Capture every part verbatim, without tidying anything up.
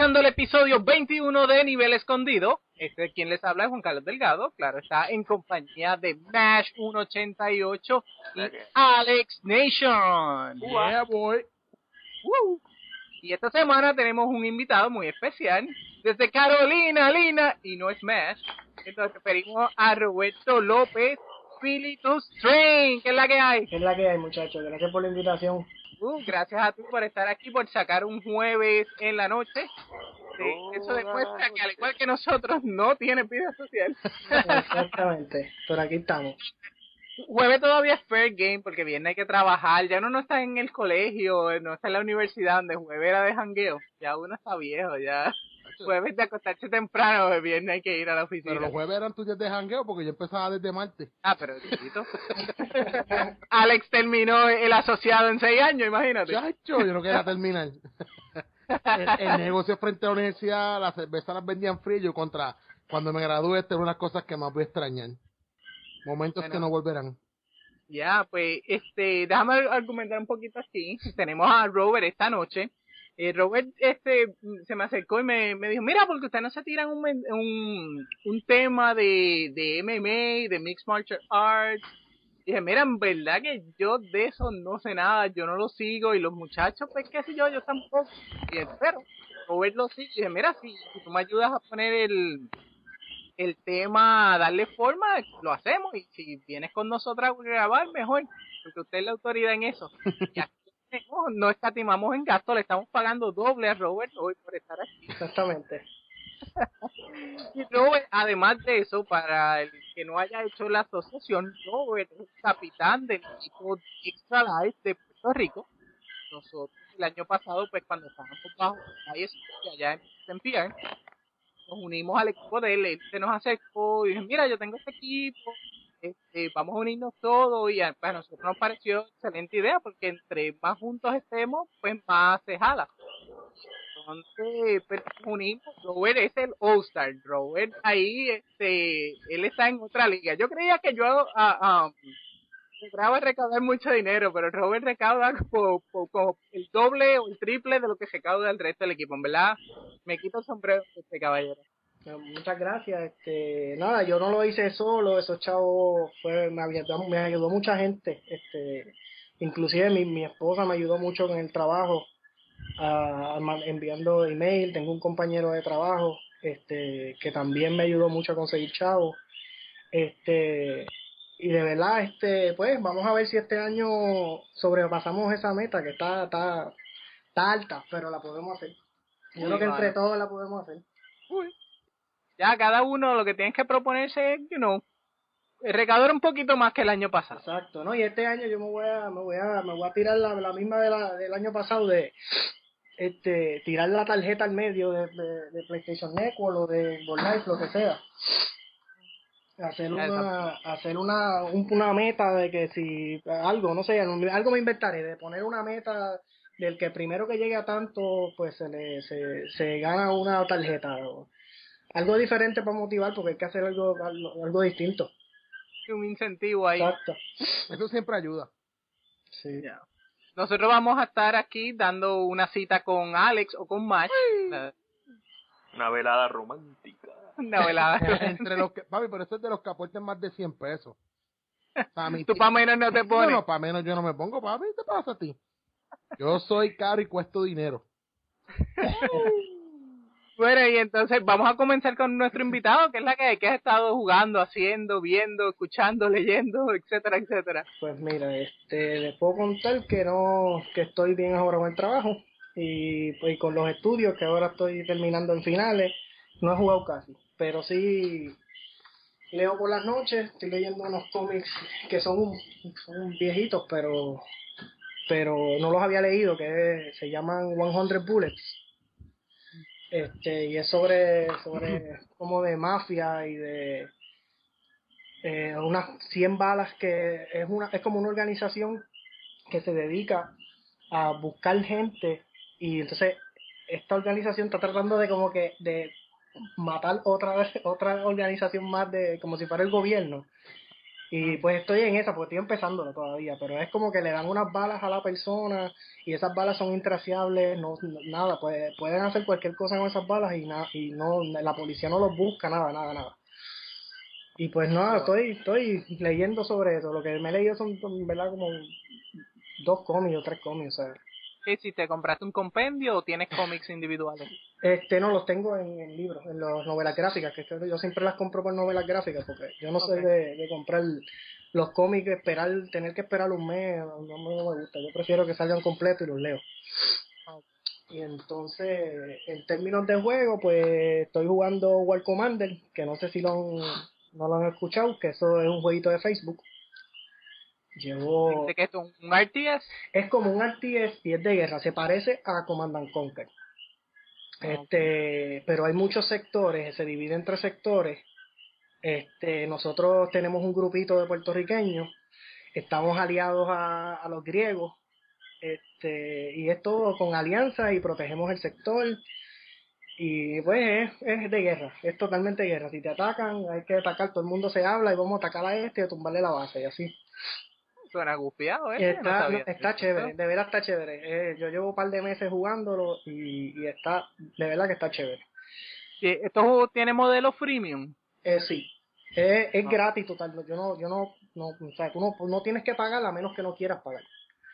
escuchando el episodio veintiuno de Nivel Escondido. Este quien les habla es Juan Carlos Delgado. Claro, está en compañía de Mash ciento ochenta y ocho y Alex Nation. Yeah, boy. Woo. Y esta semana tenemos un invitado muy especial desde Carolina, Lina, y no es Mash. Entonces referimos a Roberto López, Philito Strain. ¿Qué es la que hay? ¿Qué es la que hay, muchachos? Gracias por la invitación. Uh, gracias a ti por estar aquí, por sacar un jueves en la noche. Sí, eso demuestra que al igual que nosotros no tiene vida social. Exactamente, pero aquí estamos. Jueves todavía es fair game porque viernes hay que trabajar, ya uno no está en el colegio, no está en la universidad donde jueves era de jangueo, ya uno está viejo, ya jueves de acostarse temprano, el viernes hay que ir a la oficina. Pero los jueves eran tus días de jangueo porque yo empezaba desde martes. Ah, pero chiquito. Alex terminó el asociado en seis años, imagínate. Chacho, yo no quería terminar. el, el negocio frente a la universidad, las cervezas las vendían frío contra cuando me gradué, esta es una de las cosas que más voy a extrañar. Momentos bueno, que no volverán. Ya, pues, este, déjame argumentar un poquito aquí. Tenemos a Robert esta noche. Eh, Robert, este, se me acercó y me, me dijo, mira, porque ustedes no se tiran un, un, un tema de, de M M A, de Mixed Martial Arts. Y dije, mira, en verdad que yo de eso no sé nada, yo no lo sigo, y los muchachos, pues, qué sé yo, yo tampoco. Y espero, Robert lo sigue. Y dije, mira, si, si tú me ayudas a poner el... el tema, darle forma, lo hacemos, y si vienes con nosotros a grabar, mejor, porque usted es la autoridad en eso. Y aquí no, no escatimamos en gasto, le estamos pagando doble a Robert hoy por estar aquí. Exactamente. Y Robert, además de eso, para el que no haya hecho la asociación, Robert es el capitán del equipo Extra Life de Puerto Rico. Nosotros el año pasado, pues cuando estábamos bajo allá en N P R, nos unimos al equipo de él, él se nos acercó y dijo, mira, yo tengo este equipo, este, vamos a unirnos todos, y a, pues, a nosotros nos pareció excelente idea, porque entre más juntos estemos, pues más se jala. Entonces, pues nos unimos. Robert es el All-Star, Robert ahí, este, él está en otra liga. Yo creía que yo uh, um, lograba recaudar mucho dinero, pero Robert recauda como, como el doble o el triple de lo que recauda el resto del equipo. En verdad, me quito el sombrero de este caballero. Muchas gracias. Este, nada, yo no lo hice solo, esos chavos fue, me, ayudó, me ayudó mucha gente. Este, inclusive mi, mi esposa me ayudó mucho en el trabajo, uh, enviando email. Tengo un compañero de trabajo, este, que también me ayudó mucho a conseguir chavos. Este, y de verdad, este, pues vamos a ver si este año sobrepasamos esa meta que está, está, está alta, pero la podemos hacer. Yo creo que entre todos la podemos hacer. Uy. Ya cada uno lo que tienes que proponerse es, you know, recaudar un poquito más que el año pasado. Exacto, ¿no? Y este año yo me voy a, me voy a, me voy a tirar la, la misma de la, del año pasado de, este, tirar la tarjeta al medio de, de, de PlayStation Network o de Gold Life, lo que sea. Hacer una, hacer una, un, una meta de que si algo, no sé, algo me inventaré, de poner una meta del que primero que llegue a tanto, pues se le, se, se gana una tarjeta. O algo diferente para motivar, porque hay que hacer algo, algo, algo distinto. Un incentivo ahí. Exacto. Eso siempre ayuda. Sí. Yeah. Nosotros vamos a estar aquí dando una cita con Alex o con Mash. Uh, una velada romántica. Una velada. Entre los que, papi, pero eso es de los que aporten más de cien pesos. O sea, Tú para menos no te pones. No, no, para menos yo no me pongo, papi. ¿Qué te pasa a ti? Yo soy caro y cuesto dinero. Bueno, y entonces vamos a comenzar con nuestro invitado, que es la que, que has estado jugando, haciendo, viendo, escuchando, leyendo, etcétera, etcétera. Pues mira, este, les puedo contar que no, que estoy bien ahora con el trabajo y pues con los estudios que ahora estoy terminando en finales, no he jugado casi, pero sí leo por las noches, estoy leyendo unos cómics que son, son viejitos, pero pero no los había leído, que se llaman cien Bullets. Este, y es sobre, sobre como de mafia y de eh, unas cien balas, que es una, es como una organización que se dedica a buscar gente, y entonces esta organización está tratando de como que de matar otra vez, otra organización más, de como si fuera el gobierno, Y pues estoy en esa, porque estoy empezándolo todavía, pero es como que le dan unas balas a la persona y esas balas son intraciables, no, no- nada, pues, pueden hacer cualquier cosa con esas balas y, na, y no la policía no los busca, nada, nada, nada. Y pues nada, estoy estoy leyendo sobre eso, lo que me he leído son, son, ¿verdad? Como dos cómics o tres cómics, o sea. ¿Qué si te compraste un compendio o tienes cómics individuales? Este no los tengo en, en libros, en las novelas gráficas, que esto- yo siempre las compro por novelas gráficas, porque yo no soy Ok. de, de comprar los cómics, esperar, tener que esperar un mes, no, no me gusta, yo prefiero que salgan completos y los leo. Ok. Y entonces, en términos de juego, pues estoy jugando War Commander, que no sé si lo han, no lo han escuchado, que eso es un jueguito de Facebook. Llevo, Dice que esto es un R T S. es como un R T S y es de guerra, se parece a Command and Conquer. Este, pero hay muchos sectores, se divide en tres sectores. Este, nosotros tenemos un grupito de puertorriqueños, estamos aliados a, a los griegos, este, y es todo con alianzas y protegemos el sector. Y pues es, es de guerra, es totalmente de guerra. Si te atacan, hay que atacar, todo el mundo se habla y vamos a atacar a este y a tumbarle la base y así. Suena gufiado, Y ¿eh? No está, no, sabía. está chévere, de verdad está chévere. Eh, yo llevo un par de meses jugándolo y, y está, de verdad que está chévere. Sí, ¿estos juegos tienen modelo freemium? Eh, sí, es, es Ah. gratis total. Yo no, yo no, no, o sea, tú no, no tienes que pagar a menos que no quieras pagar.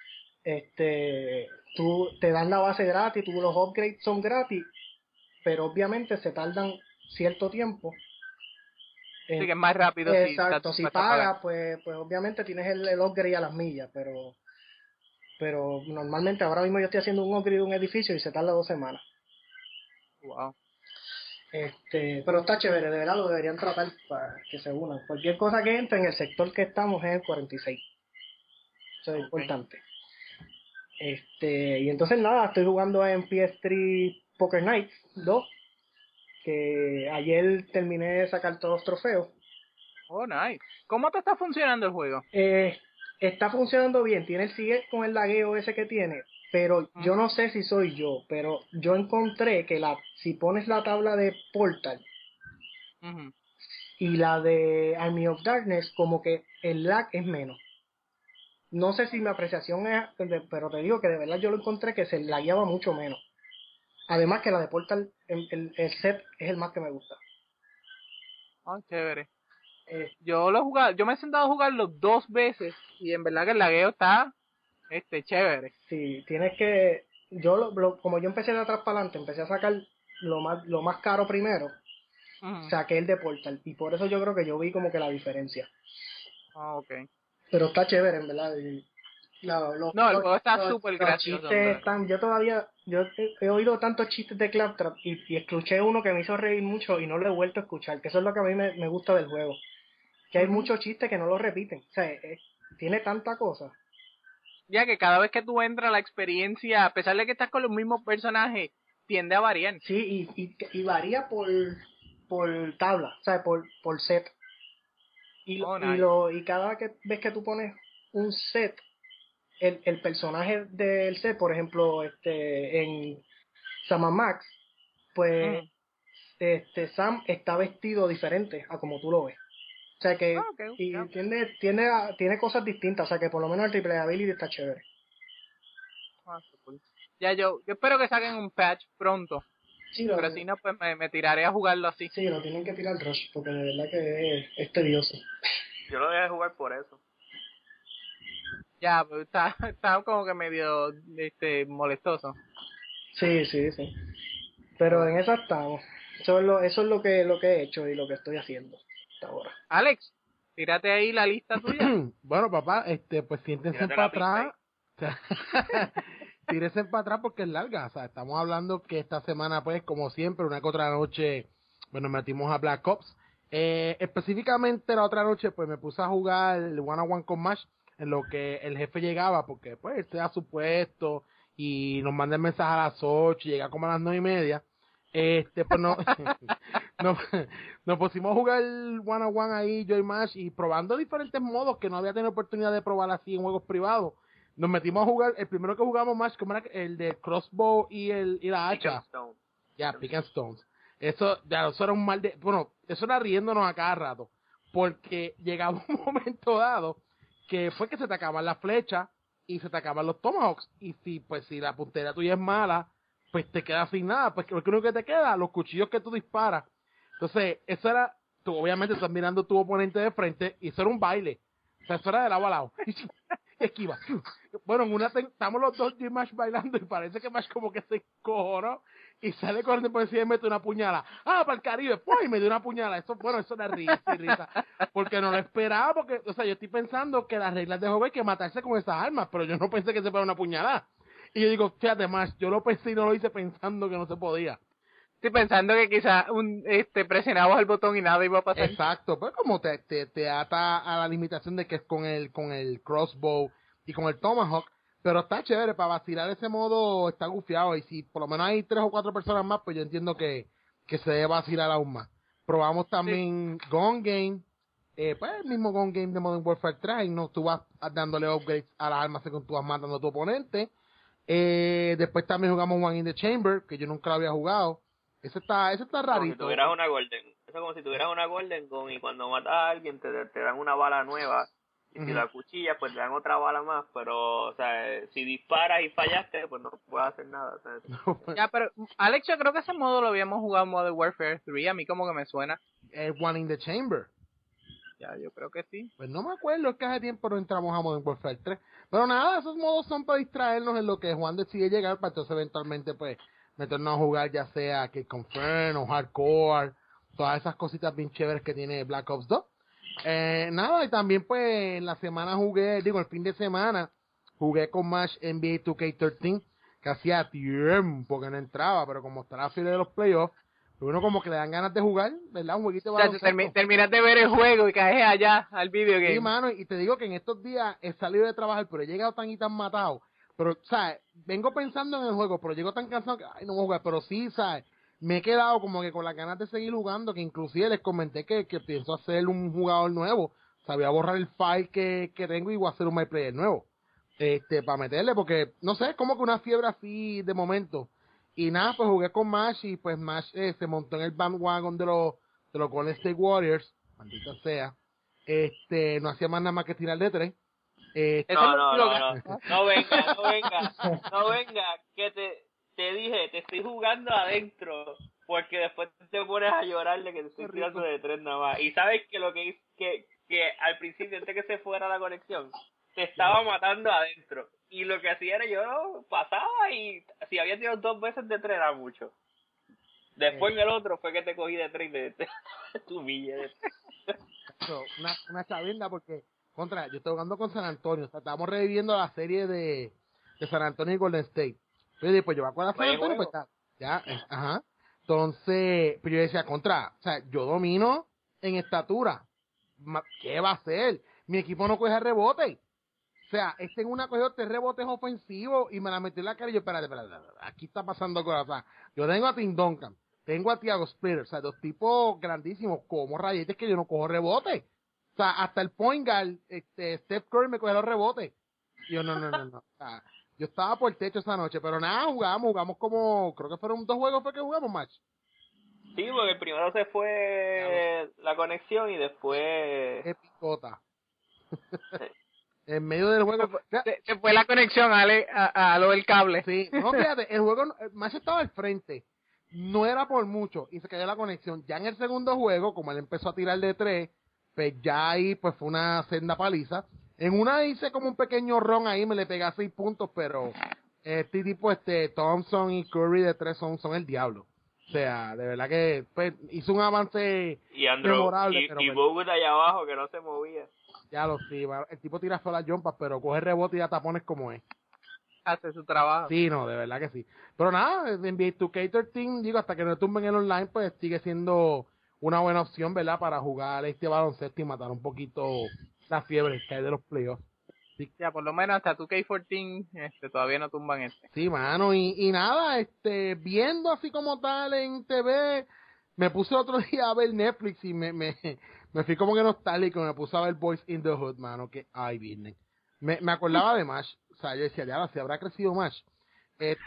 Este, tú te dan la base gratis, tú los upgrades son gratis, pero obviamente se tardan cierto tiempo. Así En- que es más rápido si estás exacto, si dispuesto a pagar. pagas, pues, pues obviamente tienes el, el upgrade a las millas, pero, pero normalmente ahora mismo yo estoy haciendo un upgrade de un edificio y se tarda dos semanas. Wow. Este, pero está chévere, de verdad lo deberían tratar para que se unan. Cualquier cosa que entre en el sector que estamos es el cuarenta y seis. Eso es Ok. importante. Este, y entonces nada, estoy jugando en P S tres Poker Nights dos, que ayer terminé de sacar todos los trofeos. Oh, nice. ¿Cómo te está funcionando el juego? Eh, está funcionando bien, tiene el sigue con el lagueo ese que tiene, pero Mm. yo no sé si soy yo, pero yo encontré que la si pones la tabla de Portal Ujú. y la de Army of Darkness, como que el lag es menos. No sé si mi apreciación es, pero te digo que de verdad yo lo encontré que se lagueaba mucho menos. Además que la de Portal, el, el, el set es el más que me gusta. Ah, chévere. Eh, Yo lo he jugado, yo me he sentado a jugarlo dos veces y en verdad que el lagueo está este chévere. si tienes que, yo lo, lo- como yo empecé de atrás para adelante, empecé a sacar lo más, lo más caro primero, Ujú. saqué el de Portal y por eso yo creo que yo vi como que la diferencia. Ah, ok. Pero está chévere, en verdad. y la- los, No, el los- juego está los- súper los gracioso, en chistes verdad. están, yo todavía, yo he, he oído tantos chistes de Claptrap y, y escuché uno que me hizo reír mucho y no lo he vuelto a escuchar, que eso es lo que a mí me, me gusta del juego, que hay Ujú. muchos chistes que no lo repiten, o sea, es- tiene tanta cosa. Ya que cada vez que tú entras la experiencia, a pesar de que estás con los mismos personajes, tiende a variar. Sí, y, y, y varía por, por tabla, o sea, por, por set. Y, lo- Oh, y, nice. lo, y cada que, vez que tú pones un set, el, el personaje del set, por ejemplo, este en Sam Max, pues Ujú. este Sam está vestido diferente a como tú lo ves. O sea que Ah, ok, y ya. tiene, tiene, tiene cosas distintas, o sea que por lo menos el replayability está chévere. Ah, qué cool. Ya yo, yo espero que saquen un patch pronto, Sí, lo, pero si no, pues me, me tiraré a jugarlo así. sí, lo tienen que tirar rush, porque de verdad que es, es tedioso. Yo lo dejé de jugar por eso. Ya, pues está, está como que medio este molestoso. Sí, sí, sí. Pero en esa estamos. Eso es lo, eso es lo que lo que he hecho y lo que estoy haciendo hasta ahora. Alex, tírate ahí la lista tuya. Bueno, papá, este, pues siéntense Tírate para la pista atrás. Tírense para atrás porque es larga. O sea, estamos hablando que esta semana, pues, como siempre, una que otra noche, bueno, metimos a Black Ops. Eh, específicamente la otra noche, pues, me puse a jugar el one on one con Mash en lo que el jefe llegaba, porque, pues, él se da su puesto y nos manda el mensaje a las ocho y llega como a las nueve y media. Este, pues, no, no, nos pusimos a jugar one on one ahí, yo y Mash, y probando diferentes modos que no había tenido oportunidad de probar así en juegos privados. Nos metimos a jugar, el primero que jugamos más, como era el de crossbow y el y la Pick and hacha. Stone. Ya, Pick and Stones. Eso, ya, eso era un mal de, bueno, eso era riéndonos a cada rato. porque llegaba un momento dado que fue que se te acaban las flechas y se te acaban los tomahawks, y si pues si la puntería tuya es mala, pues te quedas sin nada, pues lo único que te queda, los cuchillos que tú disparas. Entonces, eso era, tú obviamente estás mirando a tu oponente de frente, y eso era un baile, o sea, eso era de lado a lado, esquiva. Bueno, en una ten, estamos los dos y Mash bailando, y parece que Mash como que se encojonó, y sale corriendo por encima y mete una puñalada. Ah, para el Caribe, pues, y me dio una puñalada. Eso, bueno, eso era risa y risa. Porque no lo esperaba, porque, o sea, yo estoy pensando que las reglas de juego hay que matarse con esas armas, pero yo no pensé que se fuera una puñalada. Y yo digo, fíjate más, yo lo pensé y no lo hice pensando que no se podía. Estoy pensando que quizás un, este, presionabas el botón y nada iba a pasar. Exacto, pues como te, te, te ata a la limitación de que es con el, con el crossbow y con el tomahawk. Pero está chévere, para vacilar ese modo está gufiado, y si por lo menos hay tres o cuatro personas más, pues yo entiendo que, que se debe vacilar aún más. Probamos también sí. Gun Game, eh, pues el mismo Gun Game de Modern Warfare tres, ¿no? Tú vas dándole upgrades a las armas según tú vas matando a tu oponente. Eh, después también jugamos One in the Chamber, que yo nunca lo había jugado. Ese está, ese está rarito. Como si tuvieras una Golden, eso es como si tuvieras una Golden Gun, y cuando matas a alguien te, te dan una bala nueva. Y si uh-huh. la cuchillas, pues te dan otra bala más, pero, o sea, si disparas y fallaste, pues no puedes hacer nada. ¿Sabes? Ya, pero, Alex, yo creo que ese modo lo habíamos jugado en Modern Warfare tres, a mí como que me suena. El One in the Chamber. Ya, yo creo que sí. Pues no me acuerdo, es que hace tiempo no entramos a Modern Warfare tres. Pero nada, esos modos son para distraernos en lo que Juan decide llegar, para entonces eventualmente, pues, meternos a jugar ya sea que Confirm o Hardcore, todas esas cositas bien chéveres que tiene Black Ops dos. Eh, nada, y también pues en la semana jugué, digo el fin de semana, jugué con Mash N B A dos K trece, que hacía tiempo que no entraba, pero como está la fila de los playoffs, uno como que le dan ganas de jugar, ¿verdad? Un jueguito de baloncesto. Termi- terminas de ver el juego y caes allá al video game. Sí, mano, y te digo que en estos días he salido de trabajar, pero he llegado tan y tan matado, pero, ¿sabes? Vengo pensando en el juego, pero llego tan cansado que, ay, no voy a jugar, pero sí, ¿sabes? Me he quedado como que con las ganas de seguir jugando, que inclusive les comenté que, que pienso hacer un jugador nuevo. O sea, voy a borrar el file que, que tengo y voy a hacer un my player nuevo. Este, para meterle, porque, no sé, es como que una fiebre así de momento. Y nada, pues jugué con Mash, y pues Mash eh, se montó en el bandwagon de los, de los Golden State Warriors, maldita sea. Este, no hacía más nada más que tirar de tres. Este, no, no, no, no, no, no venga, no venga, no venga, que te... Te dije, te estoy jugando adentro, porque después te pones a llorarle que te estoy tirando de tres nada más. Y sabes que lo que hice, que, que al principio, antes que se fuera la conexión, te estaba matando adentro. Y lo que hacía era yo pasaba, y si había tirado dos veces de tres era mucho. Después en el otro fue que te cogí de tres y de, de, de tu milla. Una, una chavinda, porque, contra, yo estoy jugando con San Antonio, o sea, estábamos reviviendo la serie de, de San Antonio y Golden State. Yo pues yo me acuerdo a San Antonio, pues está, ya, eh, ajá. Entonces, pues yo decía, contra, o sea, yo domino en estatura. ¿Qué va a hacer? Mi equipo no coge rebote. O sea, este en una cogió tres rebotes ofensivos y me la metió en la cara y yo, espérate, espérate, espérate, aquí está pasando cosas. O sea, yo tengo a Tim Duncan, tengo a Thiago Splitter, o sea, dos tipos grandísimos, como rayetes que yo no cojo rebote. O sea, hasta el point guard, este, Steph Curry me coge los rebotes. Y yo, no, no, no, no. O sea, yo estaba por el techo esa noche, pero nada, jugamos, jugamos como, creo que fueron dos juegos fue que jugamos, match. Sí, porque primero se fue claro. la conexión y después... Qué picota. Sí. En medio del juego... Se, se fue la conexión a, a, a lo del cable. Sí, no, fíjate, el juego, el match estaba al frente, no era por mucho, y se cayó la conexión. Ya en el segundo juego, como él empezó a tirar de tres, pues ya ahí pues fue una senda paliza. En una hice como un pequeño ron ahí, me le pegué a seis puntos, pero este tipo, este Thompson y Curry de tres son, son el diablo. O sea, de verdad que pues, hizo un avance y Andrew, memorable. Y, pero, y Bogut allá abajo que no se movía. Ya lo sí, el tipo tira sola las jumpas, pero coge rebote y da tapones como es. Hace su trabajo. Sí, no, de verdad que sí. Pero nada, N B A dos K trece, digo, hasta que no tumben el online, pues sigue siendo una buena opción, ¿verdad? Para jugar este baloncesto y matar un poquito la fiebre que hay de los playoffs. Sí. Ya, por lo menos hasta dos K catorce este, todavía no tumban este. Sí, mano, y, y nada, este, viendo así como tal en T V, me puse otro día a ver Netflix y me, me, me fui como que nostálgico, me puse a ver Boys in the Hood, mano, que ay, Virgen. Me, me acordaba de Mash, o sea, yo decía, ya, si habrá crecido Mash. Este,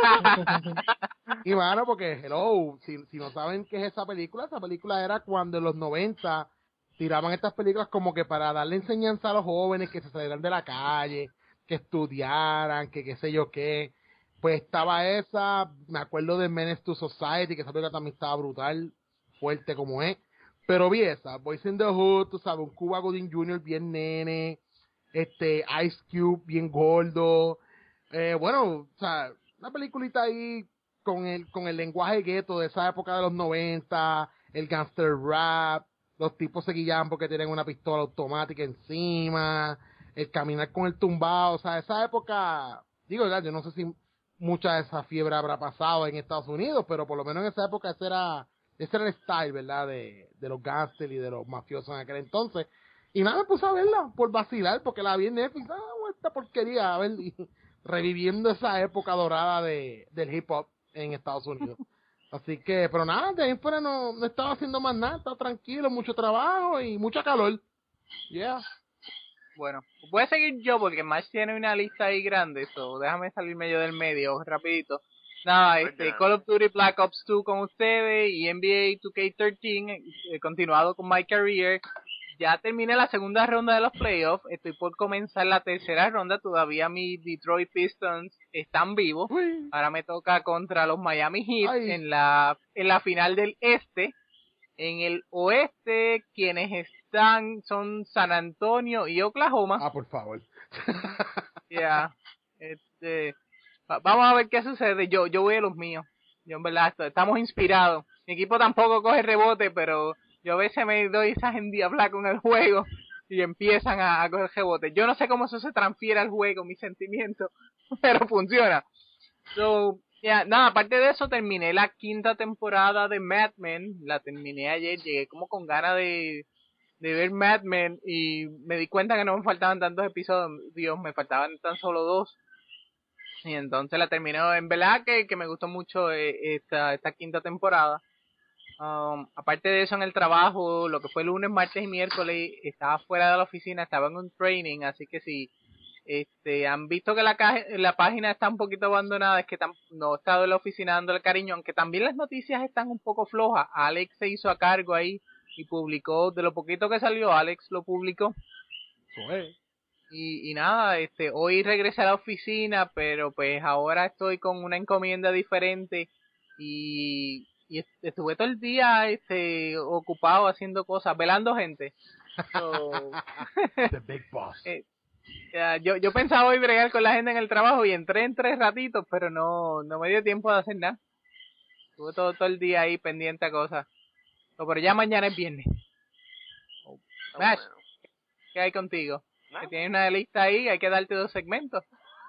y mano, porque, hello, si, si no saben qué es esa película, esa película era cuando en los noventa tiraban estas películas como que para darle enseñanza a los jóvenes que se salieran de la calle, que estudiaran, que qué sé yo qué. Pues estaba esa, me acuerdo de Menace to Society, que esa película también estaba brutal, fuerte como es. Pero vi esa, Boys in the Hood, tú sabes, un Cuba Gooding junior bien nene, este, Ice Cube bien gordo. Eh, bueno, o sea, una peliculita ahí con el, con el lenguaje gueto de esa época de los noventa, el gangster rap, los tipos se guillaban porque tienen una pistola automática encima, el caminar con el tumbado, o sea, esa época, digo, ¿verdad? Yo no sé si mucha de esa fiebre habrá pasado en Estados Unidos, pero por lo menos en esa época ese era, ese era el style, ¿verdad? De, de los gangsters y de los mafiosos en aquel entonces. Y nada, me puse a verla por vacilar, porque la vi en Netflix, ah, esta porquería, a ver, y reviviendo esa época dorada de, del hip hop en Estados Unidos. Así que, pero nada, de ahí fuera no, no estaba haciendo más nada, estaba tranquilo, mucho trabajo y mucha calor. Yeah. Bueno, voy a seguir yo porque Mash tiene una lista ahí grande, so déjame salirme yo del medio rapidito. Nada, este, Call of Duty Black Ops dos con ustedes y N B A dos K trece, eh, continuado con My Career. Ya terminé la segunda ronda de los playoffs, estoy por comenzar la tercera ronda, todavía mis Detroit Pistons están vivos. Uy. Ahora me toca contra los Miami Heat Ay. en la en la final del este. En el oeste, quienes están son San Antonio y Oklahoma. Ah, por favor. Ya, yeah. este, va- vamos a ver qué sucede. Yo yo voy a los míos. Yo en verdad esto- estamos inspirados. Mi equipo tampoco coge rebote, pero yo a veces me doy esas endiabladas con el juego y empiezan a, a coger rebote. Yo no sé cómo eso se transfiere al juego, mis sentimientos, pero funciona. So, yeah, nada, aparte de eso terminé la quinta temporada de Mad Men, la terminé ayer, llegué como con ganas de, de ver Mad Men y me di cuenta que no me faltaban tantos episodios, Dios, me faltaban tan solo dos. Y entonces la terminé, en verdad que, que me gustó mucho eh, esta, esta quinta temporada. Um, aparte de eso en el trabajo, lo que fue lunes, martes y miércoles, estaba fuera de la oficina, estaba en un training, así que si este, han visto que la, caja, la página está un poquito abandonada, es que tam, no he estado en la oficina dándole cariño, aunque también las noticias están un poco flojas. Alex se hizo a cargo ahí y publicó, de lo poquito que salió, Alex lo publicó. Soy. Y, y nada, este, hoy regresé a la oficina, pero pues ahora estoy con una encomienda diferente y, y estuve todo el día este, ocupado haciendo cosas, velando gente. So, The Big Boss. eh, ya, yo, yo pensaba hoy bregar con la gente en el trabajo y entré en tres ratitos, pero no, no me dio tiempo de hacer nada. Estuve todo, todo el día ahí pendiente a cosas. So, pero ya mañana es viernes. Oh, Mash, bueno. ¿qué hay contigo? ¿No? Que tienes una lista ahí, hay que darte dos segmentos.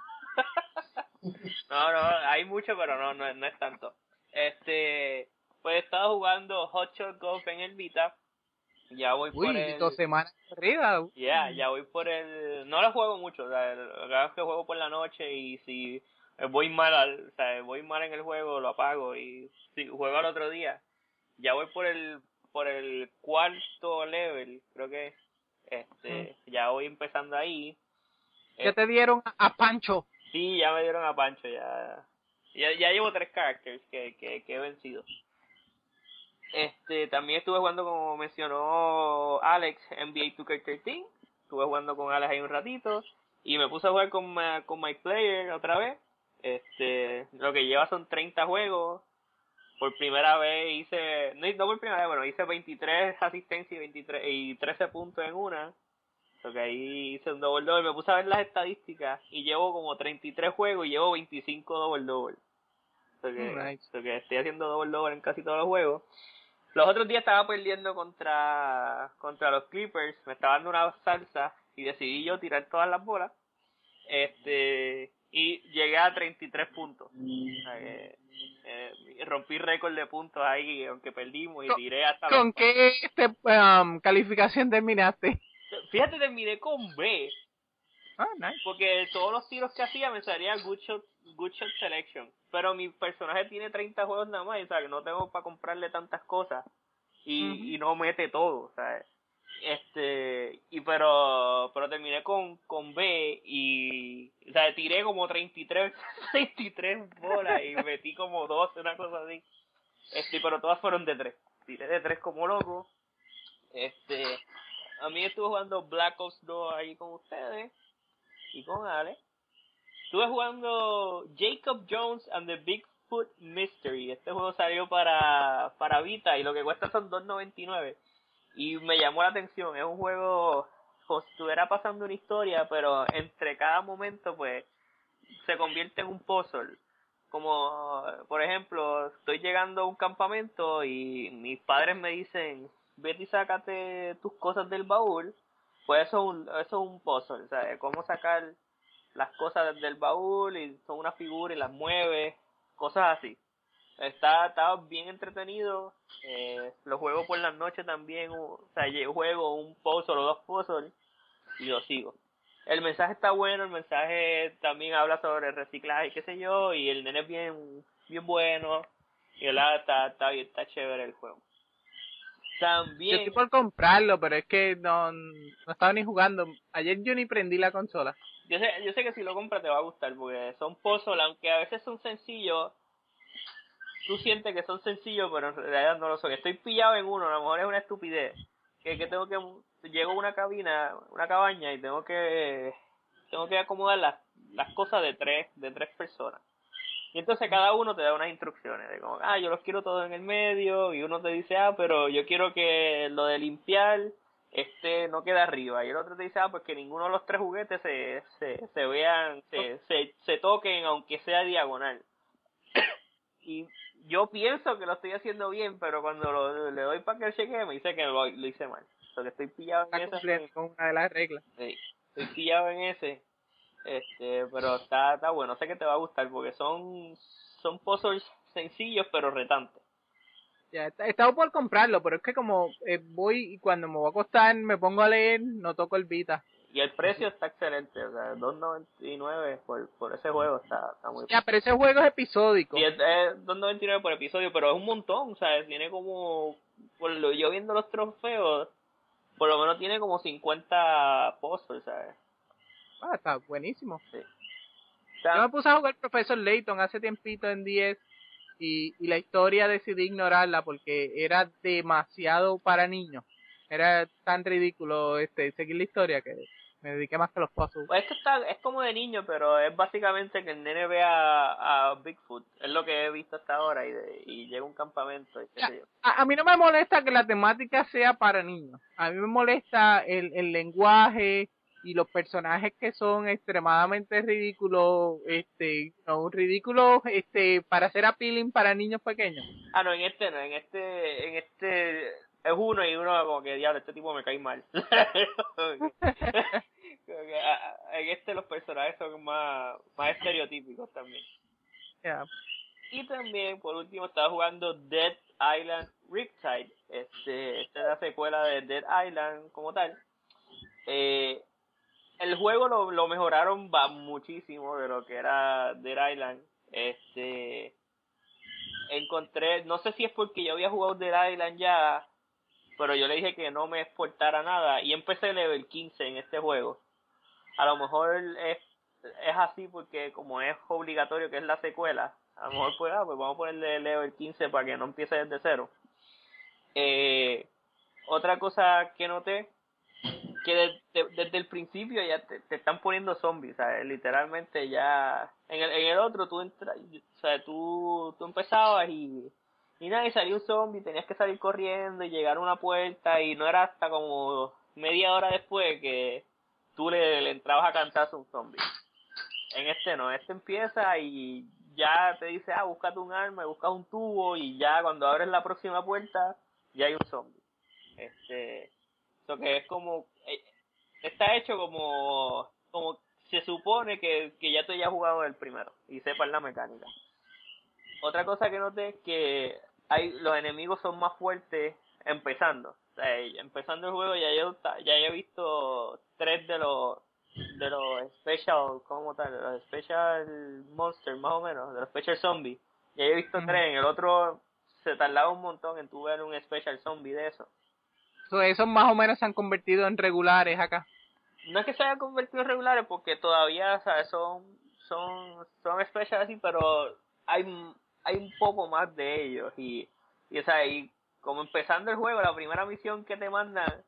No, no, hay mucho, pero no, no, no es tanto. Este, pues he estado jugando Hot Shot Golf en el Vita. Ya voy Uy, por el... dos semanas corridas. Ya, yeah, ya voy por el... No lo juego mucho, o sea, lo que es que juego por la noche y si voy mal, al, o sea, voy mal en el juego, lo apago y si juego al otro día. Ya voy por el por el cuarto level, creo que este, mm. ya voy empezando ahí. ¿Ya te dieron a Pancho? Sí, ya me dieron a Pancho, ya ya, ya llevo tres characters que, que, que he vencido. Este, también estuve jugando, como mencionó Alex, N B A dos K trece. Estuve jugando con Alex ahí un ratito. Y me puse a jugar con, my, con My Player otra vez. Este, lo que lleva son treinta juegos. Por primera vez hice, no, no por primera vez, bueno, hice veintitrés asistencias y, veintitrés, y trece puntos en una. Porque ahí hice un double double. Me puse a ver las estadísticas y llevo como treinta y tres juegos y llevo veinticinco double double. Porque, right. porque estoy haciendo double double en casi todos los juegos. Los otros días estaba perdiendo contra contra los Clippers, me estaba dando una salsa y decidí yo tirar todas las bolas. Este y llegué a treinta y tres puntos. O sea, que, eh, rompí récord de puntos ahí, aunque perdimos, y tiré hasta ¿Con los... qué este, um, calificación terminaste? Fíjate, terminé con B. Ah, nice. Porque todos los tiros que hacía me salía good shot, good shot selection. Pero mi personaje tiene treinta juegos nada más, o sea, que no tengo para comprarle tantas cosas. Y, uh-huh. y no mete todo, ¿sabes? Este, y pero, pero terminé con, con B y, o sea, tiré como treinta y tres, treinta y tres bolas y metí como doce, una cosa así. Este, pero todas fueron de tres. Tiré de tres como loco. Este, a mí estuve jugando Black Ops dos ahí con ustedes y con Ale. Estuve jugando Jacob Jones and the Bigfoot Mystery. Este juego salió para para Vita y lo que cuesta son dos noventa y nueve. Y me llamó la atención. Es un juego como si estuviera pasando una historia, pero entre cada momento pues se convierte en un puzzle. Como, por ejemplo, estoy llegando a un campamento y mis padres me dicen, vete y sácate tus cosas del baúl. Pues eso es un, eso es un puzzle, ¿sabes? Cómo sacar las cosas del baúl y son una figura y las mueves, cosas así. Está, está bien entretenido. Eh, lo juego por las noches también. O sea, yo juego un puzzle o dos puzzles y lo sigo. El mensaje está bueno, el mensaje también habla sobre reciclaje, qué sé yo, y el nene es bien, bien bueno, y verdad está, está, está chévere el juego. También... Yo estoy por comprarlo, pero es que no, no estaba ni jugando. Ayer yo ni prendí la consola. Yo sé, yo sé que si lo compras te va a gustar, porque son puzzles, aunque a veces son sencillos, tú sientes que son sencillos, pero en realidad no lo son. Estoy pillado en uno, a lo mejor es una estupidez, que, que tengo que... Llego a una cabina, una cabaña y tengo que tengo que acomodar las, las cosas de tres, de tres personas. Y entonces cada uno te da unas instrucciones de como, ah, yo los quiero todos en el medio, y uno te dice, ah, pero yo quiero que lo de limpiar este no quede arriba, y el otro te dice, ah, pues que ninguno de los tres juguetes se se, se vean, se, se, se toquen aunque sea diagonal. Y yo pienso que lo estoy haciendo bien, pero cuando lo, le doy para que él chequee me dice que lo, lo hice mal. Porque estoy pillado en Está ese. con una de las reglas. Sí, estoy pillado en ese. Este, pero está, está bueno. Sé que te va a gustar porque son, son puzzles sencillos pero retantes. Ya, he estado por comprarlo, pero es que como eh, voy y cuando me voy a acostar me pongo a leer, no toco el Vita. Y el precio está excelente, o sea, dos noventa y nueve por, por ese juego está, está muy Ya, pero ese juego es episódico. Y es, es dos noventa y nueve por episodio, pero es un montón, o sea, tiene como, por lo yo viendo los trofeos, por lo menos tiene como cincuenta puzzles, ¿sabes? Ah, está buenísimo. Sí. Yo me puse a jugar Professor Layton hace tiempito en diez y, y la historia decidí ignorarla porque era demasiado para niños. Era tan ridículo este seguir la historia que me dediqué más que a los puzzles. Pues esto está, es como de niño, pero es básicamente que el nene ve a, a Bigfoot. Es lo que he visto hasta ahora y, de, y llega a un campamento y qué Ya, sé yo. A, a mí no me molesta que la temática sea para niños. A mí me molesta el, el lenguaje y los personajes que son extremadamente ridículos, este, no, ridículos, este, para ser appealing para niños pequeños. Ah, no, en este no, en este, en este es uno y uno como que, diablo, este tipo me cae mal. En este los personajes son más, más estereotípicos también. Yeah. Y también, por último, estaba jugando Dead Island Riptide. Este, esta es la secuela de Dead Island como tal. Eh, el juego lo, lo mejoraron va muchísimo de lo que era Dead Island. Este, encontré, no sé si es porque yo había jugado Dead Island ya, pero yo le dije que no me exportara nada y empecé level quince en este juego. A lo mejor es, es así porque como es obligatorio que es la secuela, a lo mejor pues, ah, pues vamos a ponerle level quince para que no empiece desde cero. Eh, otra cosa que noté, que de, de, desde el principio ya te, te están poniendo zombies, ¿sabes? Literalmente ya... En el, en el otro tú entras, o sea, tú, tú empezabas y... Y nada, y salió un zombie, tenías que salir corriendo y llegar a una puerta y no era hasta como media hora después que tú le, le entrabas a cantazo a un zombie. En este no, este empieza y ya te dice, ah, búscate un arma, buscas un tubo y ya cuando abres la próxima puerta ya hay un zombie. Este, eso que es como, eh, está hecho como, como se supone que, que ya tú hayas jugado el primero y sepas la mecánica. Otra cosa que noté es que hay, los enemigos son más fuertes empezando. O sea, empezando el juego ya yo ya he visto tres de los de los special, como tal, de los special monsters más o menos, de los special zombies. Ya he visto mm. tres, en el otro se tardaba un montón en tu ver un special zombie de eso. So, esos más o menos se han convertido en regulares acá. No es que se hayan convertido en regulares porque todavía, ¿sabes? son son son special así, pero hay hay un poco más de ellos y y o sea, y como empezando el juego, la primera misión que te mandan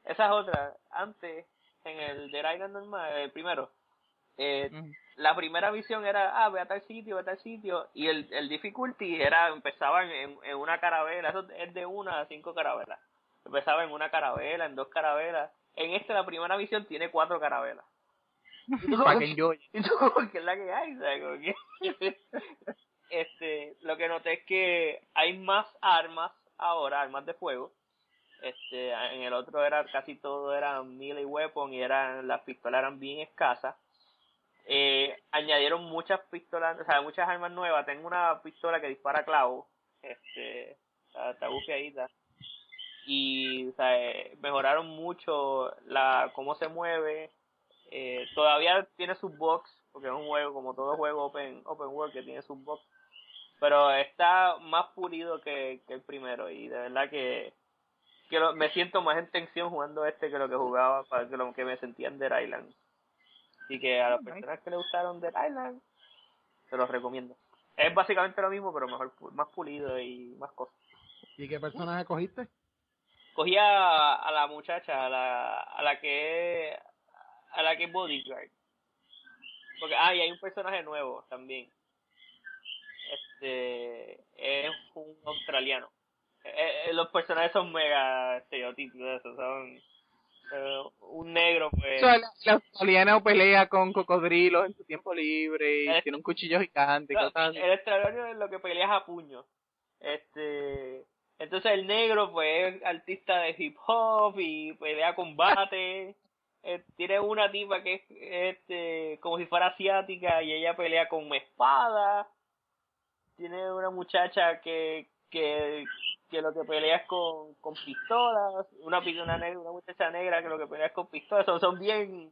esa es otra. Antes, en el Dead Island normal, el primero, eh, uh-huh. la primera misión era, ah, ve a tal sitio, ve a tal sitio, y el, el difficulty era, empezaba en, en una carabela, eso es de una a cinco carabelas. Empezaba en una carabela, en dos carabelas. En esta, la primera misión tiene cuatro carabelas. Y tú como que, y tú como que es la que hay, ¿sabes? Como que este, lo que noté es que hay más armas ahora, armas de fuego. Este, en el otro era casi todo eran melee weapon y eran las pistolas eran bien escasas. Eh, añadieron muchas pistolas, o sea, muchas armas nuevas. Tengo una pistola que dispara clavos, este, está, está bufiadita. Y, o sea, eh, mejoraron mucho la cómo se mueve. Eh, todavía tiene sus bugs, porque es un juego, como todo juego open open world que tiene sus bugs, pero está más pulido que, que el primero, y de verdad que, que lo, me siento más en tensión jugando este que lo que jugaba, para que lo que me sentía en Dead Island. Así que a las personas que le gustaron Dead Island, se los recomiendo. Es básicamente lo mismo, pero mejor, más pulido y más cosas. ¿Y qué personaje cogiste? Cogí a, a la muchacha, a la, a la que es, a la que es bodyguard. Porque, ah, y hay un personaje nuevo también. Este, es un australiano. Eh, eh, los personajes son mega estereotípicos, eso, son eh, un negro, pues. O sea, el, el australiano pelea con cocodrilos en su tiempo libre y el, tiene un cuchillo gigante. No, cosas el australiano es lo que pelea es a puño. Este, entonces el negro, pues, es artista de hip hop y pelea combate. Eh, tiene una tipa que es este como si fuera asiática y ella pelea con espada. Tiene una muchacha que que que lo que pelea es con con pistolas, una una negra, una muchacha negra que lo que pelea es con pistolas. Son, son bien.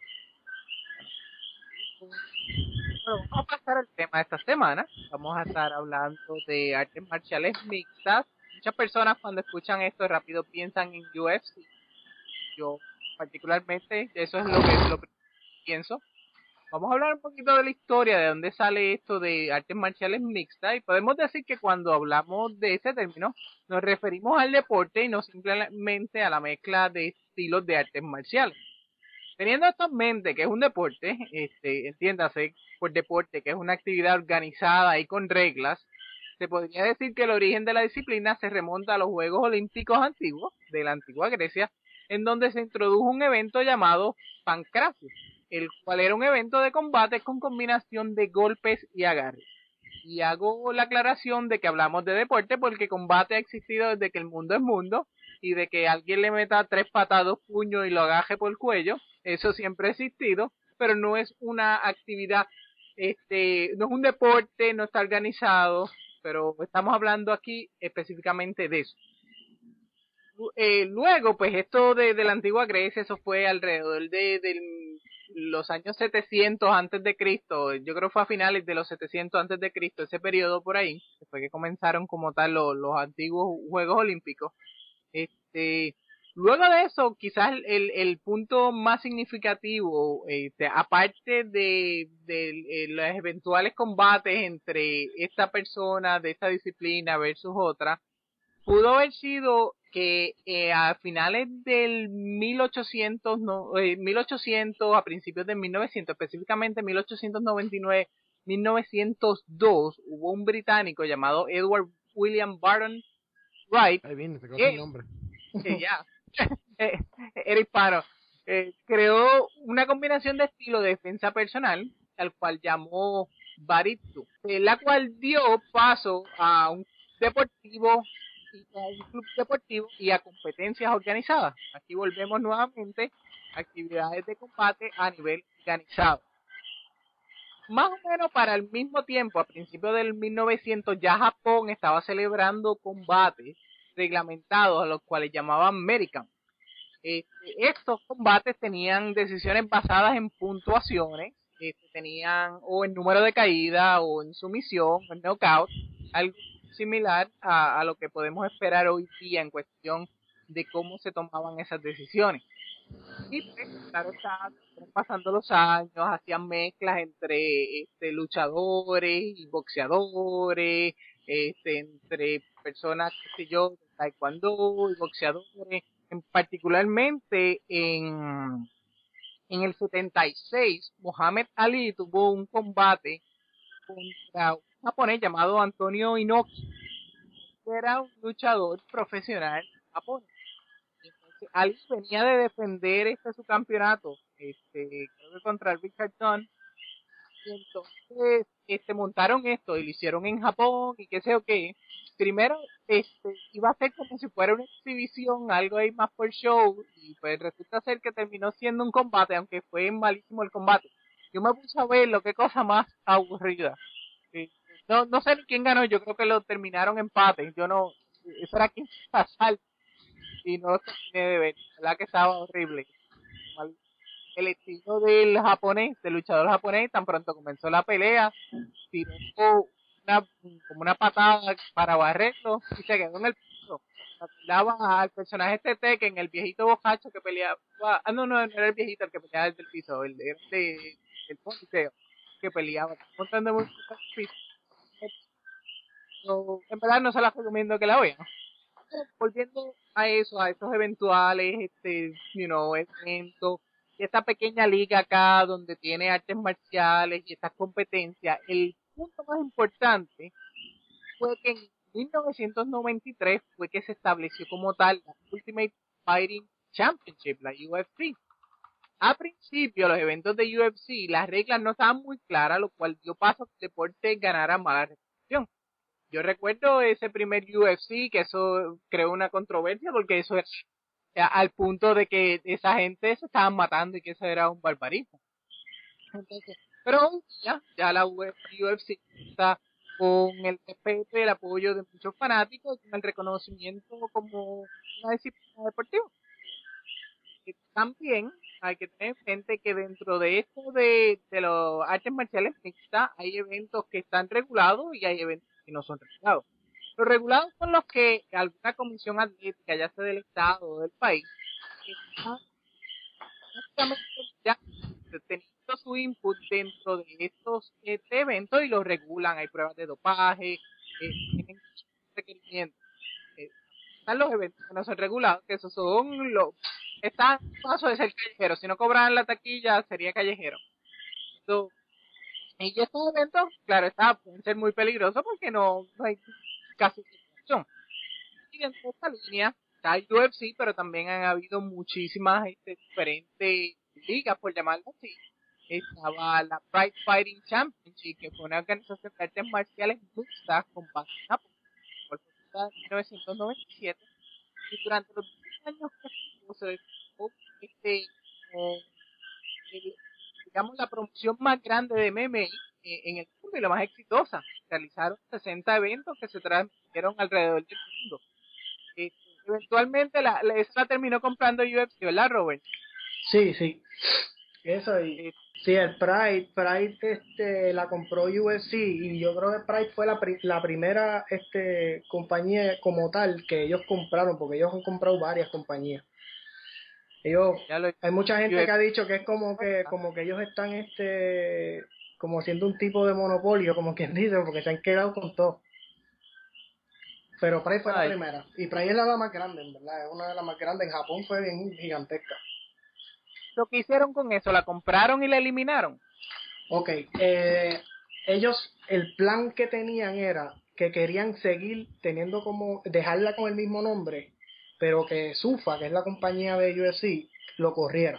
Bueno, vamos a pasar al tema de esta semana. Vamos a estar hablando de artes marciales mixtas. Muchas personas cuando escuchan esto rápido piensan en U F C. Yo particularmente, eso es lo que, lo que pienso. Vamos a hablar un poquito de la historia, de dónde sale esto de artes marciales mixtas, y podemos decir que cuando hablamos de ese término, nos referimos al deporte y no simplemente a la mezcla de estilos de artes marciales. Teniendo esto en mente, que es un deporte, este, entiéndase por deporte, que es una actividad organizada y con reglas, se podría decir que el origen de la disciplina se remonta a los Juegos Olímpicos antiguos, de la antigua Grecia, en donde se introdujo un evento llamado Pancracio, el cual era un evento de combate con combinación de golpes y agarres. Y hago la aclaración de que hablamos de deporte porque combate ha existido desde que el mundo es mundo, y de que alguien le meta tres patadas, puños y lo agaje por el cuello, eso siempre ha existido, pero no es una actividad, este, no es un deporte, no está organizado, pero estamos hablando aquí específicamente de eso. Eh, luego, pues esto de, de la antigua Grecia, eso fue alrededor de, de los años setecientos antes de Cristo. Yo creo que fue a finales de los setecientos antes de Cristo, ese periodo por ahí, después que comenzaron como tal los, los antiguos Juegos Olímpicos. Este, luego de eso, quizás el, el punto más significativo, este, aparte de, de, de los eventuales combates entre esta persona de esta disciplina versus otra, pudo haber sido que eh, a finales del mil ochocientos, no, eh, mil ochocientos, a principios de mil novecientos, específicamente mil ochocientos noventa y nueve, mil novecientos dos, hubo un británico llamado Edward William Barton Wright. Ahí viene, te que, el nombre. Que ya, eh, era hispano. Eh, creó una combinación de estilo de defensa personal, al cual llamó Baritsu, eh, la cual dio paso a un deportivo a un club deportivo y a competencias organizadas. Aquí volvemos nuevamente a actividades de combate a nivel organizado. Más o menos para el mismo tiempo, a principios del mil novecientos, ya Japón estaba celebrando combates reglamentados, a los cuales llamaban American. Este, estos combates tenían decisiones basadas en puntuaciones, este, tenían o en número de caída o en sumisión, o en knockout, algo similar a, a lo que podemos esperar hoy día en cuestión de cómo se tomaban esas decisiones. Y pues, claro, está pasando los años, hacían mezclas entre este, luchadores y boxeadores, este, entre personas, qué sé yo, de taekwondo y boxeadores, particularmente en, en el setenta y seis, Muhammad Ali tuvo un combate contra un japonés llamado Antonio Inoki, que era un luchador profesional japonés. Entonces, Ali venía de defender este su campeonato, este, creo que contra Richard Dunn, y entonces este, montaron esto y lo hicieron en Japón y qué sé yo qué. Primero este, iba a ser como si fuera una exhibición, algo ahí más por show, y pues resulta ser que terminó siendo un combate, aunque fue malísimo el combate. Yo me puse a verlo, qué cosa más aburrida. Sí. No, no sé ni quién ganó, yo creo que lo terminaron empate. Yo no, eso era quien pasar y no lo terminé de ver, la verdad que estaba horrible. Mal- El estilo del japonés, del luchador japonés, tan pronto comenzó la pelea, tiró una, como una patada para barrerlo y se quedó en el piso. Acordaba al personaje este Tekken, el viejito bocacho que peleaba, ah no, no, no era el viejito el que peleaba desde el piso, el de, de el policeo que peleaba, un montón de música en el piso. No, en verdad no se la recomiendo que la vean. Pero volviendo a eso, a esos eventuales, este, you know, eventos, y esta pequeña liga acá donde tiene artes marciales y estas competencias, el punto más importante fue que en mil novecientos noventa y tres fue que se estableció como tal la Ultimate Fighting Championship, la U F C. A principio, los eventos de U F C, las reglas no estaban muy claras, lo cual dio paso a que el deporte ganara mala reputación. Yo recuerdo ese primer U F C, que eso creó una controversia, porque eso era a- al punto de que esa gente se estaban matando y que eso era un barbarismo. Entonces, pero hoy ya, ya la U F C está con el respeto y el apoyo de muchos fanáticos y con el reconocimiento como una disciplina deportiva. Y también hay que tener en mente que dentro de esto de, de los artes marciales mixtas hay eventos que están regulados y hay eventos que no son regulados. Los regulados son los que alguna comisión atlética, ya sea del Estado o del país, está básicamente ya teniendo su input dentro de estos este, eventos y los regulan. Hay pruebas de dopaje, eh, tienen requerimientos. Eh, están los eventos que no son regulados, que esos son los... Está a paso de ser callejero. Si no cobraran la taquilla, sería callejero. So, y estos eventos, claro, está, pueden ser muy peligrosos porque no, no hay casi situación. Y dentro de esta línea está el U F C, pero también han habido muchísimas este, diferentes ligas, por llamarlo así. Estaba la Pride Fighting Championship, que fue una organización de artes marciales mixtas con base en Japón, por mil novecientos noventa y siete, y durante los diez años que estuvo, se dedicó, este, como, el- digamos, la promoción más grande de M M A eh, en el mundo y la más exitosa. Realizaron sesenta eventos que se transmitieron alrededor del mundo. Eh, eventualmente la, la, esa la terminó comprando U F C, ¿verdad, Robert? Sí, sí. Eso y Eh, sí, el Pride, Pride este la compró U F C y yo creo que Pride fue la, pri- la primera este compañía como tal que ellos compraron, porque ellos han comprado varias compañías. Ellos ya lo hay mucha gente que ha U F C, dicho que es como que como que ellos están este como siendo un tipo de monopolio, como quien dice, porque se han quedado con todo. Pero Pride fue la ay, primera y Pride es la más grande, en verdad, es una de las más grandes. En Japón fue bien gigantesca. lo que hicieron con eso, la compraron y la eliminaron. Ok, eh, ellos, el plan que tenían era que querían seguir teniendo como, dejarla con el mismo nombre, pero que Sufa, que es la compañía de U F C, lo corriera.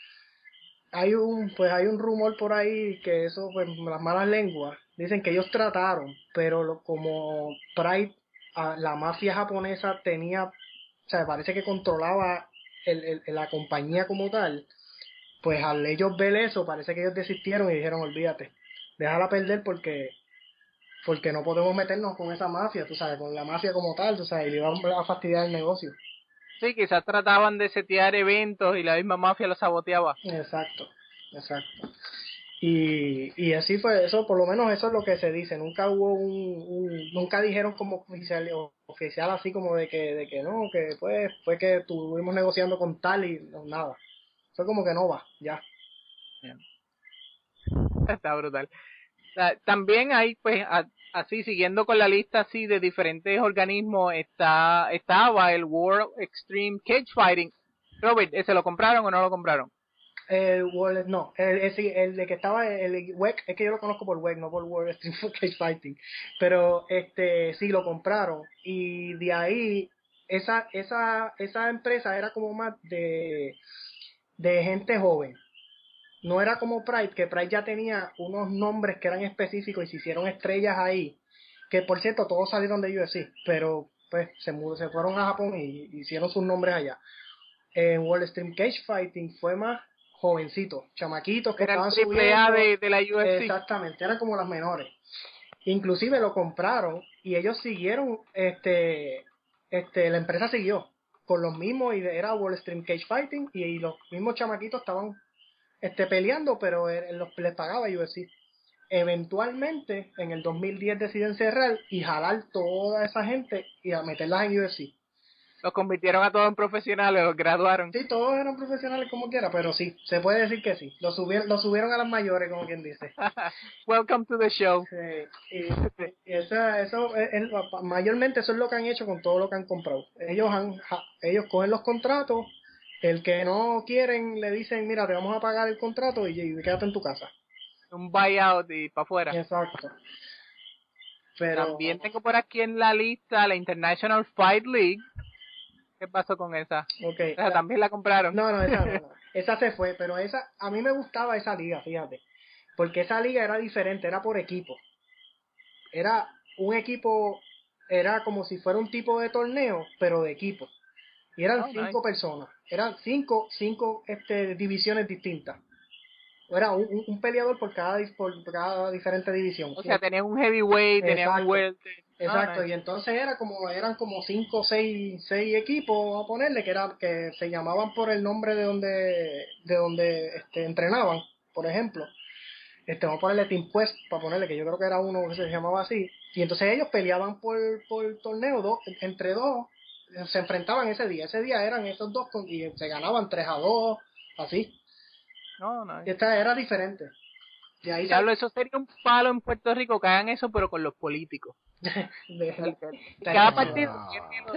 Hay un, pues hay un rumor por ahí que eso, pues las malas lenguas, dicen que ellos trataron, pero lo, como Pride, a, la mafia japonesa tenía, o sea, parece que controlaba el, el, la compañía como tal, pues al ellos ver eso, parece que ellos desistieron y dijeron, olvídate, déjala perder porque porque no podemos meternos con esa mafia, tú sabes, con la mafia como tal, tú sabes, y le vamos a fastidiar el negocio. Sí, quizás trataban de setear eventos y la misma mafia los saboteaba. Exacto, exacto. Y, y así fue, eso por lo menos eso es lo que se dice, nunca hubo un, un nunca dijeron como oficial, oficial así como de que, de que no, que pues fue que estuvimos negociando con tal y no, nada. Fue como que no va, ya. Está brutal. O sea, también hay, pues, a- así, siguiendo con la lista así de diferentes organismos, está estaba el World Extreme Cage Fighting. Robert, ¿ese lo compraron o no lo compraron? El World, no, el, el, sí, el de que estaba, el W E C, es que yo lo conozco por W E C, no por World Extreme Cage Fighting, pero este sí lo compraron, y de ahí esa esa esa empresa era como más de de gente joven, no era como Pride, que Pride ya tenía unos nombres que eran específicos y se hicieron estrellas ahí, que por cierto todos salieron de U F C, pero pues se mudó, se fueron a Japón y hicieron sus nombres allá. En World Extreme Cage Fighting fue más jovencitos, chamaquitos que Era estaban el triple A subiendo. de, de la U F C. Exactamente, eran como las menores. Inclusive lo compraron y ellos siguieron, este, este, la empresa siguió con los mismos, y era World Extreme Cage Fighting, y, y los mismos chamaquitos estaban este, peleando, pero él, los, les pagaba U F C. Eventualmente, en el dos mil diez deciden cerrar y jalar toda esa gente y a meterlas en U F C. Los convirtieron a todos en profesionales, los graduaron. Sí, todos eran profesionales como quiera, pero sí, se puede decir que sí. Lo subieron, lo subieron a las mayores, como quien dice. Welcome to the show. Sí, y, y esa, eso es, es- mayormente eso es lo que han hecho con todo lo que han comprado. Ellos han, ja, ellos cogen los contratos, el que no quieren le dicen, mira, te vamos a pagar el contrato y, y quédate en tu casa. Un buyout y para afuera. Exacto. Pero También tengo por aquí en la lista la International Fight League. ¿Qué pasó con esa? okay, Esa la- también la compraron. no, no, esa no, no. Esa se fue, pero esa, a mí me gustaba esa liga, fíjate, porque esa liga era diferente, era por equipo. Era un equipo, era como si fuera un tipo de torneo, pero de equipo. Y eran Oh, cinco nice. personas, eran cinco, cinco este, divisiones distintas. Era un, un- un peleador por cada, dis- por cada diferente división. O sea, tenían un heavyweight, tenían un Exacto. welter. Exacto, Oh, nice. y entonces era como, eran como cinco o seis, seis equipos a ponerle, que era, que se llamaban por el nombre de donde, de donde este, entrenaban, por ejemplo. Este, vamos a ponerle Team Quest, para ponerle, que yo creo que era uno que se llamaba así. Y entonces ellos peleaban por, por el torneo, dos, entre dos, se enfrentaban ese día. Ese día eran esos dos con- y se ganaban tres a dos, así. No, Y nice. esta era diferente. De ahí Diablo, eso sería un palo en Puerto Rico que hagan eso, pero con los políticos. de- de- Cada de- partido Ah.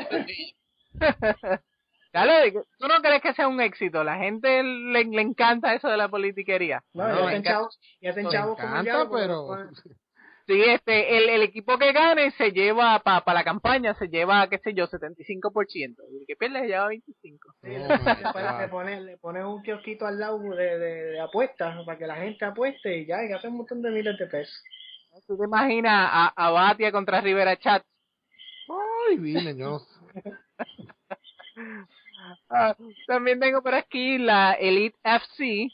Dale, ¿tú no crees que sea un éxito? La gente le, le encanta eso de la politiquería. no, No, y me hacen encanta. chavos, y hacen Me chavos como el encanta, diablo, porque pero después- Sí, este, el, el equipo que gane se lleva, para pa la campaña, se lleva, qué sé yo, setenta y cinco por ciento. Y el que pierde se lleva veinticinco por ciento. Sí, Oh, le, my después God. le pones, le pones un kiosquito al lado de, de, de apuestas para que la gente apueste y ya, y hace un montón de miles de pesos. ¿Tú te imaginas a, a Batia contra Rivera Chat? Ay, vine, yo no sé. Ah, también tengo por aquí la Elite F C.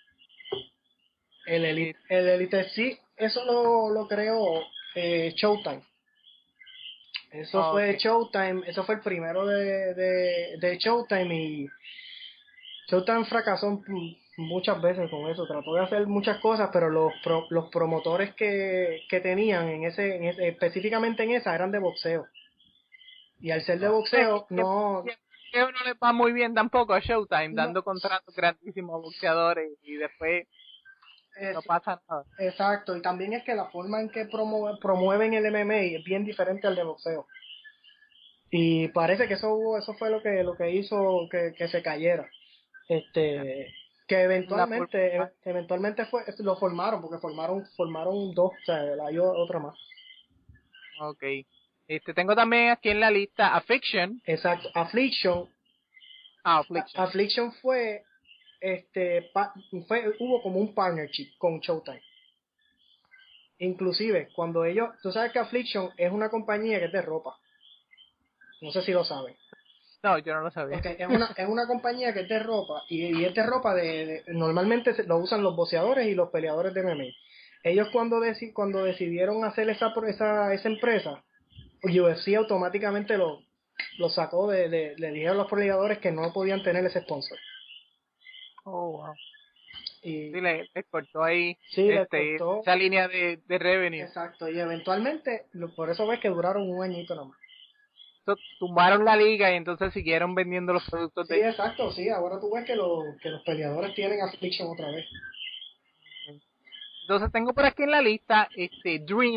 El Elite, el Elite sí, eso lo, lo creó eh, Showtime. Eso Ah, fue ok. Showtime, eso fue el primero de, de, de Showtime, y Showtime fracasó m- muchas veces con eso. Trató de hacer muchas cosas, pero los pro- los promotores que, que tenían en ese, en ese, específicamente en esa, eran de boxeo. Y al ser de boxeo, no, Que no le va muy bien tampoco a Showtime, No. dando contratos grandísimos a boxeadores y después es- no pasa nada. exacto, y también es que la forma en que promu- promueven el M M A es bien diferente al de boxeo. Y parece que eso hubo- eso fue lo que lo que hizo que, que se cayera. Este que eventualmente La por- eventualmente fue lo formaron, porque formaron formaron dos, o sea, hay o- otra más. Ok. Este, tengo también aquí en la lista Affliction. Exacto, Affliction, Ah, Affliction. Affliction fue este pa- fue hubo como un partnership con Showtime. Inclusive cuando ellos, tú sabes que Affliction es una compañía que es de ropa. No sé si lo saben. No, yo no lo sabía. Ok, es una, es una compañía que es de ropa, y, y es de ropa de, de- normalmente se- lo usan los boxeadores y los peleadores de M M A. Ellos cuando deci- cuando decidieron hacer esa pro- esa, esa empresa, U F C automáticamente lo, lo sacó de, de- le dijeron a los peleadores que no podían tener ese sponsor. Oh, wow. Y Sí, le, le cortó ahí Sí, le este, cortó. esa línea de, de revenue. exacto, y eventualmente, lo- por eso ves que duraron un añito nomás. Entonces, tumbaron la liga y entonces siguieron vendiendo los productos Sí, de exacto, sí, ahora tú ves que, lo, que los peleadores tienen Affliction otra vez. Entonces tengo por aquí en la lista este Dream,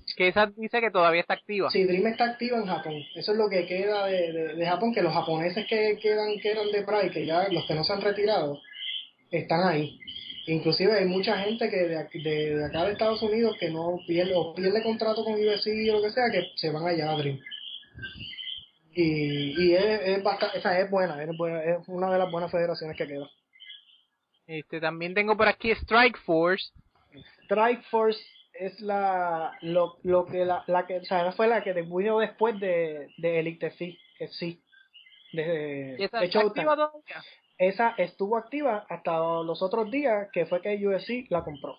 Que esa dice que todavía está activa. Sí, Dream está activa en Japón. Eso es lo que queda de, de, de Japón, que los japoneses que quedan que eran de Pride, que ya los que no se han retirado, están ahí. Inclusive hay mucha gente que de, de, de acá de Estados Unidos que no pierde o pierde contrato con U F C o lo que sea, que se van allá a Dream. Y, y es, es bastante, esa es buena, es buena, es una de las buenas federaciones que queda. Este, también tengo por aquí Strike Force. Strike Force es la lo, lo que la, la que o sea, fue la que debutó después de, de Elite F C de, ¿Y esa de está Showtime. activa todavía? Esa estuvo activa hasta los otros días, que fue que U F C la compró.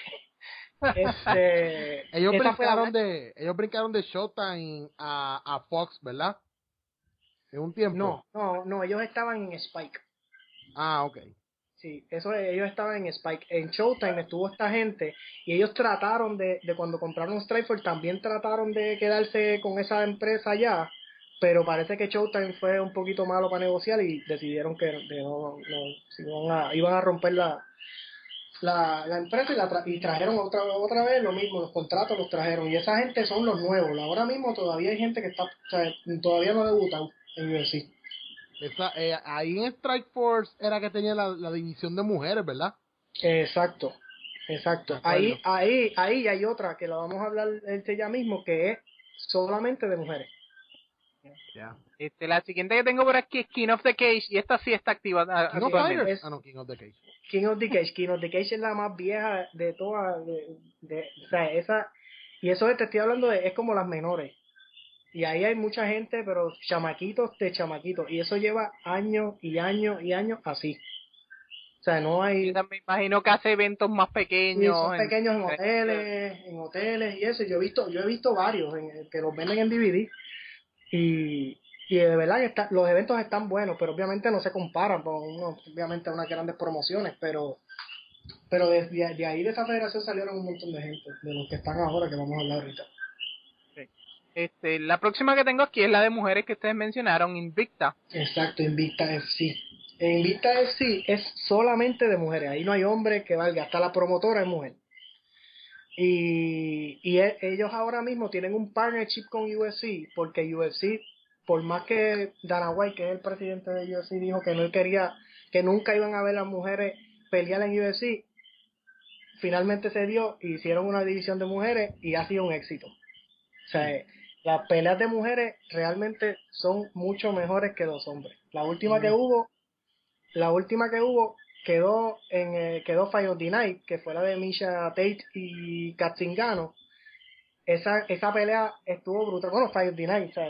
este ellos esa fue la- brincaron de ellos brincaron de Showtime a, a Fox, ¿verdad? En un tiempo. no no no ellos estaban en Spike. Ah, ok. Sí, eso ellos estaban en Spike. En Showtime estuvo esta gente y ellos trataron de, de cuando compraron Strikeforce, también trataron de quedarse con esa empresa allá, pero parece que Showtime fue un poquito malo para negociar y decidieron que de no, no si iban, a, iban a romper la, la, la empresa y, la tra y trajeron otra otra vez lo mismo, los contratos los trajeron y esa gente son los nuevos. Ahora mismo todavía hay gente que está, o sea, todavía no debutan en U F C. Esa, eh, ahí en Strike Force era que tenía la, la división de mujeres, ¿verdad? Exacto, exacto. Ahí, ahí, ahí hay otra que la vamos a hablar este ya mismo, que es solamente de mujeres. Yeah. Este, la siguiente que tengo por aquí es King of the Cage y esta sí está activa a- King of actualmente. Fighters. Es- Ah, no, King of the Cage. King of the Cage, King of the Cage es la más vieja de todas, de, de, o sea, esa, y eso te estoy hablando de, es como las menores. Y ahí hay mucha gente, pero chamaquitos de chamaquitos, y eso lleva años y años y años así. O sea, no hay... Yo también me imagino que hace eventos más Sí, pequeños. son en- pequeños en hoteles, en hoteles y eso. Yo he visto, yo he visto varios en, que los venden en D V D y, y de verdad que está, los eventos están buenos, pero obviamente no se comparan con uno, obviamente unas grandes promociones, pero pero desde de ahí de esa federación salieron un montón de gente, de los que están ahora que vamos a hablar ahorita. Este, la próxima que tengo aquí es la de mujeres que ustedes mencionaron, Invicta. Exacto, Invicta F C. En Invicta F C es solamente de mujeres, ahí no hay hombre que valga, hasta la promotora es mujer. Y, y e- ellos ahora mismo tienen un partnership con U F C, porque U F C, por más que Dana White, que es el presidente de U F C, dijo que no quería, que nunca iban a ver las mujeres pelear en U F C, finalmente se dio, hicieron una división de mujeres y ha sido un éxito. O sea, las peleas de mujeres realmente son mucho mejores que los hombres. La última que hubo, la última que hubo quedó en eh, quedó Fight of the Night, que fue la de Misha Tate y Kat Zingano. Esa esa pelea estuvo brutal. Bueno, Fight of the Night, o sea,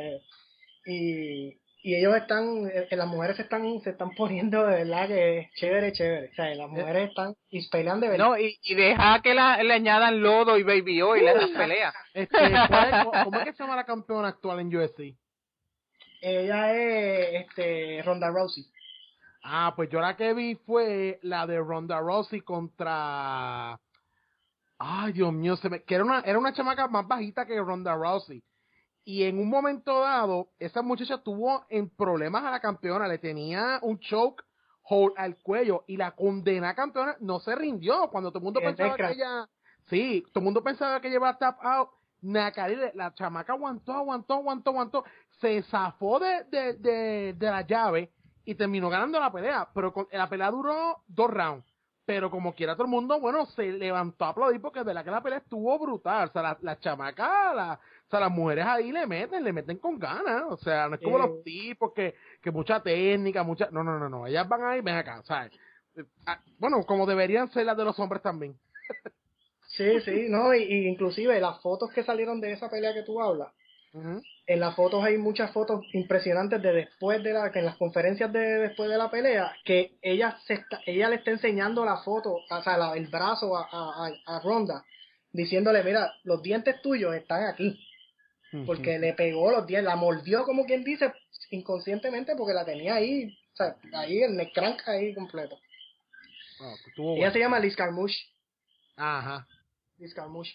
y y ellos están, eh, las mujeres se están se están poniendo de verdad que es chévere, chévere. O sea, las mujeres están y pelean de verdad. No, y, y deja que la, le añadan lodo y baby oil a las peleas. Este, ¿cuál es- ¿Cómo es que se llama la campeona actual en U F C? Ella es este Ronda Rousey. Ah, pues yo la que vi fue la de Ronda Rousey contra... Ay, Dios mío, se me... que era una, era una chamaca más bajita que Ronda Rousey. Y en un momento dado, esa muchacha tuvo en problemas a la campeona, le tenía un choke hold al cuello y la condena campeona no se rindió. Cuando todo el mundo El pensaba Necra. que ella... Sí, todo el mundo pensaba que llevaba tap out. Nakari, la chamaca aguantó, aguantó, aguantó, aguantó. Se zafó de, de, de, de la llave y terminó ganando la pelea. Pero con, la pelea duró dos rounds. Pero como quiera todo el mundo, bueno, se levantó a aplaudir porque de verdad que la pelea estuvo brutal. O sea, la, la chamaca, la, o sea, las mujeres ahí le meten, le meten con ganas. O sea, no es como Eh. los tipos que, que mucha técnica, mucha... No, no, no, no. Ellas van ahí, ven acá, ¿sabes? Bueno, como deberían ser las de los hombres también. Sí, sí, no, y, y inclusive las fotos que salieron de esa pelea que tú hablas, Uh-huh. en las fotos hay muchas fotos impresionantes de después de la, que en las conferencias de después de la pelea, que ella se está, ella le está enseñando la foto, o sea, la, el brazo a, a, a Ronda, diciéndole, mira, los dientes tuyos están aquí, porque le pegó los dientes, la mordió como quien dice, inconscientemente porque la tenía ahí, o sea, ahí en el crank ahí completo. Oh, estuvo Ella bueno. se llama Liz Carmouche, Ajá. Liz Carmouche.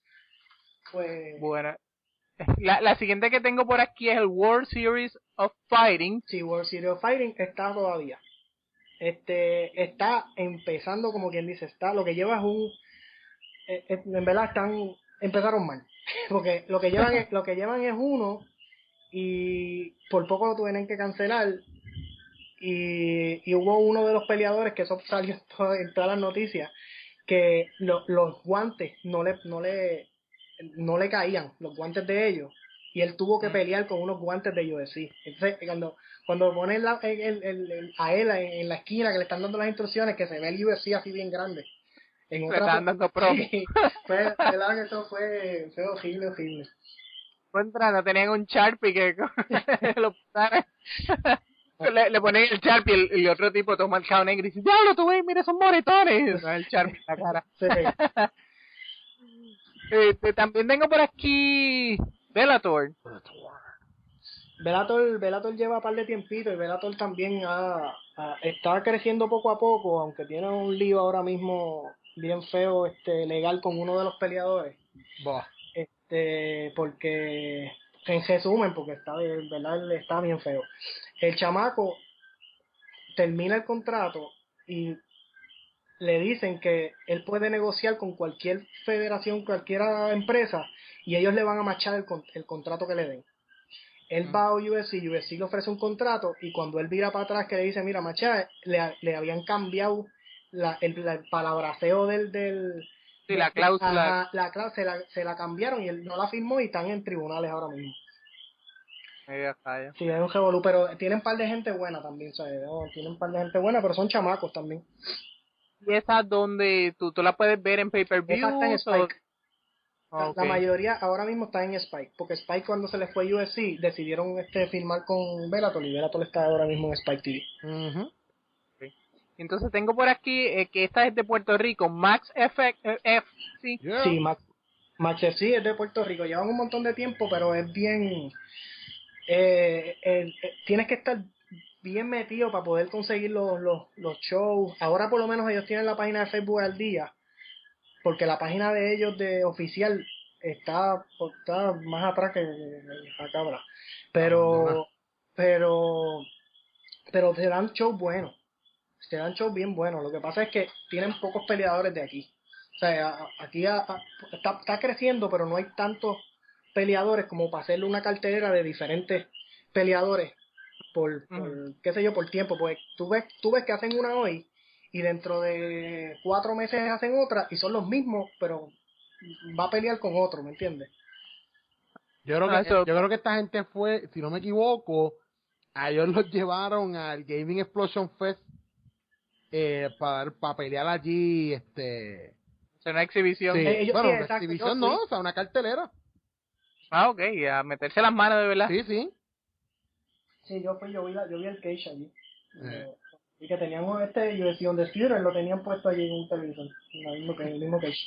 Pues, Bueno, la, la siguiente que tengo por aquí es el World Series of Fighting. sí, World Series of Fighting está todavía. Este, está empezando, como quien dice, está, lo que lleva es un, eh, eh, en verdad están empezaron mal. Porque lo que llevan es, lo que llevan es uno y por poco lo tuvieron que cancelar. Y, y hubo uno de los peleadores, que eso salió en, todo, en todas las noticias, que lo, los guantes no le, no le no le caían, los guantes de ellos, y él tuvo que pelear con unos guantes de U F C. Entonces, cuando cuando ponen la, el, el, el, a él en, en la esquina que le están dando las instrucciones, que se ve el U F C así bien grande, en Le otra están dando promo. sí, fue, verdad que eso fue, fue horrible, horrible. Fue entrando, tenían un Sharpie que lo pusieron. Le, le ponen el Sharpie y el, el otro tipo toma el cao negro y dice, diablo, tú ves, mira esos moretones. No, el Sharpie en la cara. Sí. Este, también tengo por aquí Bellator. Bellator, Bellator lleva un par de tiempito y Bellator también ha, ha, está creciendo poco a poco, aunque tiene un lío ahora mismo bien feo, este, legal con uno de los peleadores. Bah. Este, porque, en resumen, porque está, verdad, está bien feo. El chamaco termina el contrato y le dicen que él puede negociar con cualquier federación, cualquier empresa, y ellos le van a machar el, el contrato que le den. Él va a U F C, U F C le ofrece un contrato, y cuando él vira para atrás que le dice, mira, machar, le, le habían cambiado la, el, la, el palabraceo del... del sí, la cláusula. Ajá, la cláusula se, la, se la cambiaron y él no la firmó y están en tribunales ahora mismo. Sí, es un revolú, pero tienen un par de gente buena también, ¿sabes? ¿No? Tienen un par de gente buena, pero son chamacos también. ¿Y esa donde tú, tú la puedes ver en pay-per-view? Esa está en Spike. O... La, okay. la mayoría ahora mismo está en Spike, porque Spike cuando se les fue U F C decidieron este firmar con Bellator y Bellator está ahora mismo en Spike T V. Uh-huh. Okay. Entonces tengo por aquí eh, que esta es de Puerto Rico, Max F, F sí. Yeah. Sí, Max, Max F C es de Puerto Rico, llevan un montón de tiempo, pero es bien... Eh, eh, eh, tienes que estar bien metido para poder conseguir los, los, los shows. Ahora por lo menos ellos tienen la página de Facebook al día, porque la página de ellos de oficial está, está más atrás que la cabra. Pero, pero, pero te dan shows buenos, te dan shows bien buenos. Lo que pasa es que tienen pocos peleadores de aquí. O sea, aquí a, a, está, está creciendo, pero no hay tantos peleadores como para hacerle una cartelera de diferentes peleadores por, por uh-huh. qué sé yo, por tiempo. Pues tú ves, tú ves que hacen una hoy y dentro de cuatro meses hacen otra y son los mismos, pero va a pelear con otro, ¿me entiendes? Yo creo que ah, eso... yo creo que esta gente fue, si no me equivoco, a ellos los llevaron al Gaming Explosion Fest eh, para, para pelear allí, este, o sea, una exhibición. Sí. Eh, ellos, bueno, sí, una exacto, exhibición no, o sea, una cartelera. Ah, ok, a meterse las manos de verdad. Sí, sí. Sí, yo fui, yo vi, la, yo vi el cage allí. Eh. Y que teníamos este U F C donde Theater lo tenían puesto allí en un televisor, en el mismo, en el mismo cage.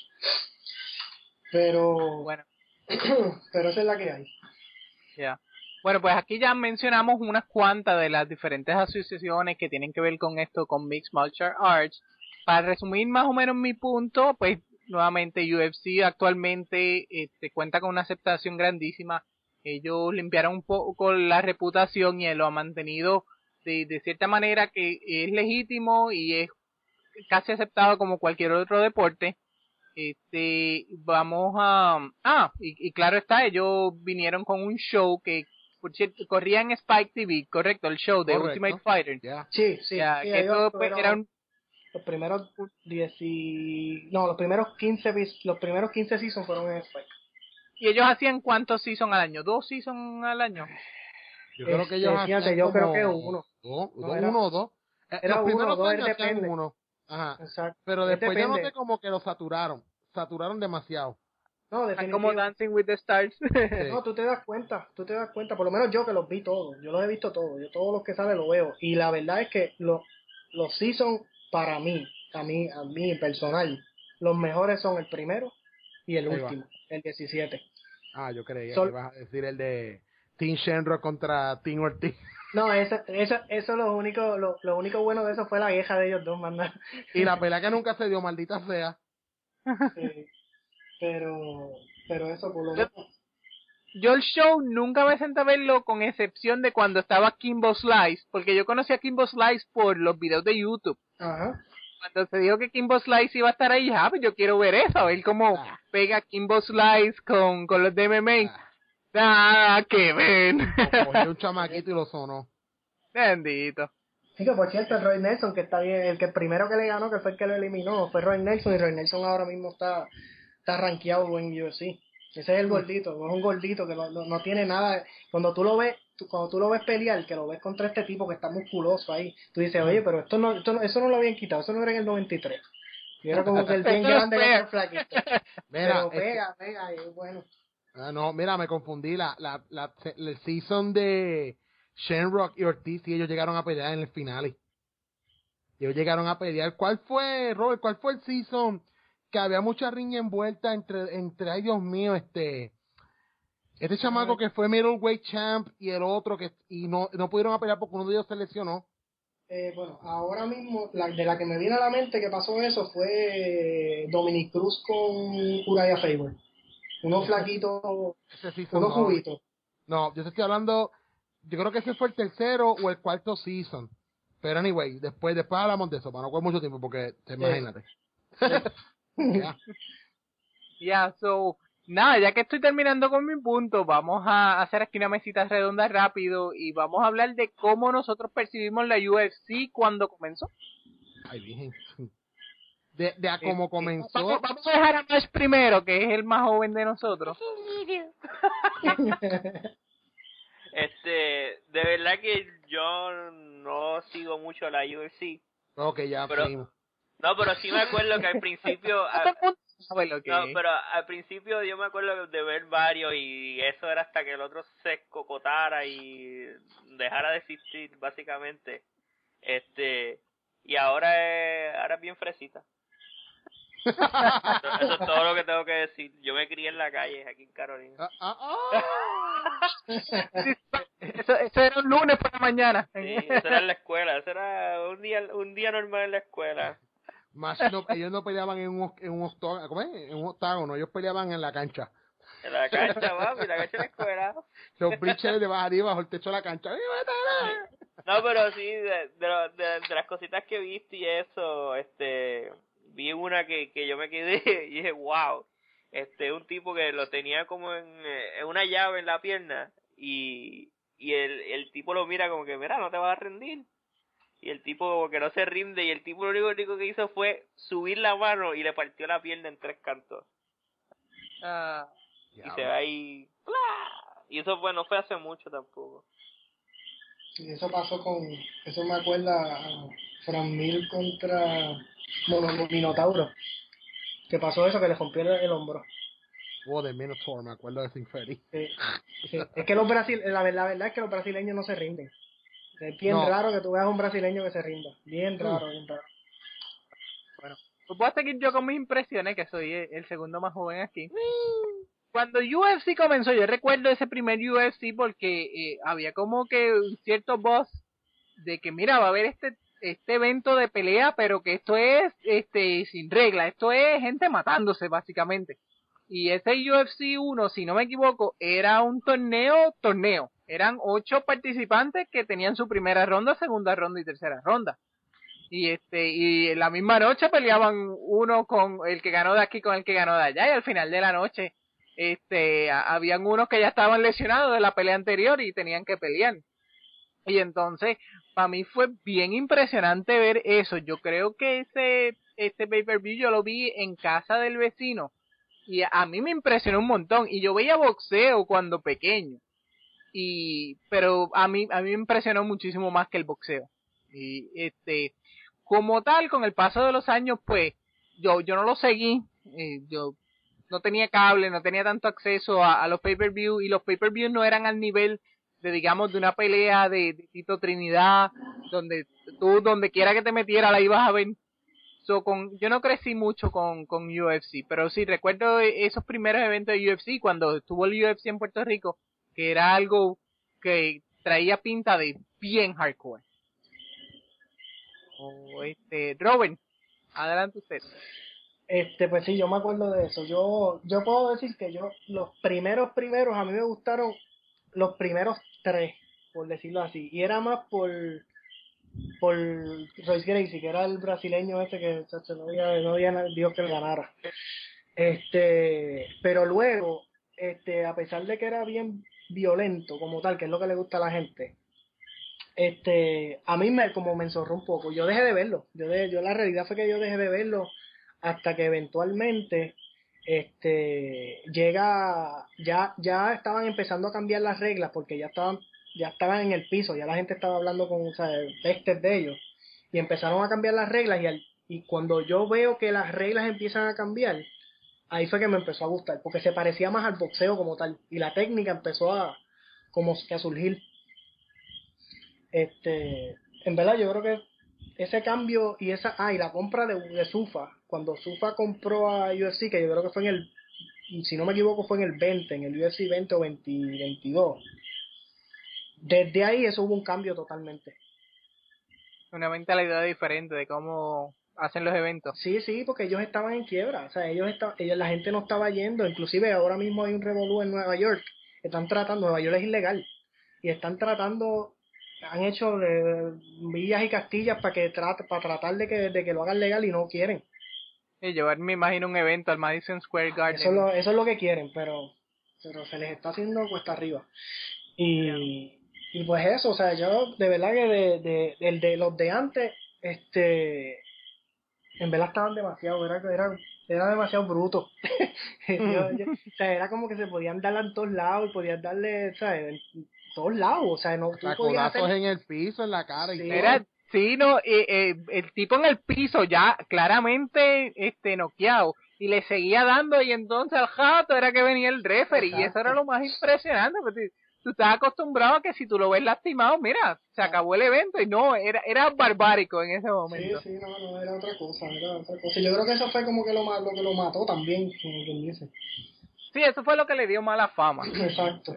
Pero, bueno, pero esa es la que hay. Ya. Yeah. Bueno, pues aquí ya mencionamos unas cuantas de las diferentes asociaciones que tienen que ver con esto, con Mixed Martial Arts. Para resumir más o menos mi punto, pues nuevamente U F C actualmente este, cuenta con una aceptación grandísima. Ellos limpiaron un poco la reputación y lo han mantenido de, de cierta manera que es legítimo y es casi aceptado como cualquier otro deporte. Este, vamos a... Ah, y, y claro está, ellos vinieron con un show que, por cierto, corría en Spike T V, correcto, el show de Correcto. Ultimate Fighter. Yeah. Sí, sí. Ya, sí que eso pues, era un... Los primeros diez y... No, los primeros quince, los primeros quince seasons fueron en Spike. ¿Y ellos hacían cuántos seasons al año? ¿Dos seasons al año? Yo creo que ellos este, hacían yo como... creo que uno. ¿Dos? No, era, uno o dos. Era los primeros uno, dos, años hacían depende. uno. Ajá. Exacto. Pero después depende. yo noté como que lo saturaron. Saturaron demasiado. No, definitivamente. Como Dancing with the Stars. Sí. No, tú te das cuenta, tú te das cuenta, por lo menos yo que los vi todos, yo los he visto todos, yo todos los que salen los veo, y la verdad es que los, los seasons para mí, a mí, a mí personal, los mejores son el primero y el Ahí último, va. el diecisiete. Ah, yo creía Sol... que ibas a decir el de Team Shenron contra Team Ortiz. No, eso, eso, eso lo único, lo, lo único bueno de eso fue la queja de ellos dos, manda. Y la pelea que nunca se dio, maldita sea. Sí, pero, pero eso por lo menos. Yo el show nunca me senté a verlo con excepción de cuando estaba Kimbo Slice, porque yo conocí a Kimbo Slice por los videos de YouTube. Ajá. cuando se dijo que Kimbo Slice iba a estar ahí, ah, pues yo quiero ver eso, a ver cómo Ah. pega Kimbo Slice con, con los de M M A. Ah, Ah, que ven. o cogió un chamaquito y lo sonó. Bendito. Sí, que por cierto, el Roy Nelson, que está bien, el que el primero que le ganó, que fue el que lo eliminó, fue Roy Nelson, y Roy Nelson ahora mismo está, está rankeado en U F C. Ese es el gordito, no es un gordito que no, no, no tiene nada. Cuando tú lo ves, tú, cuando tú lo ves pelear, que lo ves contra este tipo que está musculoso ahí, tú dices, oye, pero esto no, esto no, eso no lo habían quitado, eso no era en el noventa y tres. Y era como que el bien grande contra el flaquito. Mira, Pero este- pega, pega, y es bueno. ah, no, mira, me confundí. La, la, la, el season de Shamrock y Ortiz y ellos llegaron a pelear en el final. Ellos llegaron a pelear. ¿Cuál fue, Robert? ¿Cuál fue el season que había mucha riña envuelta entre, entre, ay Dios mío, este, este chamaco que fue middleweight champ y el otro que, y no, no pudieron a pelear porque uno de ellos se lesionó? Eh, bueno, ahora mismo, la, de la que me viene a la mente que pasó eso fue Dominic Cruz con Uriah Faber. Unos flaquitos, Ese season unos no. juguitos. No, yo te estoy hablando, yo creo que ese fue el tercero o el cuarto season. Pero anyway, después, después hablamos de eso, para no coger mucho tiempo, porque te imagínate. Ya. Ya, so, nada, ya que estoy terminando con mi punto, vamos a hacer aquí una mesita redonda rápido y vamos a hablar de cómo nosotros percibimos la U F C cuando comenzó. Ay, virgen. De, de a cómo Este, comenzó. Vamos, vamos a dejar a Mash primero, que es el más joven de nosotros. Este, de verdad que yo no sigo mucho la U F C. Ok, ya, Pero- seguimos. No, pero sí me acuerdo que al principio... a- Todo el mundo sabe lo que no, es. pero al principio yo me acuerdo de ver varios y eso era hasta que el otro se cocotara y dejara de existir, básicamente. Este, y ahora es, ahora es bien fresita. Eso, eso es todo lo que tengo que decir. Yo me crié en la calle, aquí en Carolina. Ah, ah, ah. Eso, eso era un lunes por la mañana. Sí, eso era en la escuela, eso era un día, un día normal en la escuela. Más no, ellos no peleaban en un, en un octógono, ¿cómo es? En un octágono, ellos peleaban en la cancha. En la cancha, papi, la cancha de la escuela. Los briches de baja arriba bajo el techo de la cancha. ¡Ay, mátala! No, pero sí, de, de, lo- de, de las cositas que viste y eso, este, vi una que, que yo me quedé y dije, wow, este, un tipo que lo tenía como en, eh, en una llave en la pierna y, y el, el tipo lo mira como que, mira, no te vas a rendir. Y el tipo como que no se rinde y el tipo lo único, lo único que hizo fue subir la mano y le partió la pierna en tres cantos. Ah, Y se ve ahí, ¡plá! Y eso fue, no fue hace mucho tampoco. Y eso pasó con, eso me acuerda a Fran Mil contra Mono- Minotauro. Que pasó eso, que le rompió el, el hombro. Oh, de Minotaur, me acuerdo de Sin Freddy. Sí, sí. Es que los brasil, la, ver- la verdad es que los brasileños no se rinden. Es bien No. raro que tú veas a un brasileño que se rinda. Bien raro, bien raro. bueno, pues voy a seguir yo con mis impresiones, que soy el, el segundo más joven aquí. Cuando U F C comenzó, yo recuerdo ese primer U F C porque eh, había como que un cierto buzz de que mira, va a haber este este evento de pelea, pero que esto es este sin regla, esto es gente matándose básicamente. Y ese U F C uno, si no me equivoco, era un torneo, torneo. Eran ocho participantes que tenían su primera ronda, segunda ronda y tercera ronda. Y este y en la misma noche peleaban uno con el que ganó de aquí con el que ganó de allá y al final de la noche este a- habían unos que ya estaban lesionados de la pelea anterior y tenían que pelear. Y entonces, para mí fue bien impresionante ver eso. Yo creo que ese este pay-per-view yo lo vi en casa del vecino y a, a mí me impresionó un montón. Y yo veía boxeo cuando pequeño, y pero a mí a mí me impresionó muchísimo más que el boxeo. Y este, como tal, con el paso de los años, pues yo yo no lo seguí. Eh, yo no tenía cable, no tenía tanto acceso a, a los pay-per-view y los pay-per-view no eran al nivel de, digamos, de una pelea de, de Tito Trinidad, donde tú donde quiera que te metiera la ibas a ver. So, con, yo no crecí mucho con, con U F C, pero sí recuerdo esos primeros eventos de U F C cuando estuvo el U F C en Puerto Rico, que era algo que traía pinta de bien hardcore. Oh, este, Robin, adelante usted. Este, pues sí, yo me acuerdo de eso. Yo, yo puedo decir que yo, los primeros primeros, a mí me gustaron los primeros tres, por decirlo así. Y era más por, por Royce Gracie, que era el brasileño este que chacho, no había, no había Dios que le ganara. Este, pero luego, este, a pesar de que era bien violento como tal, que es lo que le gusta a la gente, este, a mí me como me enzorró un poco. Yo dejé de verlo. Yo de, yo la realidad fue que yo dejé de verlo hasta que eventualmente este llega ya ya estaban empezando a cambiar las reglas porque ya estaban ya estaban en el piso, ya la gente estaba hablando con, o sea, pestes de ellos y empezaron a cambiar las reglas y al, y cuando yo veo que las reglas empiezan a cambiar, ahí fue que me empezó a gustar, porque se parecía más al boxeo como tal y la técnica empezó a como que a surgir. Este, en verdad yo creo que ese cambio y esa ah y la compra de, de Zuffa, cuando Zuffa compró a U F C, que yo creo que fue en el, si no me equivoco fue en el veinte, en el U F C veinte o veinte, veintidós. Desde ahí eso hubo un cambio totalmente. Una mentalidad diferente de cómo hacen los eventos. Sí, sí, porque ellos estaban en quiebra, o sea, ellos estaban, ellos, la gente no estaba yendo, inclusive ahora mismo hay un revolú en Nueva York, están tratando, Nueva York es ilegal, y están tratando, han hecho eh, villas y castillas para que trate, para tratar de que, de que lo hagan legal y no quieren. Y llevar, me imagino, un evento al Madison Square Garden. Eso es lo, eso es lo que quieren, pero, pero se les está haciendo cuesta arriba. Y, yeah. y pues eso, o sea, yo de verdad que de, de, de, de los de antes, este, en verdad estaban demasiado, era, era, era demasiado bruto. yo, yo, o sea, era como que se podían darle en todos lados y podían darle, ¿sabes? En todos lados, o sea, no, tú podías hacer... en el piso, en la cara y sí. todo. Era, sí, no, eh, eh, el tipo en el piso ya claramente este noqueado y le seguía dando y entonces al jato era que venía el referee. Exacto. Y eso era lo más impresionante, porque tú estás acostumbrado a que si tú lo ves lastimado, mira, se acabó el evento y no, era era barbárico en ese momento. Sí, sí, no, no, era otra cosa, era otra cosa. Yo creo que eso fue como que lo, lo que lo mató también, como quien dice. Sí, eso fue lo que le dio mala fama. Exacto.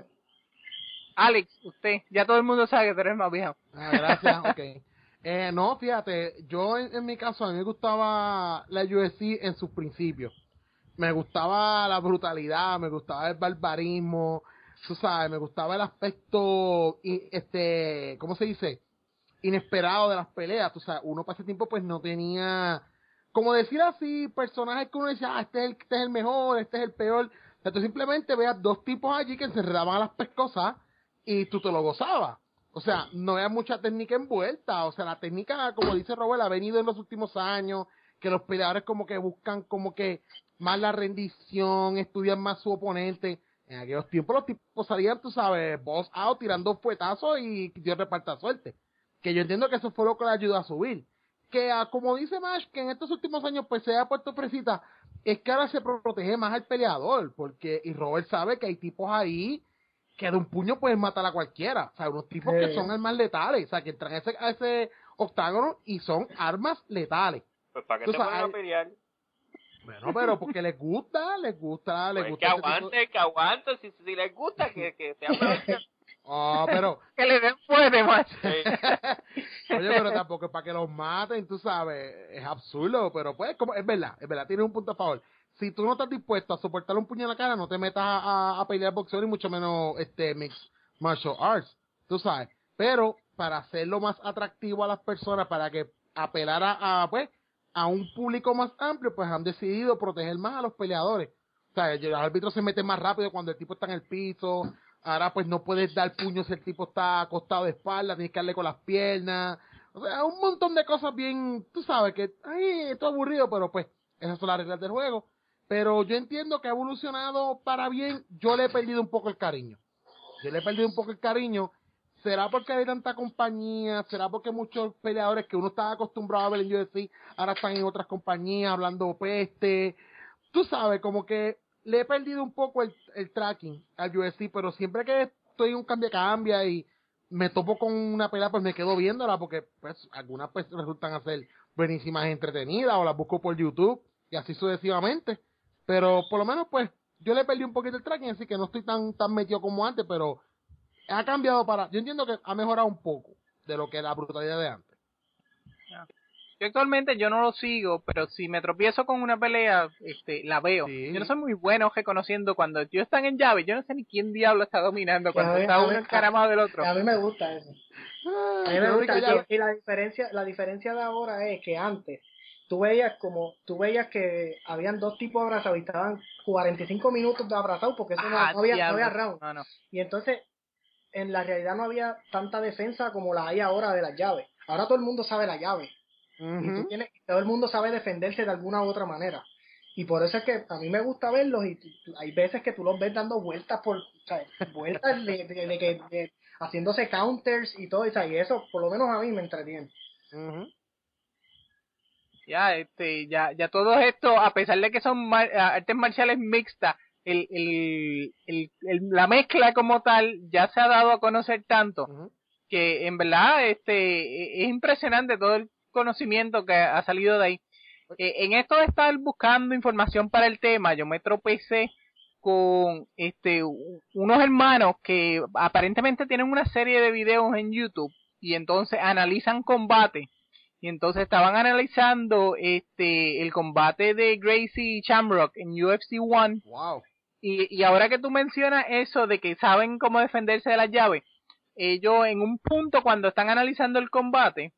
Alex, usted, ya todo el mundo sabe que tú eres más viejo. Ah, gracias, ok. Eh, no, fíjate, yo en, en mi caso a mí me gustaba la U F C en sus principios. Me gustaba la brutalidad, me gustaba el barbarismo, tú sabes, me gustaba el aspecto, este, ¿cómo se dice? Inesperado de las peleas, tú sabes, uno para ese tiempo pues no tenía, como decir así, personajes que uno decía, ah, este es el, este es el mejor, este es el peor. O sea, tú simplemente veas dos tipos allí que se enredaban a las pescosas y tú te lo gozabas. O sea, no había mucha técnica envuelta. O sea, la técnica, como dice Robert, ha venido en los últimos años, que los peleadores como que buscan como que más la rendición, estudian más su oponente. En aquellos tiempos los tipos salían, tú sabes, boss out, tirando fuetazos y Dios reparta suerte. Que yo entiendo que eso fue lo que le ayudó a subir. Que uh, como dice Mash, que en estos últimos años pues se ha puesto fresita, es que ahora se protege más al peleador, porque, y Robert sabe que hay tipos ahí que de un puño pueden matar a cualquiera, o sea, unos tipos sí. que son armas letales, o sea, que entran a ese, a ese octágono y son armas letales. Pues para qué te ponen a pelear. Bueno, pero porque les gusta, les gusta, les pues gusta. Que aguante, tipo... que aguante, si, si les gusta, que, que se aprovechen. Oh, pero... que le den fuerte, macho. Sí. Oye, pero tampoco es para que los maten, tú sabes, es absurdo, pero pues, como, es verdad, es verdad, tienes un punto a favor. Si tú no estás dispuesto a soportar un puño en la cara, no te metas a, a pelear boxeo y mucho menos este mixed martial arts, tú sabes. Pero para hacerlo más atractivo a las personas, para que apelar a, a pues a un público más amplio, pues han decidido proteger más a los peleadores. O sea, los árbitros se meten más rápido cuando el tipo está en el piso. Ahora pues no puedes dar puños si el tipo está acostado de espalda, tienes que darle con las piernas. O sea, un montón de cosas bien, tú sabes que, ay, esto es aburrido, pero pues esas son las reglas del juego. Pero yo entiendo que ha evolucionado para bien. Yo le he perdido un poco el cariño. Yo le he perdido un poco el cariño. ¿Será porque hay tanta compañía? ¿Será porque muchos peleadores que uno estaba acostumbrado a ver en U F C ahora están en otras compañías hablando peste? Tú sabes, como que le he perdido un poco el, el tracking al U F C, pero siempre que estoy en un cambia-cambia y me topo con una pelea, pues me quedo viéndola porque pues algunas pues resultan a ser buenísimas y entretenidas o las busco por YouTube y así sucesivamente. Pero por lo menos, pues, yo le perdí un poquito el tracking, así que no estoy tan tan metido como antes, pero ha cambiado para... Yo entiendo que ha mejorado un poco de lo que la brutalidad de antes. Yo actualmente yo no lo sigo, pero si me tropiezo con una pelea, este, la veo. Sí. Yo no soy muy bueno reconociendo cuando ellos están en llave, yo no sé ni quién diablo está dominando cuando mí, está uno encaramado del otro. A mí me gusta eso. A mí me gusta. Y, y la diferencia, la diferencia de ahora es que antes tú veías como, tú veías que habían dos tipos abrazados y estaban cuarenta y cinco minutos de abrazados porque eso no, Ah, no había, no diablo. había round. No, no. Y entonces, en la realidad no había tanta defensa como la hay ahora de las llaves. Ahora todo el mundo sabe la llave. Uh-huh. Y tú tienes, todo el mundo sabe defenderse de alguna u otra manera. Y por eso es que a mí me gusta verlos y hay veces que tú los ves dando vueltas por, o sea, vueltas de, de, de que de, haciéndose counters y todo, o sea, y eso por lo menos a mí me entretiene. Uh-huh. Ya, este, ya, ya todo esto, a pesar de que son mar, artes marciales mixtas, el, el, el, el, la mezcla como tal ya se ha dado a conocer tanto uh-huh. que en verdad este es impresionante todo el conocimiento que ha salido de ahí. Eh, en esto de estar buscando información para el tema, yo me tropecé con este unos hermanos que aparentemente tienen una serie de videos en YouTube y entonces analizan combate. Y entonces estaban analizando este el combate de Gracie Shamrock en U F C One. Wow. Y, y ahora que tú mencionas eso de que saben cómo defenderse de las llaves, ellos en un punto cuando están analizando el combate,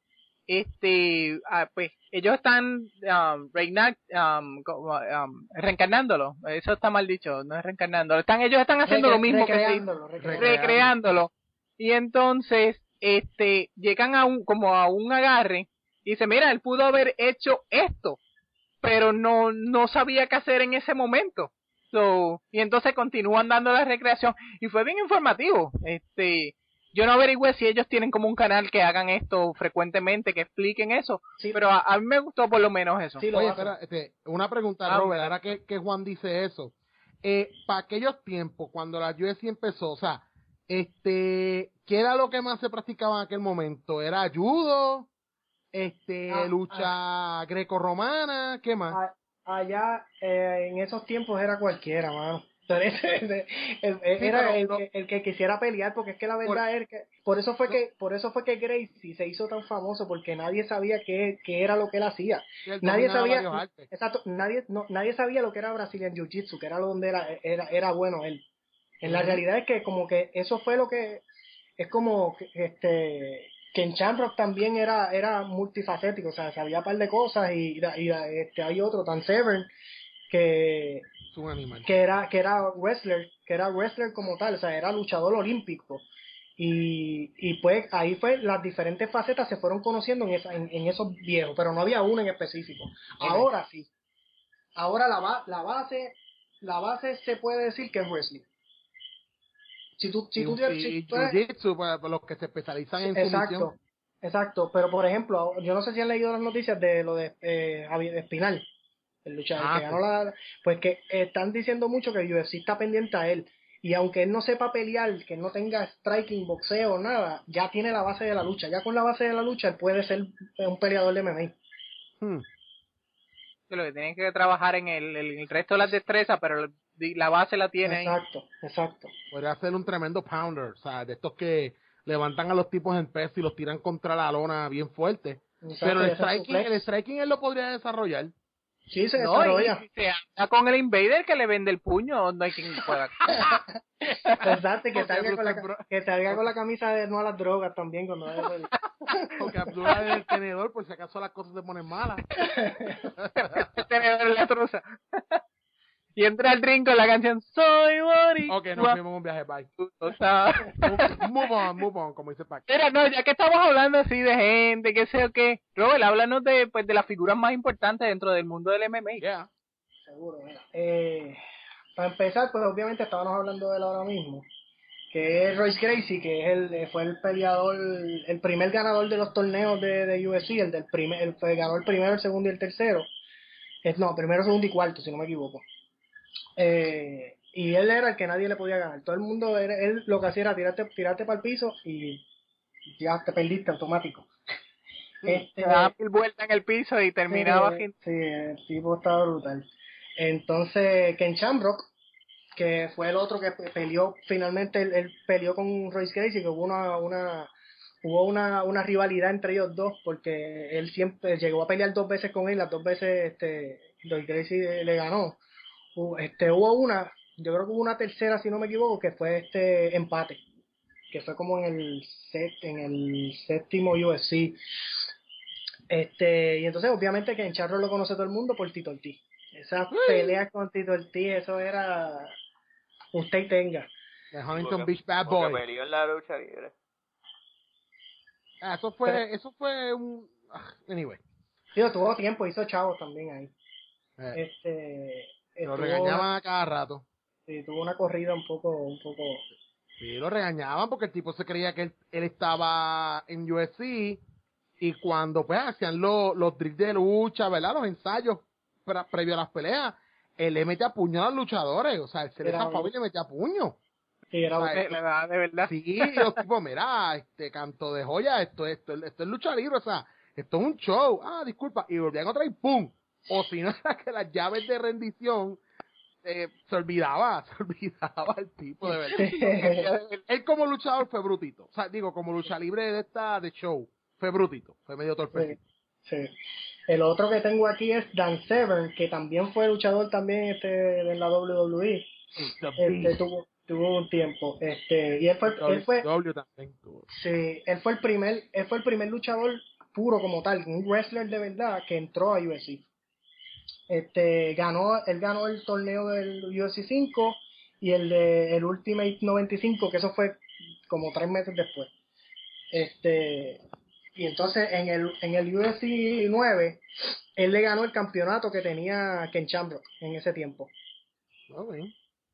este, ah, pues ellos están um, reinar, um, um, reencarnándolo. Eso está mal dicho, no es reencarnándolo. Están, ellos están haciendo Recre- lo mismo recreándolo, que recreándolo. recreándolo. Y entonces, este, llegan a un, como a un agarre y dice, mira, él pudo haber hecho esto, pero no, no sabía qué hacer en ese momento. So, y entonces continúan dando la recreación y fue bien informativo. Este, yo no averigüé si ellos tienen como un canal que hagan esto frecuentemente, que expliquen eso, sí, pero a, a mí me gustó por lo menos eso. Sí, Oye, espera, este, una pregunta, ah, Robert, ahora que, que Juan dice eso. Eh, para aquellos tiempos, cuando la U F C empezó, o sea, este, ¿qué era lo que más se practicaba en aquel momento? ¿Era judo? Este, ah, lucha ah, grecorromana, ¿qué más? Ah, allá, eh, en esos tiempos era cualquiera, mano. el, el, el, sí, era el, no, que, el que quisiera pelear, porque es que la verdad por, es que por eso fue no, que por eso fue que Gracie se hizo tan famoso, porque nadie sabía qué, qué era lo que él hacía. Nadie sabía, exacto, nadie no, nadie sabía lo que era Brazilian Jiu-Jitsu, que era lo donde era, era, era bueno él. En uh-huh. La realidad es que como que eso fue lo que es como que, este que en Shamrock también era era multifacético, o sea, sabía un par de cosas y, y, y este hay otro tan Severn que un animal. que era que era wrestler, que era wrestler como tal, o sea, era luchador olímpico. Y, y pues ahí fue las diferentes facetas se fueron conociendo en, esa, en, en esos viejos, pero no había uno en específico. Okay. Ahora sí. Ahora la, la base la base se puede decir que es wrestling. Si tú si y, tú y, si y tú jiu-jitsu para, para los que se especializan en exacto, sumisión. Exacto, pero por ejemplo, yo no sé si han leído las noticias de lo de eh, Javier Espinal. El luchador ah, que ganó pues. la pues que están diciendo mucho que el U F C está pendiente a él y aunque él no sepa pelear, que no tenga striking, boxeo, nada, ya tiene la base de la lucha, ya con la base de la lucha él puede ser un peleador de M M A. Hmm. Lo que tienen que trabajar en el, el, el resto de las destrezas, pero la base la tiene exacto, ahí. Exacto, Podría ser un tremendo pounder, o sea, de estos que levantan a los tipos en peso y los tiran contra la lona bien fuerte. Exacto, pero el striking, el striking él lo podría desarrollar. Sí, se no, desarrolla. Y se anda con el Invader que le vende el puño, no hay quien pueda. Exacto, que salga, con la, que salga con la camisa de no a las drogas también cuando vaya el... Porque Abdullah es el tenedor, por si acaso las cosas se ponen malas. El tenedor en la truza. Y entra el drink con la canción Soy Boricua. Ok, nos fuimos un viaje, bye. O sea, move on, move on, como dice Pac. Mira, no, ya que estamos hablando así de gente, que sé o qué, Robert, háblanos de, pues, de las figuras más importantes dentro del mundo del M M A. Yeah. Seguro, mira. Eh, para empezar, pues obviamente estábamos hablando de él ahora mismo, que es Royce Gracie, que es el, fue el peleador, el primer ganador de los torneos de, de U F C, el del primer, el, el ganó el primero, el segundo y el tercero. Es, no, primero, segundo y cuarto, si no me equivoco. Eh, y él era el que nadie le podía ganar. Todo el mundo, era, él lo que hacía era tirarte, tirarte para el piso y ya te perdiste automático. Sí, este, daba mil vueltas en el piso y terminaba. Sí, sí, el tipo estaba brutal. Entonces, Ken Shamrock, que fue el otro que peleó, finalmente él, él peleó con Royce Gracie, que hubo una, una hubo una, una rivalidad entre ellos dos, porque él siempre llegó a pelear dos veces con él, las dos veces este Royce Gracie le ganó. Este hubo una, yo creo que hubo una tercera si no me equivoco, que fue este empate, que fue como en el set, en el séptimo U F C. Este, y entonces obviamente que en Charro lo conoce todo el mundo por Tito Ortiz. Esas peleas con Tito Ortiz, eso era usted y tenga. The Huntington Porque- Beach Bad porque Boy. peleó en la lucha libre. Ah, eso fue, eso fue un... ah, Anyway. Sí, tuvo tiempo, hizo chavos también ahí. Eh, Este, lo estuvo regañaban una, a cada rato. sí, tuvo una corrida un poco, un poco, Sí, lo regañaban porque el tipo se creía que él, él estaba en U F C y cuando pues hacían los, los drills de lucha, ¿verdad? Los ensayos pre- previo a las peleas, él le metía puño a los luchadores, o sea, él se le Era zafaba un- y le metía puño. sí, era O sea, Le, le da de verdad. Sí, y los tipos, mira, este canto de joya, esto, esto, esto es lucha libre, o sea, esto es un show. Ah, disculpa, y volvían otra y ¡pum! O si no, era que las llaves de rendición eh, se olvidaba, se olvidaba el tipo, de verdad. Él como luchador fue brutito, o sea, digo, como lucha libre de esta, de show, fue brutito, fue medio torpecito. Sí, sí. El otro que tengo aquí es Dan Severn, que también fue luchador también este de la W W E. Este tuvo tuvo un tiempo, este y él fue él fue W también tuvo. sí, él fue el primer él fue el primer luchador puro como tal, un wrestler de verdad que entró a U F C. Este ganó él ganó el torneo del U F C cinco y el de el Ultimate noventa y cinco, que eso fue como tres meses después. Este y entonces en el en el U F C nueve él le ganó el campeonato que tenía Ken Shamrock en ese tiempo. Oh, bien.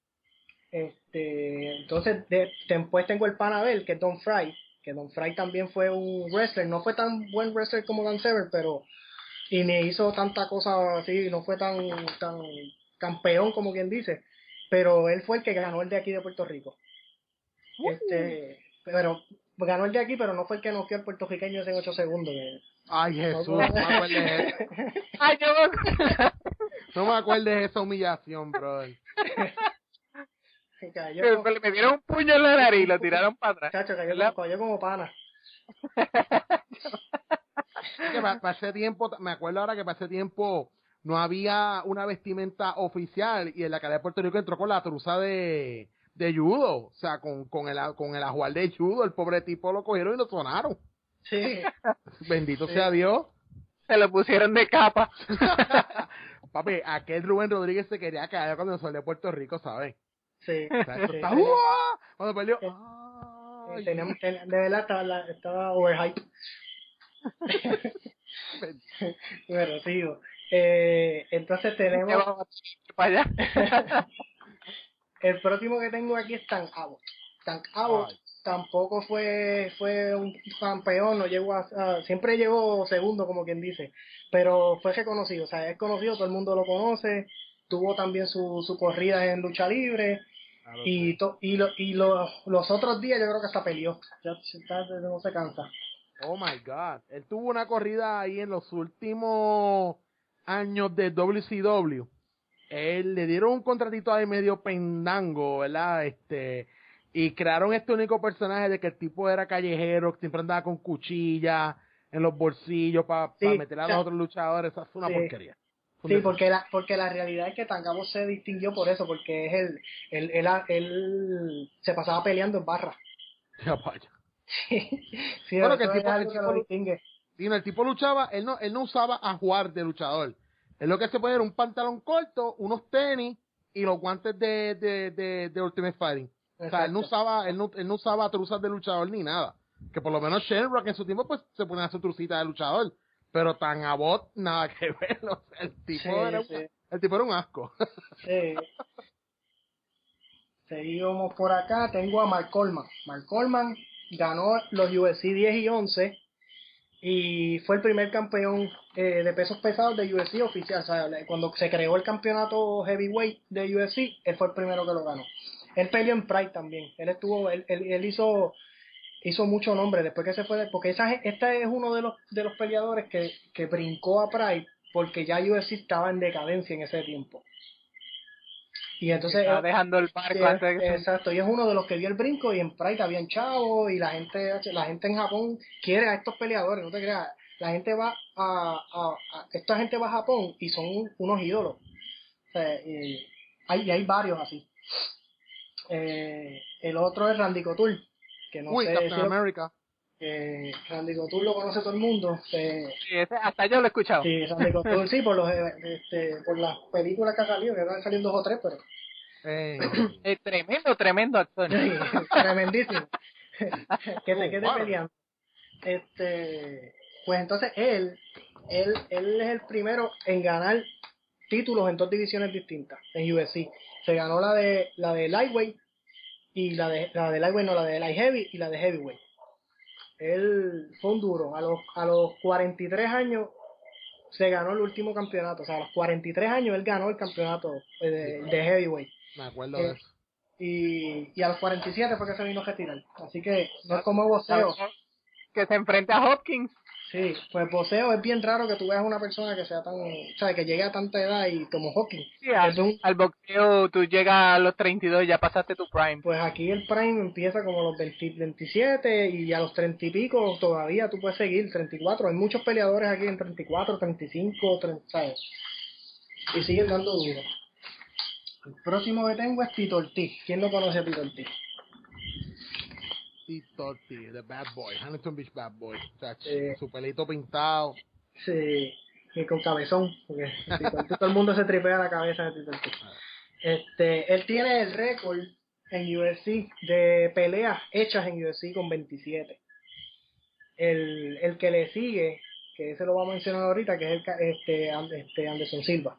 Este, entonces de, después tengo el pana de él, que es Don Fry, que Don Fry también fue un wrestler, no fue tan buen wrestler como Dan Severn, pero y ni hizo tanta cosa así, no fue tan tan campeón como quien dice, pero él fue el que ganó el de aquí de Puerto Rico. Este, pero ganó el de aquí, pero no fue el que noqueó al puertorriqueño en ocho segundos. Que, Ay, Jesús, no me acuerdes de eso. Ay, yo No me acuerdes de esa humillación, brother. cayó, me, me dieron un puño en la nariz y lo tiraron para atrás. chacho, cayó, ¿Verdad? como, cayó como pana. Que pa- para ese tiempo, me acuerdo ahora que para ese tiempo no había una vestimenta oficial y en la calidad de Puerto Rico entró con la truza de, de judo, o sea, con, con el con el ajuar de judo, el pobre tipo lo cogieron y lo sonaron. Sí, Bendito Sí. sea Dios. Se lo pusieron de capa. Papi, aquel Rubén Rodríguez se quería caer cuando salió de Puerto Rico, ¿sabes? sí, O sea, esto sí, está, tenía- ¡uah! Cuando perdió, Sí. ¡ay! Eh, teníamos- ten- de verdad estaba, la- estaba overhype. Bueno, sigo. Eh, entonces ¿Qué tenemos vamos a hacer para allá? el próximo que tengo aquí es Tank Abbott. Tank Abbott Ay. tampoco fue fue un campeón, no llegó a, a- siempre llegó segundo como quien dice, pero fue reconocido, o sea, es conocido, todo el mundo lo conoce, tuvo también su, su corrida en lucha libre. Claro, Y, sí. to, y, lo, y lo, los otros días yo creo que hasta peleó. Ya, ya no se cansa. Oh my God. Él tuvo una corrida ahí en los últimos años de W C W. Él le dieron un contratito ahí medio pendango, ¿verdad? Este, y crearon este único personaje de que el tipo era callejero, que siempre andaba con cuchilla en los bolsillos para Sí, meter a o sea, los otros luchadores. Esa es una sí. porquería. Un Sí, desastre. porque la, porque la realidad es que Tangabo se distinguió por eso, porque es el, él, él, él se pasaba peleando en barra. Ya vaya. Sí, Bueno, eso que el es tipo- el algo que tipo lo lu- distingue. Y no, el tipo luchaba, él no, él no usaba a jugar de luchador. Él lo que se ponía era un pantalón corto, unos tenis y los guantes de, de, de, de Ultimate Fighting. O sea, él no Exacto. usaba, él no, él no usaba truzas de luchador ni nada. Que por lo menos Shamrock en su tiempo pues se ponía su trucita de luchador. Pero tan a bot, nada que ver. O sea, el tipo Sí, era un, sí. el tipo era un asco. Sí. Seguimos por acá, tengo a Mark Coleman. Mark Coleman ganó los U F C diez y once y fue el primer campeón eh, de pesos pesados de U F C oficial. O sea, cuando se creó el campeonato heavyweight de U F C, él fue el primero que lo ganó. Él peleó en Pride también. Él estuvo, él, él, él hizo hizo mucho nombre después que se fue, de, porque esa, este es uno de los de los peleadores que, que brincó a Pride porque ya U F C estaba en decadencia en ese tiempo. Y entonces Estaba eh, dejando el barco sí, antes de que se... exacto, y es uno de los que dio el brinco y en Pride habían chavos y la gente la gente en Japón quiere a estos peleadores, no te creas, la gente va a, a, a esta gente va a Japón y son unos ídolos. O sea, y hay, y hay varios así. Eh, el otro es Randy Couture, que no Uy, sé Captain si lo- America. que Randy Couture lo conoce todo el mundo. eh, Sí, ese, hasta yo lo he escuchado. sí, Randy Couture sí, por los eh, este, por las películas que ha salido, que han salido dos o tres, pero Eh, Es tremendo, tremendo actor. sí, tremendísimo. Que se Oh, quede wow. peleando. Este, pues entonces él, él, él es el primero en ganar títulos en dos divisiones distintas en U F C. Se ganó la de la de lightweight y la de la de lightweight no, la de light heavy y la de heavyweight. Él fue un duro. A los a los cuarenta y tres años se ganó el último campeonato. O sea, a los cuarenta y tres años él ganó el campeonato eh, de, de heavyweight. me acuerdo Eh, de eso. y, y a los cuarenta y siete fue que se vino a retirar. Así que no es como boxeo. Que se enfrenta a Hopkins. Sí, pues boxeo es bien raro que tú veas una persona que sea tan, o sea, que llegue a tanta edad y como Hawking. Sí, al, Es un- al boxeo tú llegas a los treinta y dos y ya pasaste tu prime. Pues aquí el prime empieza como a los veinte, veintisiete y a los treinta y pico todavía tú puedes seguir, treinta y cuatro. Hay muchos peleadores aquí en treinta y cuatro, treinta y cinco, treinta, ¿sabes? Y siguen dando duro. El próximo que tengo es Tito Ortiz. ¿Quién no conoce a Tito Ortiz? Tito T, The Bad Boy, Huntington Beach Bad Boy. O sea, Sí. su pelito pintado. Sí, y con cabezón, porque Tito Ortiz, todo el mundo se tripea la cabeza de Tito Ortiz. Este, él tiene el récord en U F C de peleas hechas en U F C con veintisiete. El, el que le sigue, que ese lo vamos a mencionar ahorita, que es el, ca- este, And- este Anderson Silva.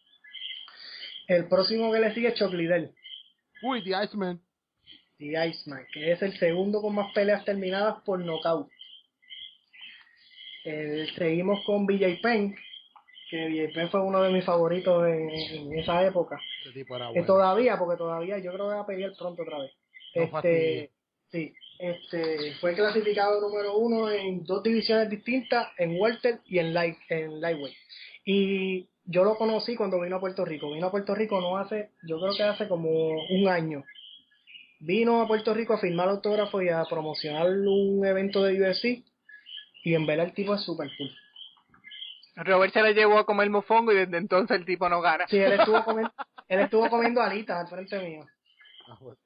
El próximo que le sigue es Chuck Liddell, Uy, The Iceman. The Iceman, que es el segundo con más peleas terminadas por nocaut. El- seguimos con B J Penn, que B J Penn fue uno de mis favoritos en, en esa época. Ese tipo era Que bueno. todavía, porque todavía yo creo que va a pelear pronto otra vez. No este, fastidie. sí, este, fue clasificado número uno en dos divisiones distintas, en welter y en light, en lightweight. Y yo lo conocí cuando vino a Puerto Rico. Vino a Puerto Rico no hace, yo creo que hace como un año. Vino a Puerto Rico a firmar autógrafo y a promocionar un evento de U F C. Y en verdad el tipo es super cool. Robert se le llevó a comer mofongo y desde entonces el tipo no gana. Sí, él estuvo comiendo, él estuvo comiendo alitas al frente mío. Ah, bueno.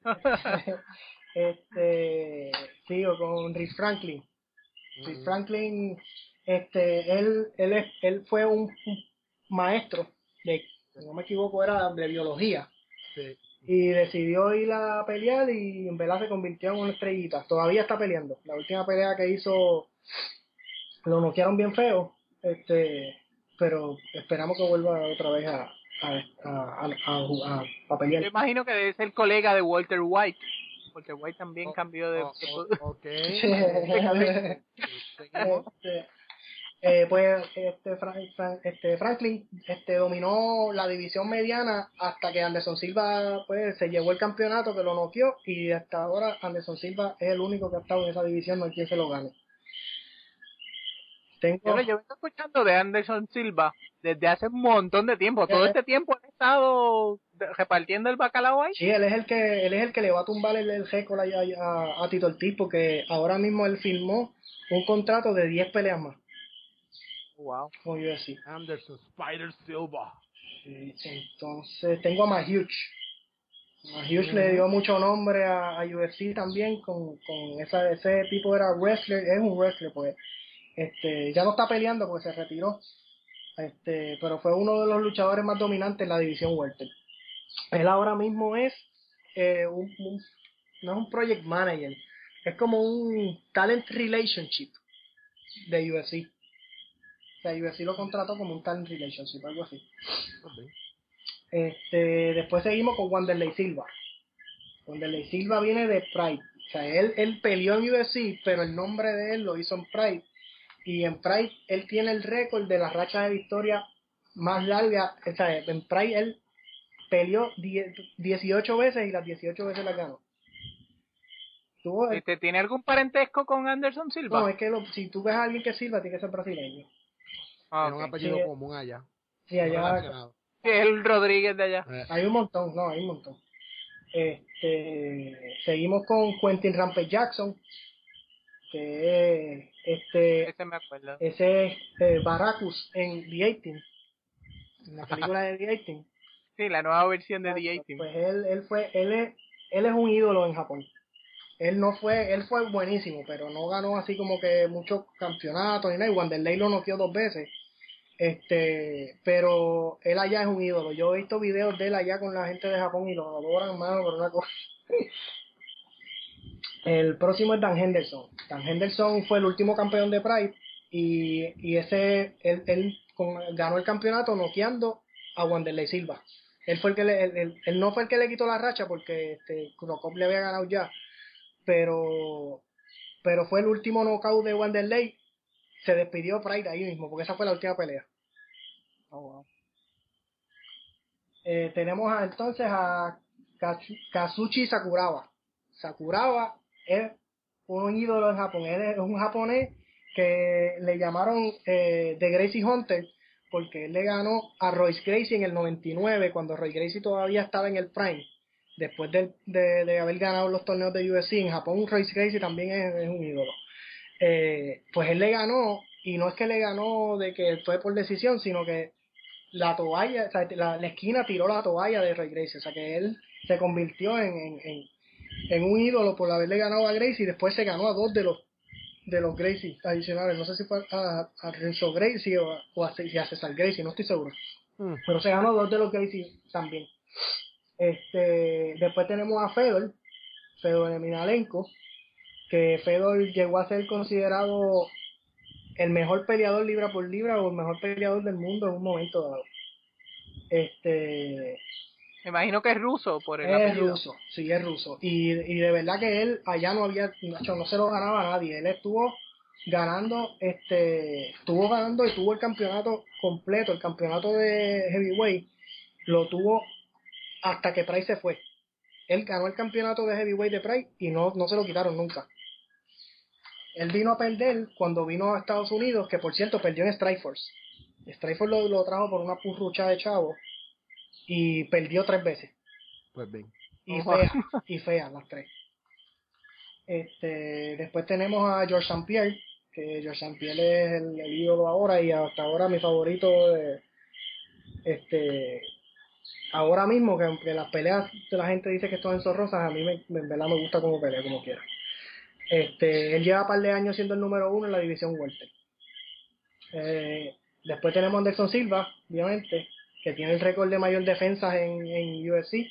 este sigo con Rick Franklin. Rick Mm. Franklin, este, él, él, es, él fue un, un maestro de, si no me equivoco, era de biología Sí. y decidió ir a pelear y en verdad se convirtió en una estrellita. Todavía está peleando. La última pelea que hizo lo noquearon bien feo, este, pero esperamos que vuelva otra vez a a, a, a, a, a- a pelear. Yo imagino que debe ser colega de Walter White. Walter White también Oh, cambió de... oh, oh, ok. Seguimos. Este, eh, pues este, Frank- Frank- este Franklin este dominó la división mediana hasta que Anderson Silva pues se llevó el campeonato, que lo noqueó, y hasta ahora Anderson Silva es el único que ha estado en esa división, no hay quien se lo gane. Tengo Yo, yo vengo escuchando de Anderson Silva desde hace un montón de tiempo. Todo este tiempo han estado de- repartiendo el bacalao ahí. sí, él es el que él es el que le va a tumbar el, el récord a, a, a Tito Ortiz, porque ahora mismo él firmó un contrato de diez peleas más Wow. con U F C. Anderson Spider Silva. Sí, entonces tengo a Mahuge. Mahuge le dio mucho nombre a, a U F C también con, con esa, ese tipo era wrestler, es un wrestler pues. Este, ya no está peleando porque se retiró. Este, pero fue uno de los luchadores más dominantes en la división welter. Él ahora mismo es eh, un, un- no es un project manager, es como un talent relationship de U F C. O sea, U F C lo contrató como un talent relationship, algo así. Ok. Este, después seguimos con Wanderlei Silva. Wanderlei Silva viene de Pride. O sea, él, él peleó en U F C, pero el nombre de él lo hizo en Pride. Y en Pride él tiene el récord de la racha de victoria más larga. O sea, en Pride él peleó die- dieciocho veces y las dieciocho veces las ganó. Tuvo el- Este, ¿tiene algún parentesco con Anderson Silva? no, es que lo- si tú ves a alguien que Silva, tiene que ser brasileño. Ah, Tiene un ok. apellido Sí. común allá. Sí, allá Relacionado. Sí, es el Rodríguez de allá. Eh, hay un montón, no, hay un montón. Este, seguimos con Quentin Rampage Jackson, que es, este, Ese me acuerdo. ese es eh, Baracus en The eighteen, en la película de The eighteen. Sí, la nueva versión de The eighteen. Pues él, él fue, él es, él es un ídolo en Japón. él no fue, él fue buenísimo, pero no ganó así como que muchos campeonatos ni nada. Y Wanderlei lo noqueó dos veces. Este, pero él allá es un ídolo. Yo he visto videos de él allá con la gente de Japón y lo adoran, mano, por una cosa. El próximo es Dan Henderson. Dan Henderson fue el último campeón de Pride y, y ese él, él con, ganó el campeonato noqueando a Wanderlei Silva. Él fue el que le, él, él, él no fue el que le quitó la racha porque este Kurokov le había ganado ya, pero pero fue el último knockout de Wanderlei. Se despidió Pride ahí mismo porque esa fue la última pelea. Oh, wow. Eh, tenemos a, entonces a Kazuchi Sakuraba. Sakuraba es un ídolo en Japón. Él es un japonés que le llamaron eh, The Gracie Hunter porque él le ganó a Royce Gracie en el noventa y nueve cuando Royce Gracie todavía estaba en el Prime. Después de, de, de haber ganado los torneos de U F C en Japón, Royce Gracie también es, es un ídolo. Eh, pues él le ganó, y no es que le ganó de que fue por decisión, sino que la toalla, o sea, la, la esquina tiró la toalla de Royce Gracie, o sea que él se convirtió en, en, en, en un ídolo por haberle ganado a Gracie y después se ganó a dos de los de los Gracie adicionales, no sé si fue a, a Renzo Gracie o a, o a, a Cesar Gracie, no estoy seguro, mm. pero se ganó dos de los Gracie también. Este, después tenemos a Fedor, Fedor Emelianenko, que Fedor llegó a ser considerado el mejor peleador libra por libra o el mejor peleador del mundo en un momento dado. Este, me imagino que es ruso por el es apellido. ruso, sí, es ruso. Y, y de verdad que él allá no había, no, no se lo ganaba a nadie. Él estuvo ganando, este, estuvo ganando y tuvo el campeonato completo, el campeonato de heavyweight, lo tuvo hasta que Price se fue. Él ganó el campeonato de heavyweight de Price y no, no se lo quitaron nunca. Él vino a perder cuando vino a Estados Unidos, que por cierto perdió en Strikeforce. Strikeforce lo, lo trajo por una purrucha de chavo y perdió tres veces. Pues bien. Y fea, y fea las tres. Este, después tenemos a George Saint Pierre, que George Saint Pierre es el, el ídolo ahora y hasta ahora mi favorito de, este, ahora mismo, que aunque las peleas de la gente dice que están enzorrosas, a mí me, en verdad me gusta como pelea, como quiera. Este, él lleva un par de años siendo el número uno en la división welter. Eh, después tenemos a Anderson Silva, obviamente, que tiene el récord de mayor defensas en, en U F C.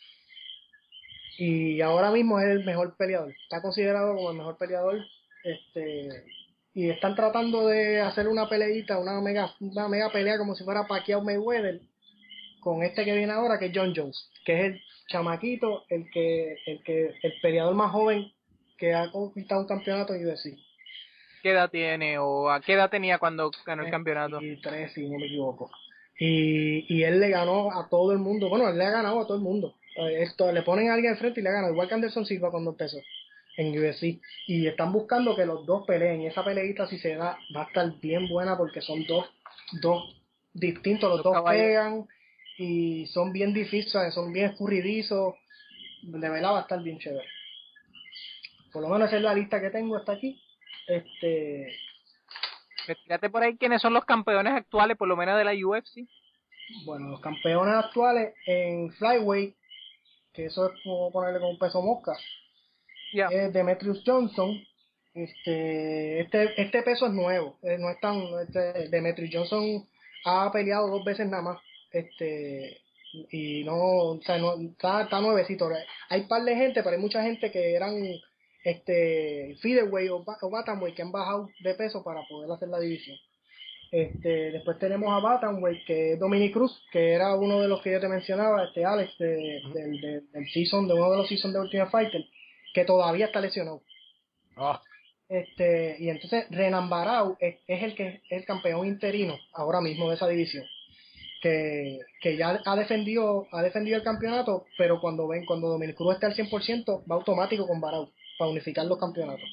Y ahora mismo es el mejor peleador. Está considerado como el mejor peleador. Este, y están tratando de hacer una peleita, una mega, una mega pelea como si fuera Pacquiao Mayweather con este que viene ahora, que es John Jones, que es el chamaquito, el que, el que, el peleador más joven que ha conquistado un campeonato en U F C. ¿Qué edad tiene o a qué edad tenía cuando ganó el campeonato? veintitrés, si no me equivoco. Y, y él le ganó a todo el mundo. Bueno, él le ha ganado a todo el mundo. Esto, le ponen a alguien enfrente y le ha ganado, igual que Anderson Silva cuando empezó en U F C. Y están buscando que los dos peleen. Y esa peleita, si se da, va a estar bien buena porque son dos, dos distintos. Los, los dos caballos pegan y son bien difíciles, son bien escurridizos. De verdad va a estar bien chévere. Por lo menos esa es la lista que tengo hasta aquí. Este, fíjate por ahí quiénes son los campeones actuales, por lo menos de la U F C. Bueno, los campeones actuales en flyweight, que eso es como ponerle con un peso mosca, yeah. es Demetrius Johnson. Este, este, este peso es nuevo, eh, no es tan, este, Demetrius Johnson ha peleado dos veces nada más, este, y no, o sea, no, está, está nuevecito. Hay un par de gente, pero hay mucha gente que eran este featherweight o, o bantamweight que han bajado de peso para poder hacer la división. Este, después tenemos a bantamweight, que es Dominic Cruz, que era uno de los que yo te mencionaba, este Alex, de, de, de, del season, de uno de los seasons de Ultimate Fighter, que todavía está lesionado. Oh. Este, y entonces Renan Barão es, es el que es el campeón interino ahora mismo de esa división. Que, que ya ha defendido ha defendido el campeonato, pero cuando ven cuando Dominic Cruz esté al cien por ciento va automático con Barão para unificar los campeonatos.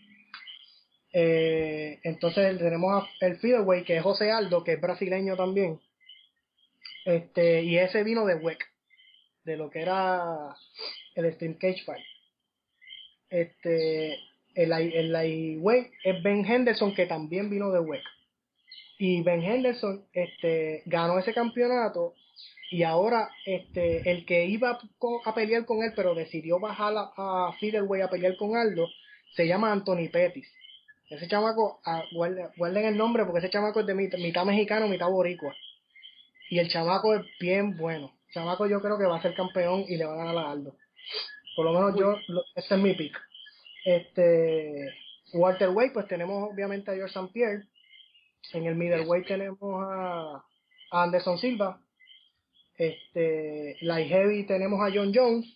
Eh, entonces tenemos el featherweight, que es José Aldo, que es brasileño también, este, y ese vino de W E C, de lo que era el Stream Cage Fight. Este, el, el lightweight es Ben Henderson, que también vino de W E C. Y Ben Henderson este, ganó ese campeonato y ahora este el que iba a pelear con él, pero decidió bajar a, a featherweight a pelear con Aldo, se llama Anthony Pettis. Ese chamaco, ah, guarden, guarden el nombre porque ese chamaco es de mitad, mitad mexicano, mitad boricua. Y el chamaco es bien bueno. El chamaco yo creo que va a ser campeón y le va a ganar a Aldo. Por lo menos yo, lo, ese es mi pick. Este, welterweight, pues tenemos obviamente a George Saint Pierre. En el middleweight tenemos a, a Anderson Silva. Este, light heavy tenemos a John Jones.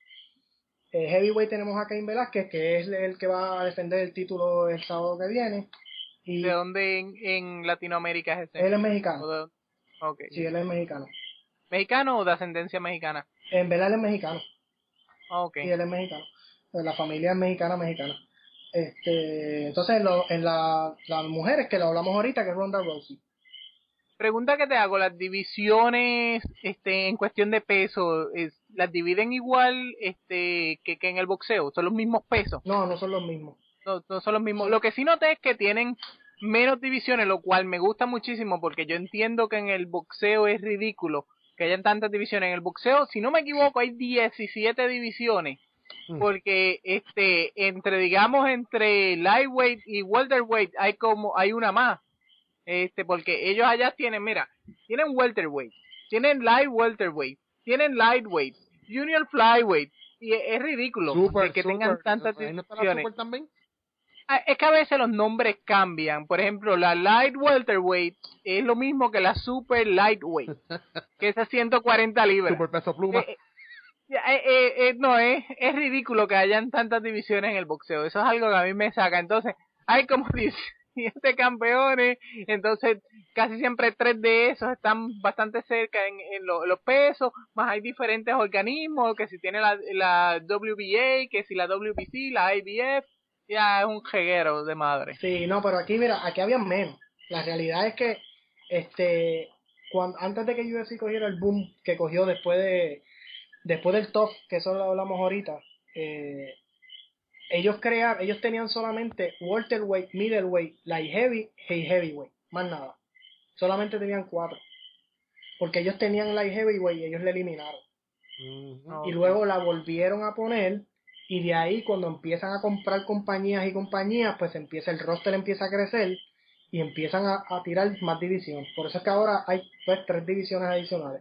Eh, heavyweight tenemos a Cain Velázquez, que es el que va a defender el título el sábado que viene. Y ¿de dónde en, en Latinoamérica es ese? Él es mexicano. De, okay. Sí, él es mexicano. ¿Mexicano o de ascendencia mexicana? En verdad él es mexicano. Okay. Sí, él es mexicano. La familia es mexicana, mexicana. Este, entonces, lo, en la, las mujeres que lo hablamos ahorita, que es Ronda Rousey. Pregunta que te hago, las divisiones este en cuestión de peso, es, ¿las dividen igual este que, que en el boxeo? ¿Son los mismos pesos? No, no son los mismos. No, no son los mismos. Lo que sí noté es que tienen menos divisiones, lo cual me gusta muchísimo porque yo entiendo que en el boxeo es ridículo que hayan tantas divisiones. En el boxeo, si no me equivoco, hay diecisiete divisiones. Porque este entre digamos entre lightweight y welterweight hay como hay una más. Este, porque ellos allá tienen, mira, tienen welterweight, tienen light welterweight, tienen lightweight, junior flyweight, y es, es ridículo super, que super. tengan tantas ¿No divisiones. super también? Ah, es que a veces los nombres cambian. Por ejemplo, la light welterweight es lo mismo que la super lightweight, que es a ciento cuarenta libras. Super peso pluma. Eh, eh, eh, eh, no, es, es ridículo que hayan tantas divisiones en el boxeo. Eso es algo que a mí me saca. Entonces, hay como diecisiete campeones, entonces casi siempre tres de esos están bastante cerca en, en lo, los pesos, más hay diferentes organismos, que si tiene la, la W B A, que si la W B C, la I B F, ya es un jeguero de madre. Sí, no, pero aquí, mira, aquí había menos. La realidad es que, este, cuando, antes de que U F C cogiera el boom que cogió después de, después del top, que eso lo hablamos ahorita, eh, ellos crearon, ellos tenían solamente welterweight, middleweight, light heavy y heavyweight, más nada. Solamente tenían cuatro. Porque ellos tenían light heavyweight y ellos la eliminaron. Uh-huh. Y luego la volvieron a poner, y de ahí cuando empiezan a comprar compañías y compañías, pues empieza el roster empieza a crecer y empiezan a, a tirar más divisiones. Por eso es que ahora hay pues tres divisiones adicionales.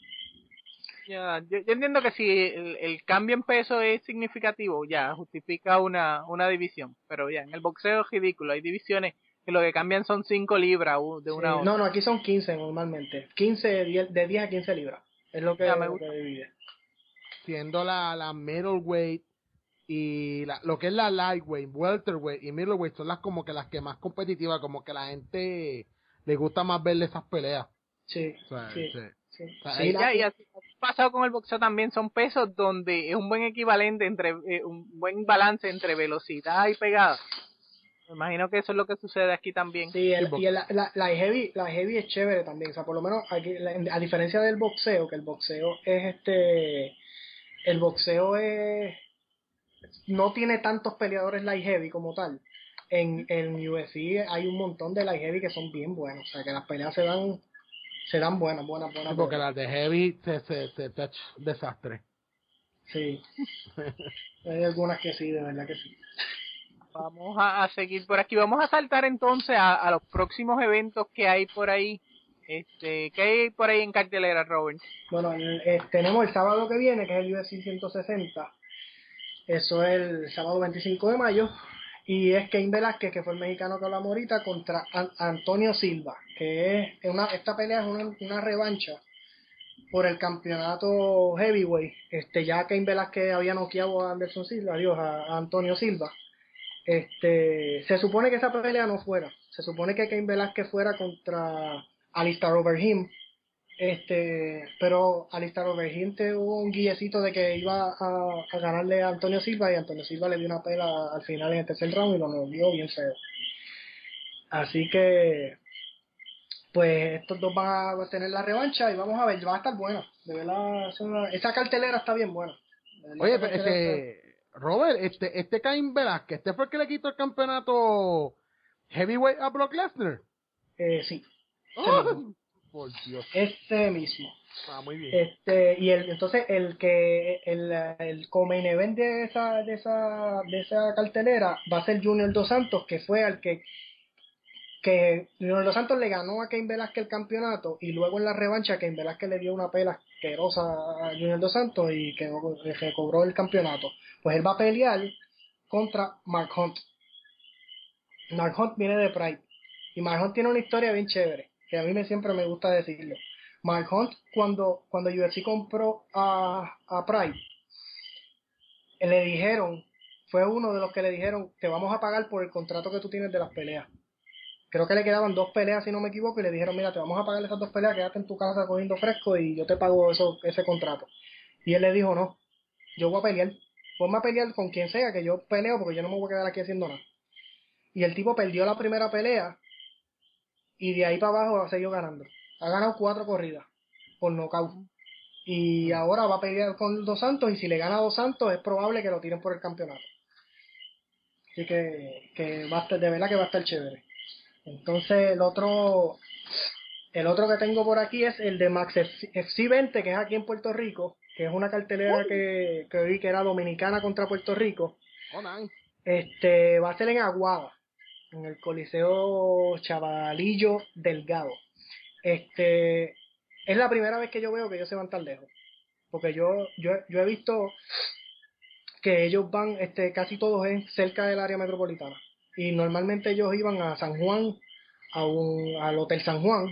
Ya, yo, yo entiendo que si el, el cambio en peso es significativo, ya justifica una, una división, pero ya en el boxeo es ridículo, hay divisiones que lo que cambian son cinco libras de una sí, otra. No, no, aquí son quince normalmente, quince, de diez a quince libras, es lo que, ya, me lo gusta. que divide. Siendo la, la middleweight y la, lo que es la lightweight, welterweight y middleweight son las como que las que más competitivas, como que la gente le gusta más verle esas peleas. Sí, o sea, sí. sí. Sí, o sea, sí, ya, la, y así pasado con el boxeo también son pesos donde es un buen equivalente entre eh, un buen balance entre velocidad y pegada. Me imagino que eso es lo que sucede aquí también. Sí, el, y el, la, la heavy la heavy es chévere también, o sea, por lo menos aquí, a diferencia del boxeo, que el boxeo es este el boxeo es no tiene tantos peleadores light heavy como tal. En el U F C hay un montón de light heavy que son bien buenos, o sea, que las peleas se dan se dan buenas, buenas, buenas. Sí, porque buenas. las de heavy se, se, se, se desastre. Sí. Hay algunas que sí, de verdad que sí. Vamos a, a seguir por aquí. Vamos a saltar entonces a, a los próximos eventos que hay por ahí. Este, ¿qué hay por ahí en cartelera, Robert? Bueno, el, eh, tenemos el sábado que viene, que es el U F C ciento sesenta. Eso es el sábado veinticinco de mayo. Y es Cain Velázquez, que fue el mexicano que hablamos ahorita, contra An- Antonio Silva, que es una, esta pelea es una, una revancha por el campeonato heavyweight. Este, ya Cain Velázquez había noqueado a Anderson Silva, adiós, a, a Antonio Silva. Este, se supone que esa pelea no fuera. Se supone que Cain Velázquez fuera contra Alistair Overeem. Este, pero Alistair Overeem tuvo un guillecito de que iba a, a ganarle a Antonio Silva y Antonio Silva le dio una pela al final en el tercer round y lo dio bien feo. Así que pues estos dos van a tener la revancha y vamos a ver, va a estar buena. De verdad, esa, esa cartelera está bien buena. Oye, pero ese, Robert, este, este Cain Velázquez, ¿este fue el que le quitó el campeonato heavyweight a Brock Lesnar? Eh, sí. Oh, Por Dios. Ese mismo. Ah, muy bien. Este, y el, entonces el que el, el co-main event de esa, de esa, de esa cartelera va a ser Junior Dos Santos, que fue al que que Junior Dos Santos le ganó a Cain Velázquez el campeonato, y luego en la revancha Cain Velázquez le dio una pela asquerosa a Junior Dos Santos y que recobró el campeonato. Pues él va a pelear contra Mark Hunt. Mark Hunt viene de Pride, y Mark Hunt tiene una historia bien chévere, que a mí me siempre me gusta decirlo. Mark Hunt, cuando, cuando U F C compró a, a Pride, le dijeron, fue uno de los que le dijeron, te vamos a pagar por el contrato que tú tienes de las peleas. Creo que le quedaban dos peleas, si no me equivoco, y le dijeron, mira, te vamos a pagar esas dos peleas, quédate en tu casa cogiendo fresco y yo te pago eso, ese contrato. Y él le dijo, no, yo voy a pelear, ponme a pelear con quien sea, que yo peleo porque yo no me voy a quedar aquí haciendo nada. Y el tipo perdió la primera pelea y de ahí para abajo ha seguido ganando. Ha ganado cuatro corridas por nocaut. Y ahora va a pelear con Dos Santos, y si le gana a Dos Santos es probable que lo tiren por el campeonato. Así que, que va a estar, de verdad que va a estar chévere. Entonces el otro el otro que tengo por aquí es el de Max F C veinte, que es aquí en Puerto Rico, que es una cartelera que, que vi que era dominicana contra Puerto Rico. Oh, nice. Este va a ser en Aguada, en el Coliseo Chavalillo Delgado. Este es la primera vez que yo veo que ellos se van tan lejos, porque yo yo, yo he visto que ellos van, este casi todos en cerca del área metropolitana, y normalmente ellos iban a San Juan, a un, al Hotel San Juan,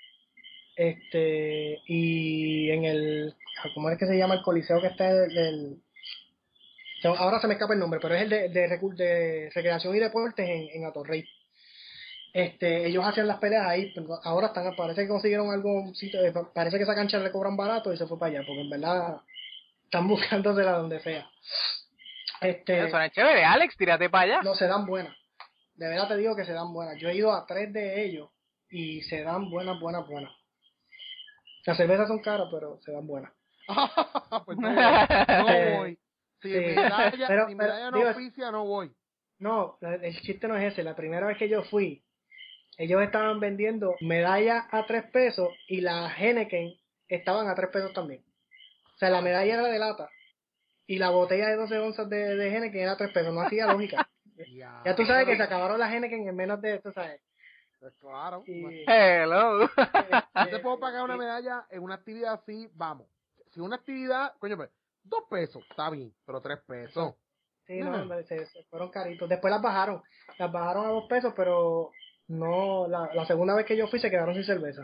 este y en el, ¿cómo es que se llama el coliseo que está del, del ahora se me escapa el nombre, pero es el de, de, de recreación y deportes en, en Atorrey? Este, ellos hacían las peleas ahí, pero ahora están, parece que consiguieron algo, parece que esa cancha le cobran barato y se fue para allá, porque en verdad están buscándosela donde sea. Este, Eso es chévere, Alex, tírate para allá. No, se dan buenas. De verdad te digo que se dan buenas. Yo he ido a tres de ellos y se dan buenas, buenas, buenas. Las cervezas son caras, pero se dan buenas. Pues no voy. No voy. Si Sí. medalla, Pero- si pero, medalla no digo, oficia, no voy. No, el chiste no es ese. La primera vez que yo fui, ellos estaban vendiendo medallas a tres pesos y las Heineken estaban a tres pesos también. O sea, la medalla era de lata y la botella de doce onzas de, de Heineken era a tres pesos. No hacía lógica. Ya, Ya tú sabes que se acabaron las Heineken en menos de, tú sabes. pues claro. Y, Hello. Yo te puedo pagar una y- medalla en una actividad así, vamos. Si una actividad, coño, pues, dos pesos, está bien, pero tres pesos. Sí, no, se, se fueron caritos. Después las bajaron. Las bajaron a dos pesos, pero no, la, la segunda vez que yo fui se quedaron sin cerveza.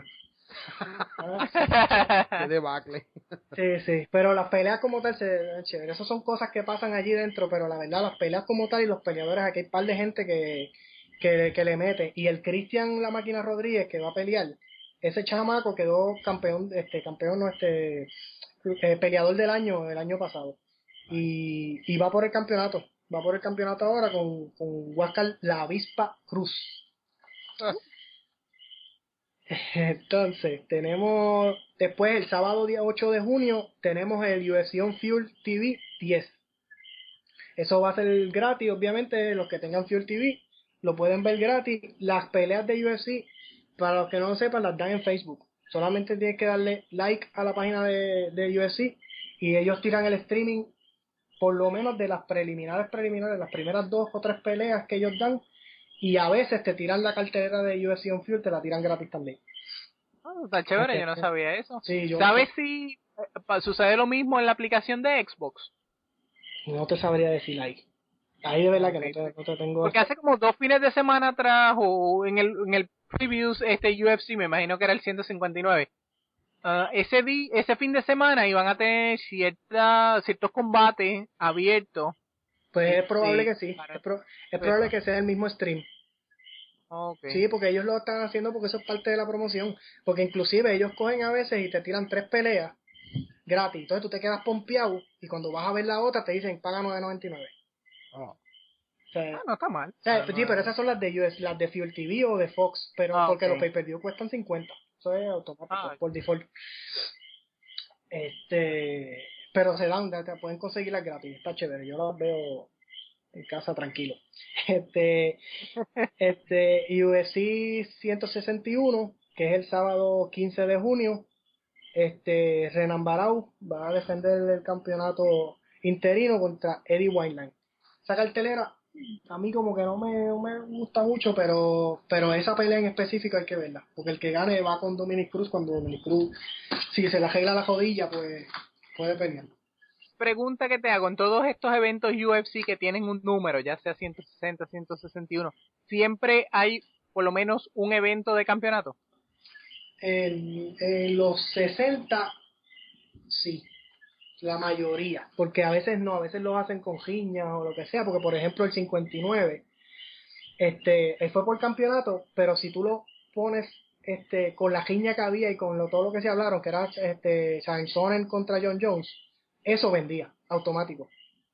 Qué debacle. Sí, sí, pero las peleas como tal se ven chéveres. Esas son cosas que pasan allí dentro, pero la verdad, las peleas como tal y los peleadores, aquí hay un par de gente que, que, que le mete. Y el Cristian La Máquina Rodríguez, que va a pelear, ese chamaco quedó campeón, este campeón, no, este eh, peleador del año, el año pasado. Y, y va por el campeonato. Va por el campeonato ahora con, con Huáscar La Avispa Cruz. Entonces, tenemos después el sábado día ocho de junio, tenemos el U F C On Fuel T V diez. Eso va a ser gratis, obviamente, los que tengan Fuel T V lo pueden ver gratis. Las peleas de U F C, para los que no lo sepan, las dan en Facebook. Solamente tienes que darle like a la página de, de U F C y ellos tiran el streaming, por lo menos de las preliminares preliminares, las primeras dos o tres peleas que ellos dan, y a veces te tiran la cartelera de U F C On Fuel, te la tiran gratis también. Oh, está chévere, yo no sabía eso. Sí, yo ¿Sabes si eh, pa- sucede lo mismo en la aplicación de Xbox? no te sabría decir ahí. Ahí de verdad que no te, no te tengo... Porque hace como dos fines de semana atrás, o en el, en el previews este U F C, me imagino que era el ciento cincuenta y nueve, uh, ese, di, ese fin de semana iban a tener cierta, ciertos combates abiertos. Pues es Este, probable que sí. para- Es, pro- es probable que sea el mismo stream. Okay. Sí, porque ellos lo están haciendo porque eso es parte de la promoción. Porque inclusive ellos cogen a veces y te tiran tres peleas gratis. Entonces tú te quedas pompeado y cuando vas a ver la otra te dicen paga nueve noventa y nueve. Oh. O sea, Ah, no está mal. o sea, Ah, sí, no, pero esas son las de U S, las de Fuel T V o de Fox, pero Ah, porque ok. los pay-per-view cuestan cincuenta. Eso es automático, Ah. por default. Este, pero se dan, te pueden conseguirlas gratis, está chévere. Yo las veo en casa tranquilo. Este, este U F C ciento sesenta y uno, que es el sábado quince de junio. Este, Renan Barão va a defender el campeonato interino contra Eddie Wineline. Esa cartelera a mí como que no me, no me gusta mucho, pero pero esa pelea en específico hay que verla, porque el que gane va con Dominic Cruz, cuando Dominic Cruz, si se le arregla la rodilla, pues puede pelear. Pregunta que te hago, en todos estos eventos U F C que tienen un número, ya sea ciento sesenta, ciento sesenta y uno, ¿siempre hay por lo menos un evento de campeonato? En, en los sesenta, sí, la mayoría, porque a veces no, a veces los hacen con riñas o lo que sea, porque por ejemplo el cincuenta y nueve, este, él fue por campeonato, pero si tú lo pones este con la riña que había y con lo, todo lo que se hablaron, que era este Sonnen contra John Jones, eso vendía, automático.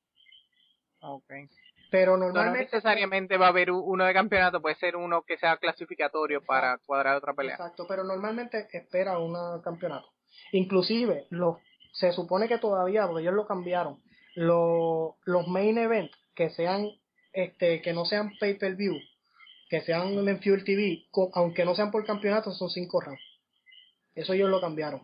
Okay. Pero No, normalmente... no necesariamente va a haber uno de campeonato, puede ser uno que sea clasificatorio. Exacto. Para cuadrar otra pelea. Exacto, pero normalmente espera un campeonato. Inclusive, los, se supone que todavía, porque ellos lo cambiaron, los, los main events que sean, este, que no sean pay-per-view, que sean en Fuel T V, con, aunque no sean por campeonato, son cinco rounds. Eso ellos lo cambiaron.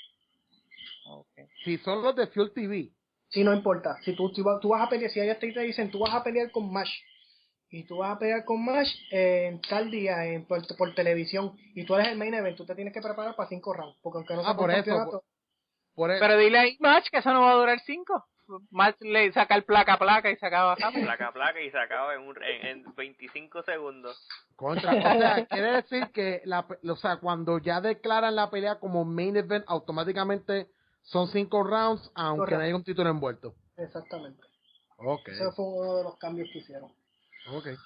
Okay. Si son los de Fuel T V. Sí, no importa. Si tú, tú, tú vas a pelear, si ellos te dicen, tú vas a pelear con Mash, y tú vas a pelear con Mash eh, en tal día en, por, por televisión, y tú eres el main event, tú te tienes que preparar para cinco rounds, porque aunque no sea ah, por, por eso, campeonato... Por, por eso. Pero dile ahí, Mash, que eso no va a durar cinco. Mash le saca el placa placa y se acaba rápido. Placa placa y se acaba en, un, en, en veinticinco segundos. Contra, o sea, quiere decir que, la, o sea, cuando ya declaran la pelea como main event, automáticamente son cinco rounds, aunque Correcto. No haya un título envuelto. Exactamente. Okay. Ese fue uno de los cambios que hicieron. Okay.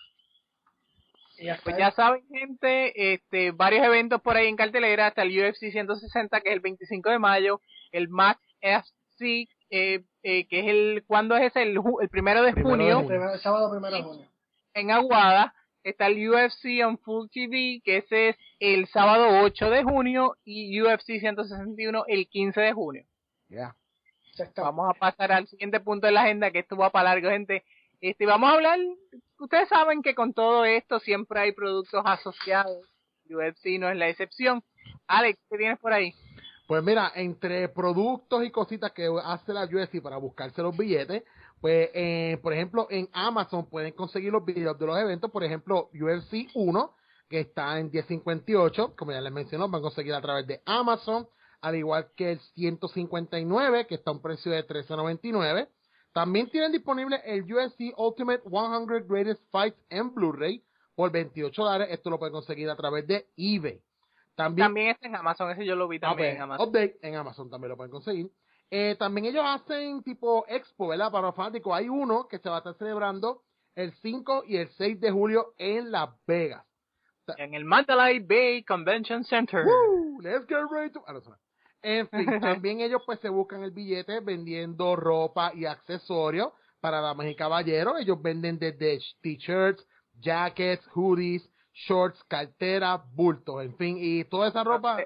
Pues ya saben, gente, este, varios eventos por ahí en cartelera, hasta el U F C ciento sesenta, que es el veinticinco de mayo, el Max F C, eh, eh, que es el, ¿cuándo es ese? El, el primero de primero junio. De junio. El sábado primero de junio. En Aguada. Está el U F C on Full T V, que ese es el sábado ocho de junio, y U F C ciento sesenta y uno el quince de junio. Ya. Yeah. Vamos a pasar al siguiente punto de la agenda, que esto va para largo, gente. Este, vamos a hablar, ustedes saben que con todo esto siempre hay productos asociados. U F C no es la excepción. Alex, ¿qué tienes por ahí? Pues mira, entre productos y cositas que hace la U F C para buscarse los billetes, pues, eh, por ejemplo, en Amazon pueden conseguir los videos de los eventos. Por ejemplo, U F C uno, que está en diez cincuenta y ocho, como ya les mencionó, van a conseguir a través de Amazon, al igual que el ciento cincuenta y nueve, que está a un precio de trece noventa y nueve. También tienen disponible el U F C Ultimate cien Greatest Fights en Blu-ray por veintiocho dólares. Esto lo pueden conseguir a través de eBay. También, también está en Amazon, ese yo lo vi también okay, en Amazon. Update en Amazon también lo pueden conseguir. Eh, también ellos hacen tipo expo, ¿verdad? Para los fanáticos. Hay uno que se va a estar celebrando el cinco y el seis de julio en Las Vegas. En el Mandalay Bay Convention Center. Woo, let's get ready to... Ah, no, en fin, también ellos pues se buscan el billete vendiendo ropa y accesorios para damas y caballeros. Ellos venden desde t-shirts, jackets, hoodies, shorts, carteras, bultos, en fin, y toda esa ropa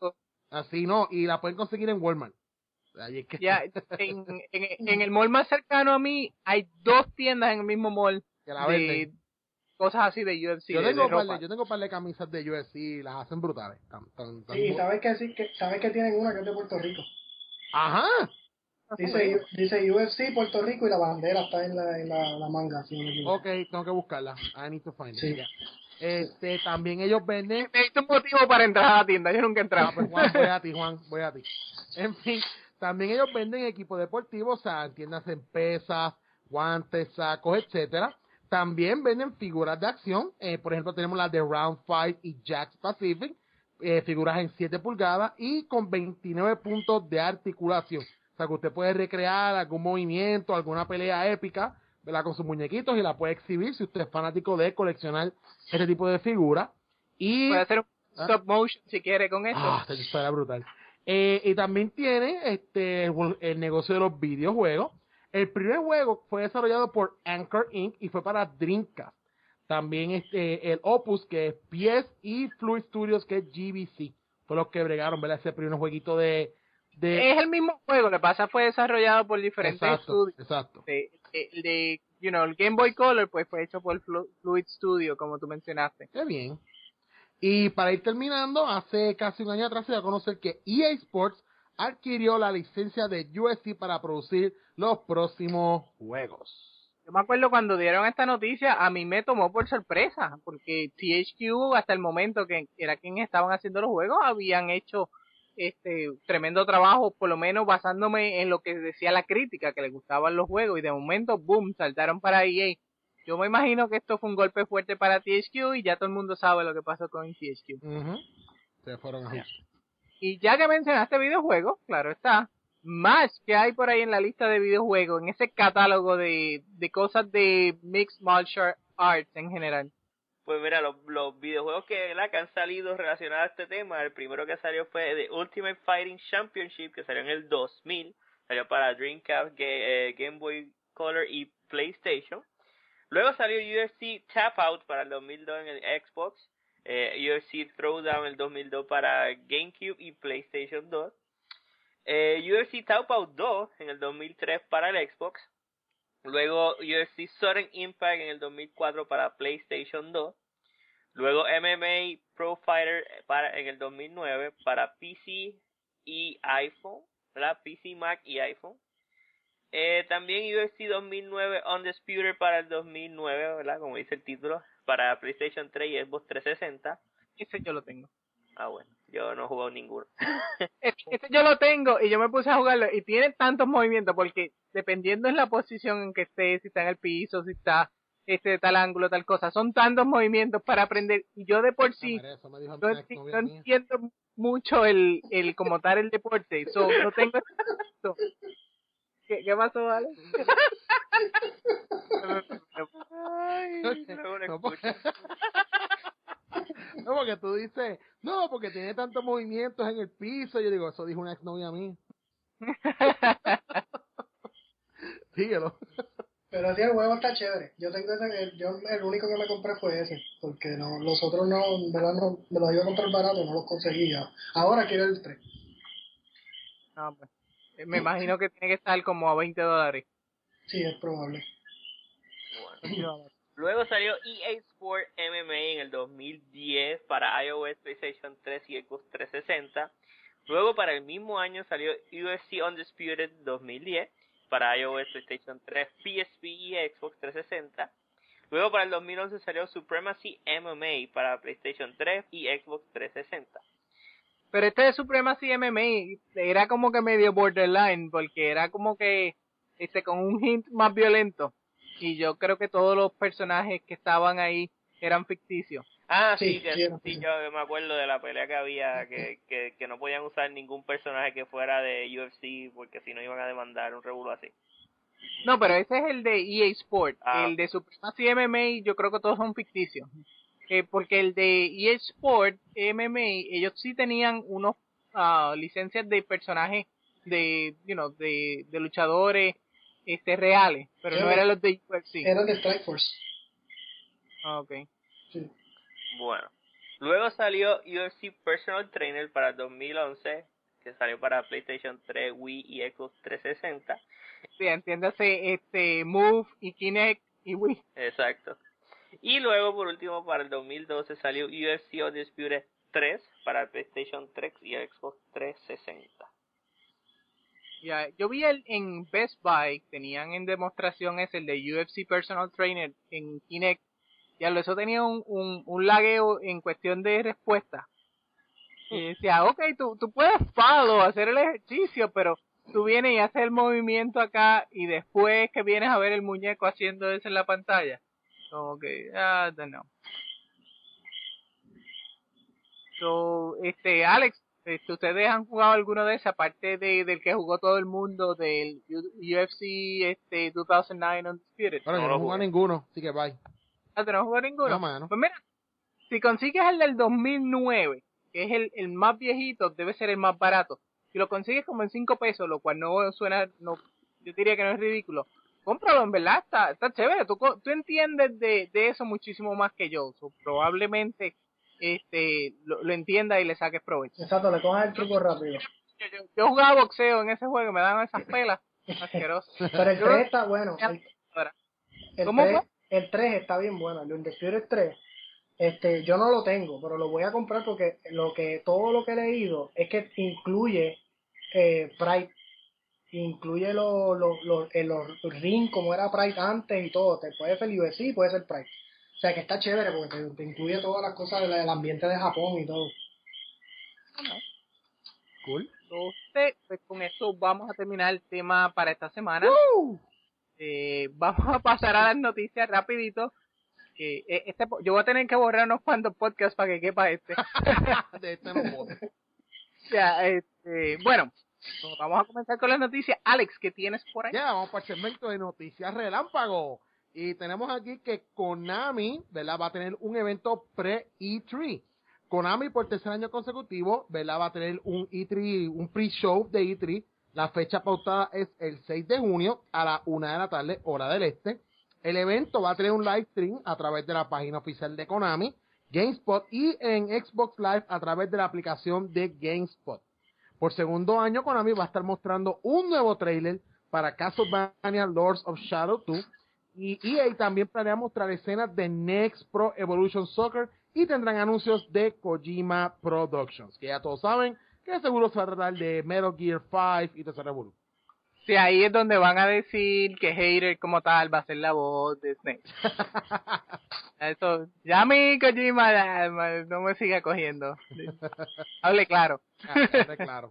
así, ¿no? Y la pueden conseguir en Walmart. Ahí es que... Ya, en, en, en el mall más cercano a mí hay dos tiendas en el mismo mall que la de venden. Cosas así de U F C. Yo de, tengo, de par ropa. de, yo tengo un par de camisas de U F C y las hacen brutales. Tan, tan, tan sí, ¿sabes que, sí, que, sabes que tienen una que es de Puerto Rico? Ajá. Dice, dice U F C Puerto Rico y la bandera está en la, en la, la manga. Si no ok, tengo que buscarla. I need to find it. Sí. Yeah. Este, también ellos venden... Necesito un motivo para entrar a la tienda, yo nunca he entrado. Ah, pues Juan, voy a ti, Juan, voy a ti. En fin, también ellos venden equipo deportivo, o sea, tiendas en pesas, guantes, sacos, etcétera. También venden figuras de acción, eh, por ejemplo tenemos las de Round cinco y Jax Pacific, eh, figuras en siete pulgadas y con veintinueve puntos de articulación. O sea que usted puede recrear algún movimiento, alguna pelea épica, ¿verdad? Con sus muñequitos y la puede exhibir si usted es fanático de coleccionar este tipo de figuras. Y puede hacer un stop motion si quiere con esto. Ah, esto era brutal. Eh, y también tiene este el negocio de los videojuegos. El primer juego fue desarrollado por Anchor incorporated y fue para Dreamcast. También este el Opus, que es P S, y Fluid Studios, que es G B C. Fue los que bregaron, ¿verdad? Ese primer jueguito de, de... Es el mismo juego, lo que pasa fue desarrollado por diferentes exacto, estudios. Exacto. De, de, de, you know, el Game Boy Color pues fue hecho por Fluid Studio, como tú mencionaste. Qué bien. Y para ir terminando, hace casi un año atrás se dio a conocer que E A Sports adquirió la licencia de U F C para producir los próximos juegos. Yo me acuerdo cuando dieron esta noticia, a mí me tomó por sorpresa, porque T H Q hasta el momento que era quien estaban haciendo los juegos, habían hecho este tremendo trabajo, por lo menos basándome en lo que decía la crítica, que les gustaban los juegos, y de momento, boom, saltaron para E A. Yo me imagino que esto fue un golpe fuerte para T H Q y ya todo el mundo sabe lo que pasó con T H Q. Uh-huh. Se fueron a justo. Y ya que mencionaste videojuegos, claro está, más que hay por ahí en la lista de videojuegos, en ese catálogo de, de cosas de Mixed Martial Arts en general. Pues mira, los, los videojuegos que, ¿verdad? que han salido relacionados a este tema, el primero que salió fue The Ultimate Fighting Championship, que salió en el dos mil, salió para Dreamcast, Game, eh, Game Boy Color y PlayStation. Luego salió U F C Tap Out para el dos mil dos en el Xbox, eh, U F C Throwdown en el dos mil dos para GameCube y PlayStation dos, eh, U F C Tap Out dos en el dos mil tres para el Xbox, luego U F C Sudden Impact en el dos mil cuatro para PlayStation dos, luego M M A Pro Fighter para, en el dos mil nueve para P C y iPhone, ¿verdad? P C, Mac y iPhone. Eh, también U F C dos mil nueve Undisputed para el dos mil nueve, ¿verdad? Como dice el título, para PlayStation tres y Xbox trescientos sesenta. Ese yo lo tengo. Ah, bueno, yo no he jugado ninguno. Este, este yo lo tengo y yo me puse a jugarlo y tiene tantos movimientos porque dependiendo en la posición en que esté, si está en el piso, si está este tal ángulo, tal cosa, son tantos movimientos para aprender y yo de por sí Eso me dijo no, mi enti- no exnovia mía. entiendo mucho el, el como tal el deporte, so, no tengo esto. ¿Qué, ¿Qué pasó, Ale? Ay, luego lo No, escucho. porque... no, porque tú dices, no, porque tiene tantos movimientos en el piso. Yo digo, eso dijo una exnovia mía. Síguelo. Pero sí, el juego está chévere. Yo tengo ese, el, yo el único que me compré fue ese, porque no, los otros no, en verdad no, me los iba a comprar barato, no los conseguía. Ahora quiero el tres. No, pues, me imagino que tiene que estar como a veinte dólares. Sí, es probable. Bueno. Luego salió E A Sport M M A en el dos mil diez para iOS, PlayStation tres y Xbox trescientos sesenta. Luego para el mismo año salió U F C Undisputed dos mil diez para iOS, PlayStation tres, P S P y Xbox trescientos sesenta. Luego para el dos mil once salió Supremacy M M A para PlayStation tres y Xbox trescientos sesenta. Pero este de Supremacy M M A era como que medio borderline, porque era como que este con un hint más violento. Y yo creo que todos los personajes que estaban ahí eran ficticios. Ah, sí, Sí, que sí, sí, sí. yo me acuerdo de la pelea que había, que, que, que no podían usar ningún personaje que fuera de U F C, porque si no iban a demandar un revuelo así. No, pero ese es el de E A Sport. Ah, El de Supremacy M M A yo creo que todos son ficticios. Eh, porque el de E A Sport M M A, ellos sí tenían unos uh, licencias de personajes de, you know, de, de luchadores este reales, pero Sí, no eran los de U F C. Era de Strike Force. Ah, okay. Sí. Bueno, luego salió U F C Personal Trainer para el dos mil once, que salió para PlayStation tres, Wii y Xbox trescientos sesenta. Sí, entiéndase, este, Move y Kinect y Wii. Exacto. Y luego, por último, para el dos mil doce salió U F C Undisputed tres para el PlayStation tres y el Xbox trescientos sesenta. Ya, yo vi el en Best Buy, tenían en demostración ese, el de U F C Personal Trainer en Kinect. Ya lo eso tenía un, un, un lagueo en cuestión de respuesta. Y decía, ok, tú, tú puedes follow, hacer el ejercicio, pero tú vienes y haces el movimiento acá y después que vienes a ver el muñeco haciendo eso en la pantalla. Como que, ah, I don't know. So, este, Alex, este, ¿ustedes han jugado alguno de esos? Aparte de, del que jugó todo el mundo, del U F C este, dos mil nueve Undisputed. Bueno, No yo lo no jugué a jugué. ninguno, así que bye. Ah, ¿tú no has jugado ninguno? No, mano. Pues mira, si consigues el del dos mil nueve, que es el, el más viejito, debe ser el más barato. Si lo consigues como en cinco pesos, lo cual no suena, no, yo diría que no es ridículo, cómpralo, en verdad, está, está chévere. Tú, co- tú entiendes de, de eso muchísimo más que yo. So, probablemente este lo, lo entiendas y le saques provecho. Exacto, le cojas el truco rápido. Yo, yo, yo jugaba boxeo en ese juego y me daban esas pelas asquerosas. Pero el Yo- tres está bueno. El, Ahora, el, ¿Cómo tres, fue? el tres está bien bueno. El Undisputed tres Este, yo no lo tengo, pero lo voy a comprar porque lo que todo lo que he leído es que incluye eh, Pride, incluye los los los eh, los ring como era Pride antes y todo. Te puede ser U F C, puede ser Pride. O sea que está chévere porque te, te incluye todas las cosas del, del ambiente de Japón y todo. Cool. Entonces, pues con esto vamos a terminar el tema para esta semana. ¡Woo! Eh, vamos a pasar a las noticias rapidito. Que eh, este, po- yo voy a tener que borrar unos cuantos podcasts para que quepa este. De este no puedo. Ya, este, bueno, vamos a comenzar con las noticias. Alex, ¿qué tienes por ahí? Ya, vamos para el segmento de noticias relámpago. Y tenemos aquí que Konami, ¿verdad? Va a tener un evento pre-E tres. Konami por tercer año consecutivo, ¿verdad? Va a tener un E tres, un pre-show de E tres. La fecha pautada es el seis de junio a la una de la tarde, hora del este. El evento va a tener un live stream a través de la página oficial de Konami, GameSpot y en Xbox Live a través de la aplicación de GameSpot. Por segundo año, Konami va a estar mostrando un nuevo trailer para Castlevania Lords of Shadow dos. Y E A también planea mostrar escenas de Next Pro Evolution Soccer y tendrán anuncios de Kojima Productions, que ya todos saben que seguro se va a tratar de Metal Gear cinco y todo ese revolú. Sí, ahí es donde van a decir que Hater como tal va a ser la voz de Snake. Eso, ya mi Kojima ya, ma- no me siga cogiendo. Hable claro. Ah, está claro.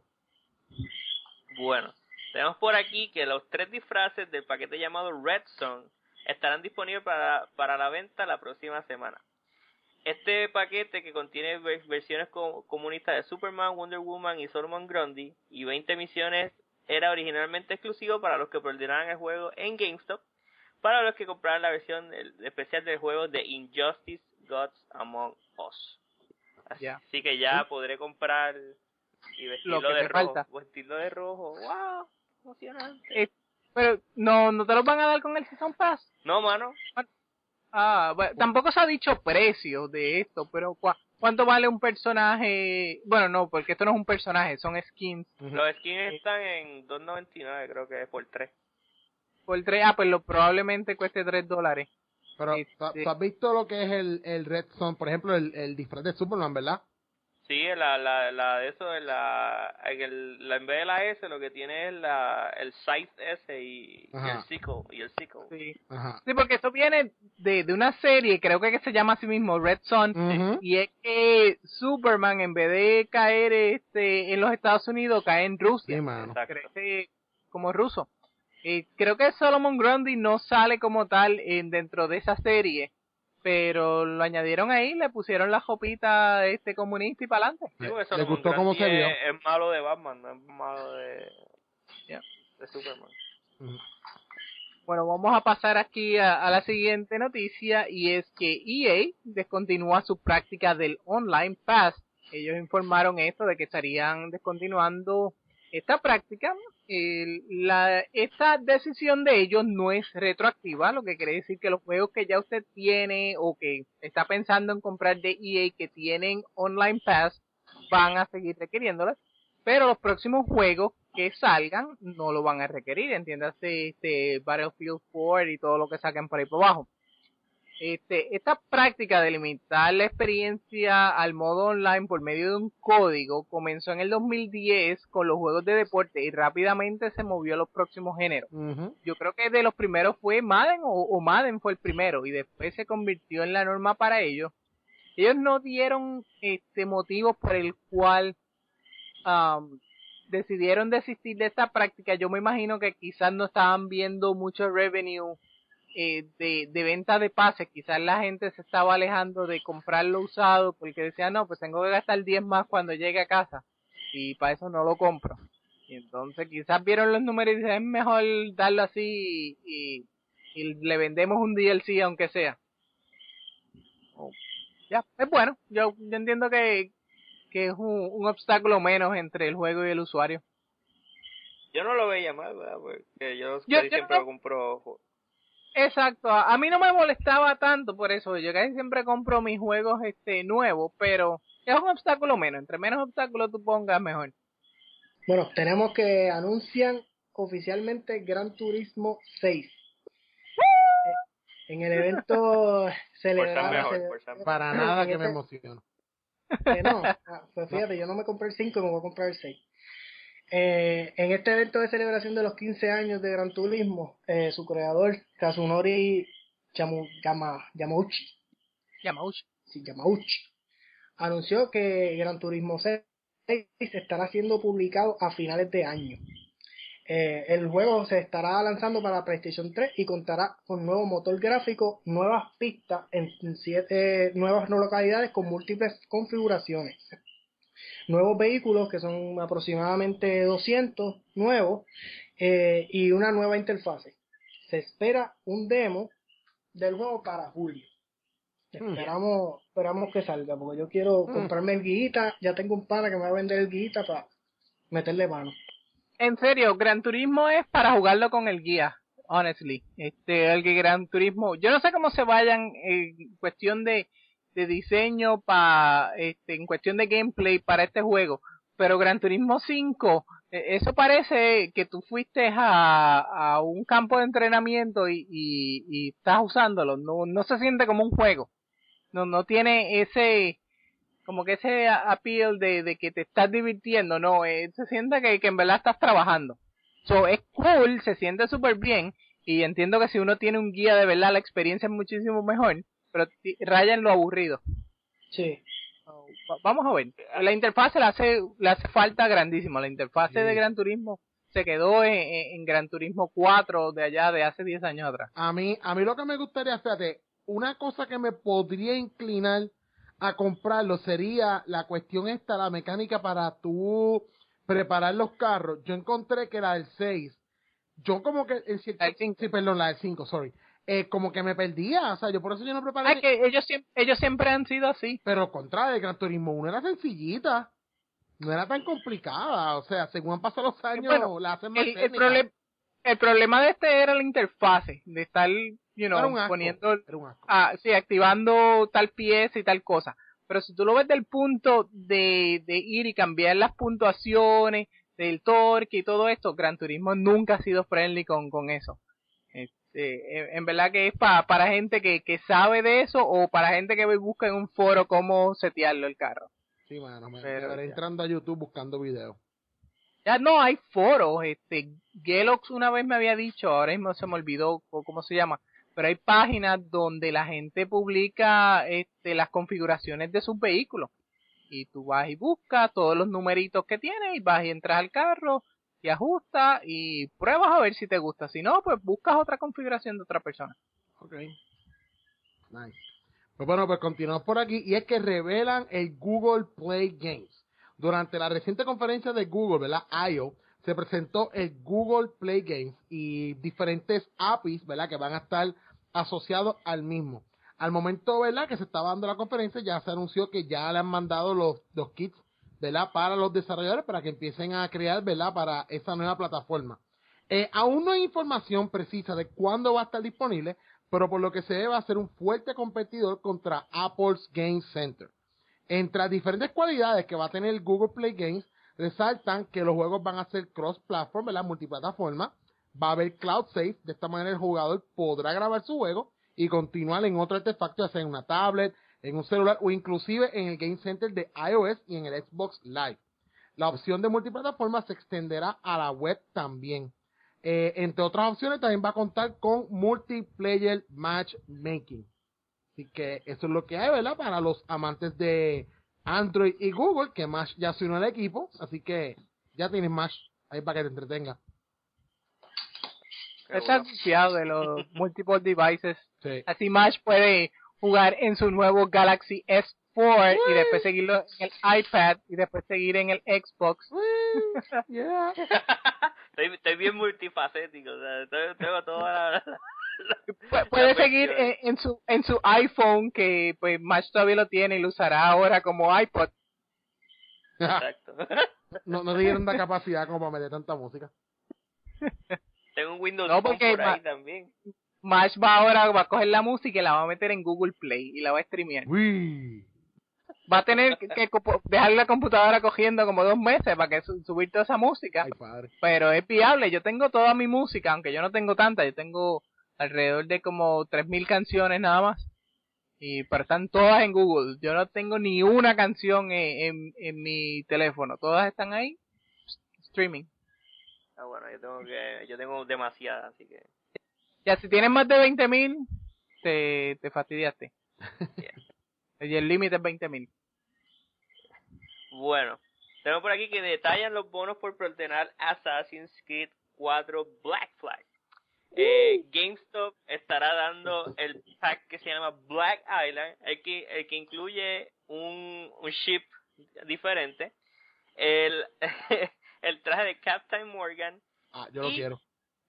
Bueno, tenemos por aquí que los tres disfraces del paquete llamado Red Zone estarán disponibles para, para la venta la próxima semana. Este paquete, que contiene ver- versiones co- comunistas de Superman, Wonder Woman y Solomon Grundy y veinte misiones, era originalmente exclusivo para los que preordinaran el juego en GameStop, para los que compraran la versión del- especial del juego de Injustice Gods Among Us. Así Ya. que ya podré comprar y vestirlo Lo que de te rojo. falta. Vestirlo de rojo. ¡Wow! Emocionante. Eh, pero no, no te los van a dar con el Season Pass. No, mano. Ah, bueno, tampoco se ha dicho precio de esto, pero ¿cu- ¿cuánto vale un personaje? Bueno, no, porque esto no es un personaje, son skins. Los skins están en dos noventa y nueve, creo que es por tres. Por tres, ah, pues lo probablemente cueste tres dólares. Pero, Este- ¿tú tú has visto lo que es el, el Red Zone? Por ejemplo, el, el disfraz de Superman, ¿verdad? Sí, la, la, la de eso, la, en, el, la, en vez de la S, lo que tiene es la, el Scythe S y, y Ajá. el Sickle, y el Sickle. Sí. Ajá. Sí, porque esto viene de, de una serie, creo que se llama así mismo Red Son, Ujú. y es que Superman, en vez de caer este en los Estados Unidos, cae en Rusia. Sí, mano. Exacto. Crece como ruso. Eh, creo que Solomon Grundy no sale como tal en, dentro de esa serie, pero lo añadieron ahí, le pusieron la jopita este comunista y para adelante. Sí, porque ¿Le Solomon gustó cómo Grundy se vio? es, es malo de Batman, no es malo de, Ya. de Superman. Ujú. Bueno, vamos a pasar aquí a, a la siguiente noticia, y es que E A descontinúa su práctica del Online Pass. Ellos informaron esto de que estarían descontinuando esta práctica. El- la, esta decisión de ellos no es retroactiva, lo que quiere decir que los juegos que ya usted tiene o que está pensando en comprar de E A que tienen Online Pass van a seguir requiriéndolas, pero los próximos juegos que salgan no lo van a requerir, entiéndase este Battlefield cuatro y todo lo que saquen por ahí por abajo. Este, esta práctica de limitar la experiencia al modo online por medio de un código comenzó en el dos mil diez con los juegos de deporte y rápidamente se movió a los próximos géneros. Ujú. Yo creo que de los primeros fue Madden o, o Madden fue el primero y después se convirtió en la norma para ellos. Ellos no dieron este motivos por el cual um, decidieron desistir de esta práctica. Yo me imagino que quizás no estaban viendo mucho revenue eh, de, de venta de pases. Quizás la gente se estaba alejando de comprarlo usado porque decía, no, pues tengo que gastar diez más cuando llegue a casa y para eso no lo compro. Y entonces quizás vieron los números y dicen, es mejor darlo así y, y le vendemos un D L C aunque sea. Oh, ya, es bueno. Yo, yo entiendo que, que es un, un obstáculo menos entre el juego y el usuario. Yo no lo veía mal, ¿verdad? Porque yo, Yo- casi yo siempre no- compro... ju- Exacto, a, a mí no me molestaba tanto por eso, yo casi siempre compro mis juegos este nuevos, pero es un obstáculo menos, entre menos obstáculos tú pongas mejor. Bueno, tenemos que anuncian oficialmente Gran Turismo seis. Eh, En el evento celebrado... mejor, cele- por ser mejor. Para nada en que me ese- emociono. que no, ah, pues fíjate, yo no me compré el cinco, me voy a comprar el seis. Eh, en este evento de celebración de los quince años de Gran Turismo, eh, su creador, Kazunori Yamu, Yama, Yamauchi, Yamauchi. sí, Yamauchi, anunció que Gran Turismo seis estará siendo publicado a finales de año. Eh, el juego se estará lanzando para PlayStation tres y contará con nuevo motor gráfico, nuevas pistas en siete nuevas localidades con múltiples configuraciones, nuevos vehículos que son aproximadamente doscientos nuevos, eh, y una nueva interfase. Se espera un demo del juego para julio. Hmm. Esperamos, esperamos que salga, porque yo quiero Mm. comprarme el guita. Ya tengo un pana que me va a vender el guita para meterle mano. En serio, Gran Turismo es para jugarlo con el guía, honestly. Este, el que Gran Turismo, yo no sé cómo se vayan en cuestión de, de diseño para, este, en cuestión de gameplay para este juego, pero Gran Turismo cinco, eh, eso parece que tú fuiste a, a un campo de entrenamiento y, y, y estás usándolo. No, no se siente como un juego. No, no tiene ese, como que ese appeal de, de que te estás divirtiendo, no, eh, se siente que, que en verdad estás trabajando. So, es cool, se siente súper bien, y entiendo que si uno tiene un guía de verdad, la experiencia es muchísimo mejor, pero t- raya en lo aburrido. Sí. So, va- vamos a ver. La interfaz le hace, le hace falta grandísimo. La interfaz Sí. de Gran Turismo se quedó en, en, en Gran Turismo cuatro de allá de hace diez años atrás. A mí, a mí lo que me gustaría, fíjate, una cosa que me podría inclinar a comprarlo sería la cuestión esta, la mecánica para tú preparar los carros. Yo encontré que la del seis, yo como que en cierto, La del cinco. sí, perdón, la del cinco, sorry, eh, como que me perdía, o sea, yo por eso yo no preparé, Ah, que ellos siempre, ellos siempre han sido así. pero contra el Gran Turismo uno era sencillita, no era tan complicada, o sea, según han pasado los años, Bueno, la hacen más El, el, técnica. problem- el problema de este era la interfase, de estar, you know, Era un asco, poniendo, era un asco. ah, sí, activando tal pieza y tal cosa. Pero si tú lo ves del punto de, de ir y cambiar las puntuaciones, del torque y todo esto, Gran Turismo nunca ha sido friendly con, con eso. Este, en, en verdad que es pa, para gente que, que sabe de eso o para gente que busca en un foro cómo setearlo el carro. Sí, mano, me, Pero me veré ya. entrando a YouTube buscando videos. Ya no hay foros, este, Gelox una vez me había dicho, ahora mismo se me olvidó o cómo se llama, pero hay páginas donde la gente publica este, las configuraciones de sus vehículos. Y tú vas y buscas todos los numeritos que tiene y vas y entras al carro y ajustas y pruebas a ver si te gusta. Si no, pues buscas otra configuración de otra persona. Ok. Nice. Pues bueno, pues continuamos por aquí y es que revelan el Google Play Games. Durante la reciente conferencia de Google, ¿verdad? I O, se presentó el Google Play Games y diferentes A P Is, ¿verdad? Que van a estar asociados al mismo. Al momento, ¿verdad? Que se estaba dando la conferencia, ya se anunció que ya le han mandado los, los kits, ¿verdad? Para los desarrolladores para que empiecen a crear, ¿verdad? Para esa nueva plataforma. Eh, aún no hay información precisa de cuándo va a estar disponible, pero por lo que se ve va a ser un fuerte competidor contra Apple's Game Center. Entre las diferentes cualidades que va a tener Google Play Games, resaltan que los juegos van a ser cross-platform, ¿verdad? Multiplataforma, va a haber cloud save, de esta manera el jugador podrá grabar su juego y continuar en otro artefacto, ya sea en una tablet, en un celular o inclusive en el Game Center de iOS y en el Xbox Live. La opción de multiplataforma se extenderá a la web también. Eh, entre otras opciones, también va a contar con multiplayer matchmaking. Así que eso es lo que hay, ¿verdad? Para los amantes de Android y Google, que Mash ya se unió al equipo. Así que ya tienes Mash ahí para que te entretenga. Está confiado de los multiple devices. Sí. Así Mash puede jugar en su nuevo Galaxy S cuatro y después seguirlo en el iPad y después seguir en el Xbox. Yeah. estoy, estoy bien multifacético, o sea, tengo, tengo toda la... la- Pu- puede la seguir cuestión. en, en su en su iPhone, que pues Mash todavía lo tiene y lo usará ahora como iPod. Exacto. no, no dieron la capacidad como para meter tanta música. Tengo un Windows No, Phone porque por ahí ma- también. Mash va ahora, va a coger la música y la va a meter en Google Play y la va a streamear. Uy. Va a tener que, que copo- dejar la computadora cogiendo como dos meses para que su- subir toda esa música. Ay, padre. Pero es viable. Yo tengo toda mi música, aunque yo no tengo tanta. Yo tengo alrededor de como tres mil canciones nada más. Y pero están todas en Google. Yo no tengo ni una canción en, en, en mi teléfono. Todas están ahí. Streaming. Ah, bueno, yo tengo que, yo tengo demasiadas, así que. Ya, si tienes más de veinte mil, te, te fastidiaste. Yeah. Y el límite es veinte mil. Bueno, tenemos por aquí que detallan los bonos por preordenar Assassin's Creed cuatro Black Flag. Eh, GameStop estará dando el pack que se llama Black Island, el que, el que incluye un, un ship diferente, el, el traje de Captain Morgan. Ah, yo lo y, quiero.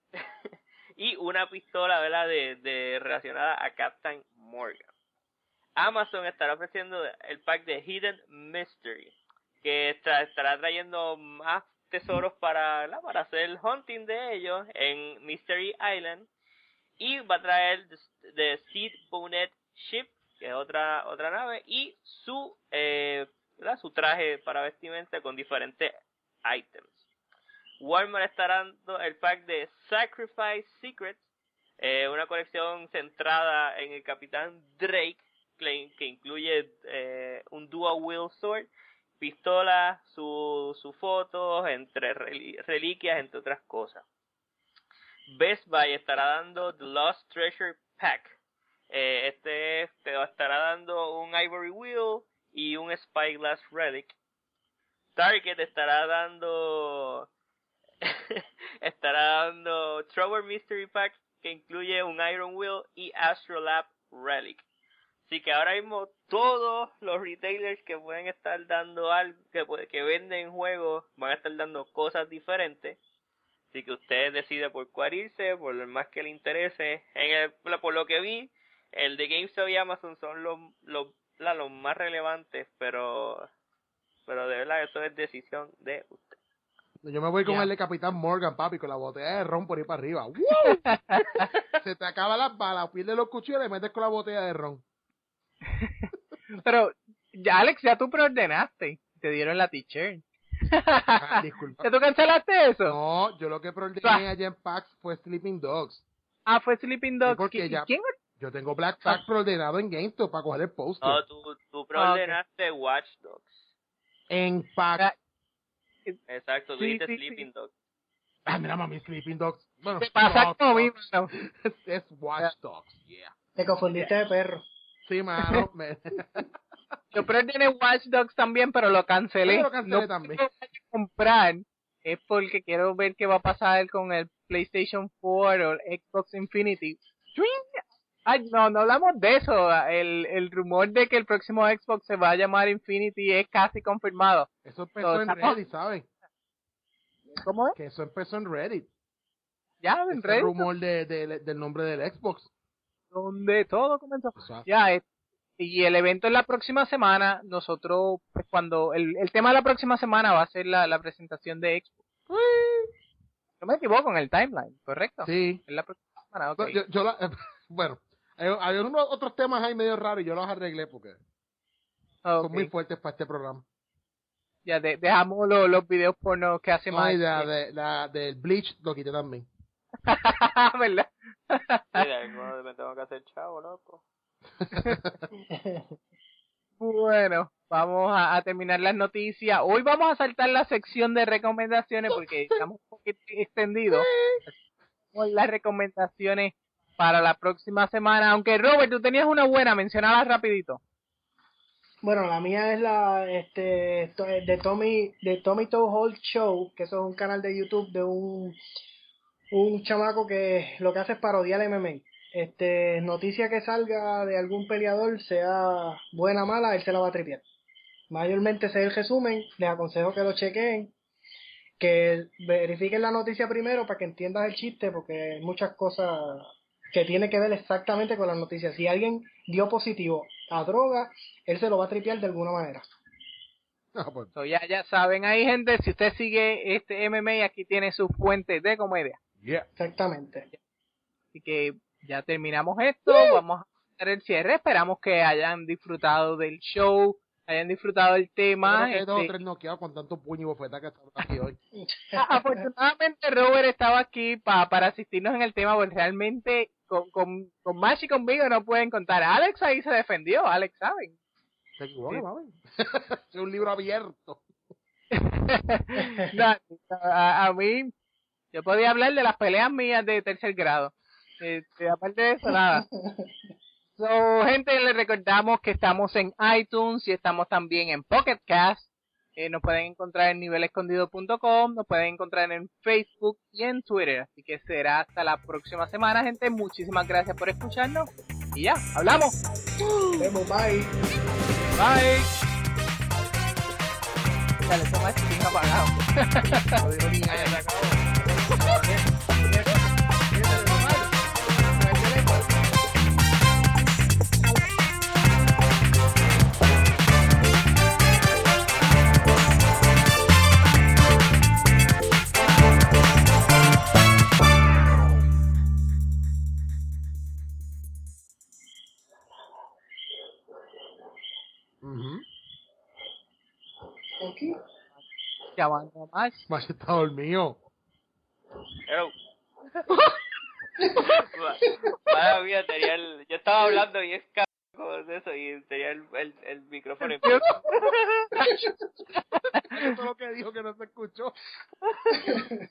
y una pistola, ¿verdad?, de, de relacionada a Captain Morgan. Amazon estará ofreciendo el pack de Hidden Mystery, que está, estará trayendo más tesoros para, ¿verdad?, para hacer el hunting de ellos en Mystery Island, y va a traer The Seed Bonnet Ship, que es otra otra nave, y su eh, ¿verdad?, su traje para vestimenta con diferentes items. Walmart estará dando el pack de Sacrifice Secrets, eh, una colección centrada en el Capitán Drake, que, que incluye eh, un dual wield sword, pistola, su, su foto, entre reliquias, entre otras cosas. Best Buy estará dando The Lost Treasure Pack. Eh, este te estará dando un Ivory Wheel y un Spyglass Relic. Target estará dando estará dando Trover Mystery Pack, que incluye un Iron Wheel y Astrolab Relic. Así que ahora mismo todos los retailers que pueden estar dando algo, que, que venden juegos, van a estar dando cosas diferentes. Así que usted decide por cuál irse, por lo más que le interese. En el, por lo que vi, el de GameStop y Amazon son los, los, los más relevantes, pero, pero de verdad eso es decisión de usted. Yo me voy con Yeah. el de Capitán Morgan, papi, con la botella de ron por ahí para arriba. ¡Woo! Se te acaban las balas, pierdes los cuchillos y le metes con la botella de ron. Pero, ya, Alex, ya tú preordenaste. Te dieron la t-shirt. Ah, disculpa. ¿Ya tú cancelaste eso? No, yo lo que preordené allá en PAX fue Sleeping Dogs. Ah, fue Sleeping Dogs. Sí, porque ¿Qui- ya- ¿Quién? Yo tengo Black Pack preordenado en GameStop para coger el póster. No, tú, tú preordenaste Watch Dogs. En PAX. Exacto, tú Sí, dijiste sí, Sleeping sí. Dogs. Ah, mira, mami, Sleeping Dogs. Bueno, Te pasa Dogs, como mi Dogs. mano. Es, es Watch Dogs, yeah. Te confundiste de perro. Sí, mano. me... Yo preordené Watch Dogs también, pero lo cancelé. Yo lo cancelé no también. puedo comprar. Es porque quiero ver qué va a pasar con el PlayStation cuatro o el Xbox Infinity. Ay, no, no hablamos de eso. El, el rumor de que el próximo Xbox se va a llamar Infinity es casi confirmado. Eso empezó en Estamos- Reddit, ¿sabes? ¿Cómo es? Que eso empezó en Reddit. Ya, en Ese Reddit, rumor de, de- del nombre del Xbox. donde todo comenzó. Eso hace- Ya, es- y el evento es la próxima semana. Nosotros, pues cuando, el, el tema de la próxima semana va a ser la, la presentación de Xbox. No me equivoco en el timeline, ¿correcto? Sí. Es la próxima semana, ok. Yo, yo la- bueno, hay, hay unos otros temas ahí medio raros y yo los arreglé porque Ok. son muy fuertes para este programa. Ya, de- dejamos lo- los videos porno que hace No, más. y la, de, la del Bleach lo quité también. ¿Verdad? Sí, de algo me tengo que hacer chavo, loco. Bueno, vamos a, a terminar las noticias. Hoy vamos a saltar la sección de recomendaciones porque estamos un poquito extendidos. Con las recomendaciones para la próxima semana. Aunque Robert, tú tenías una buena, mencionala rapidito. Bueno, la mía es la este to- de Tommy de Tommy Toe Show, que eso es un canal de YouTube de un un chamaco que lo que hace es parodiar M M A. Este, noticia que salga de algún peleador, sea buena o mala, él se la va a tripear. Mayormente ese es el resumen, les aconsejo que lo chequeen, que verifiquen la noticia primero para que entiendas el chiste, porque hay muchas cosas que tienen que ver exactamente con las noticias. Si alguien dio positivo a droga, él se lo va a tripear de alguna manera. No, pues, So, ya, ya saben ahí, gente, si usted sigue este M M A, aquí tiene sus fuentes de comedia. yeah. Exactamente. Así que ya terminamos esto, vamos a hacer el cierre. Esperamos que hayan disfrutado del show, hayan disfrutado del tema. Creo que hay dos o este, tres noqueados con tanto puño y bofeta que estamos aquí hoy. a- afortunadamente Robert estaba aquí pa- para asistirnos en el tema, porque realmente con, con, con Mash y conmigo no pueden contar. Alex ahí se defendió, Alex saben. Se equivoca, mami. Es un libro abierto. no, a, a mí, yo podía hablar de las peleas mías de tercer grado. Este, aparte de eso, nada. So, gente, les recordamos que estamos en iTunes y estamos también en Pocket Cast. Eh, nos pueden encontrar en nivel escondido punto com, nos pueden encontrar en Facebook y en Twitter. Así que será hasta la próxima semana, gente. Muchísimas gracias por escucharnos. Y ya, hablamos. Nos vemos, bye. Bye. Dale, toma este bien apagado. Lo digo bien, ya se acabó. Uh-huh. Aquí. Llamando a Mash. Mash está dormido. Hello. Madre mía, tenía el, yo estaba hablando y es cago de eso y tenía el, el, el micrófono en Eso es lo que dijo que no se escuchó.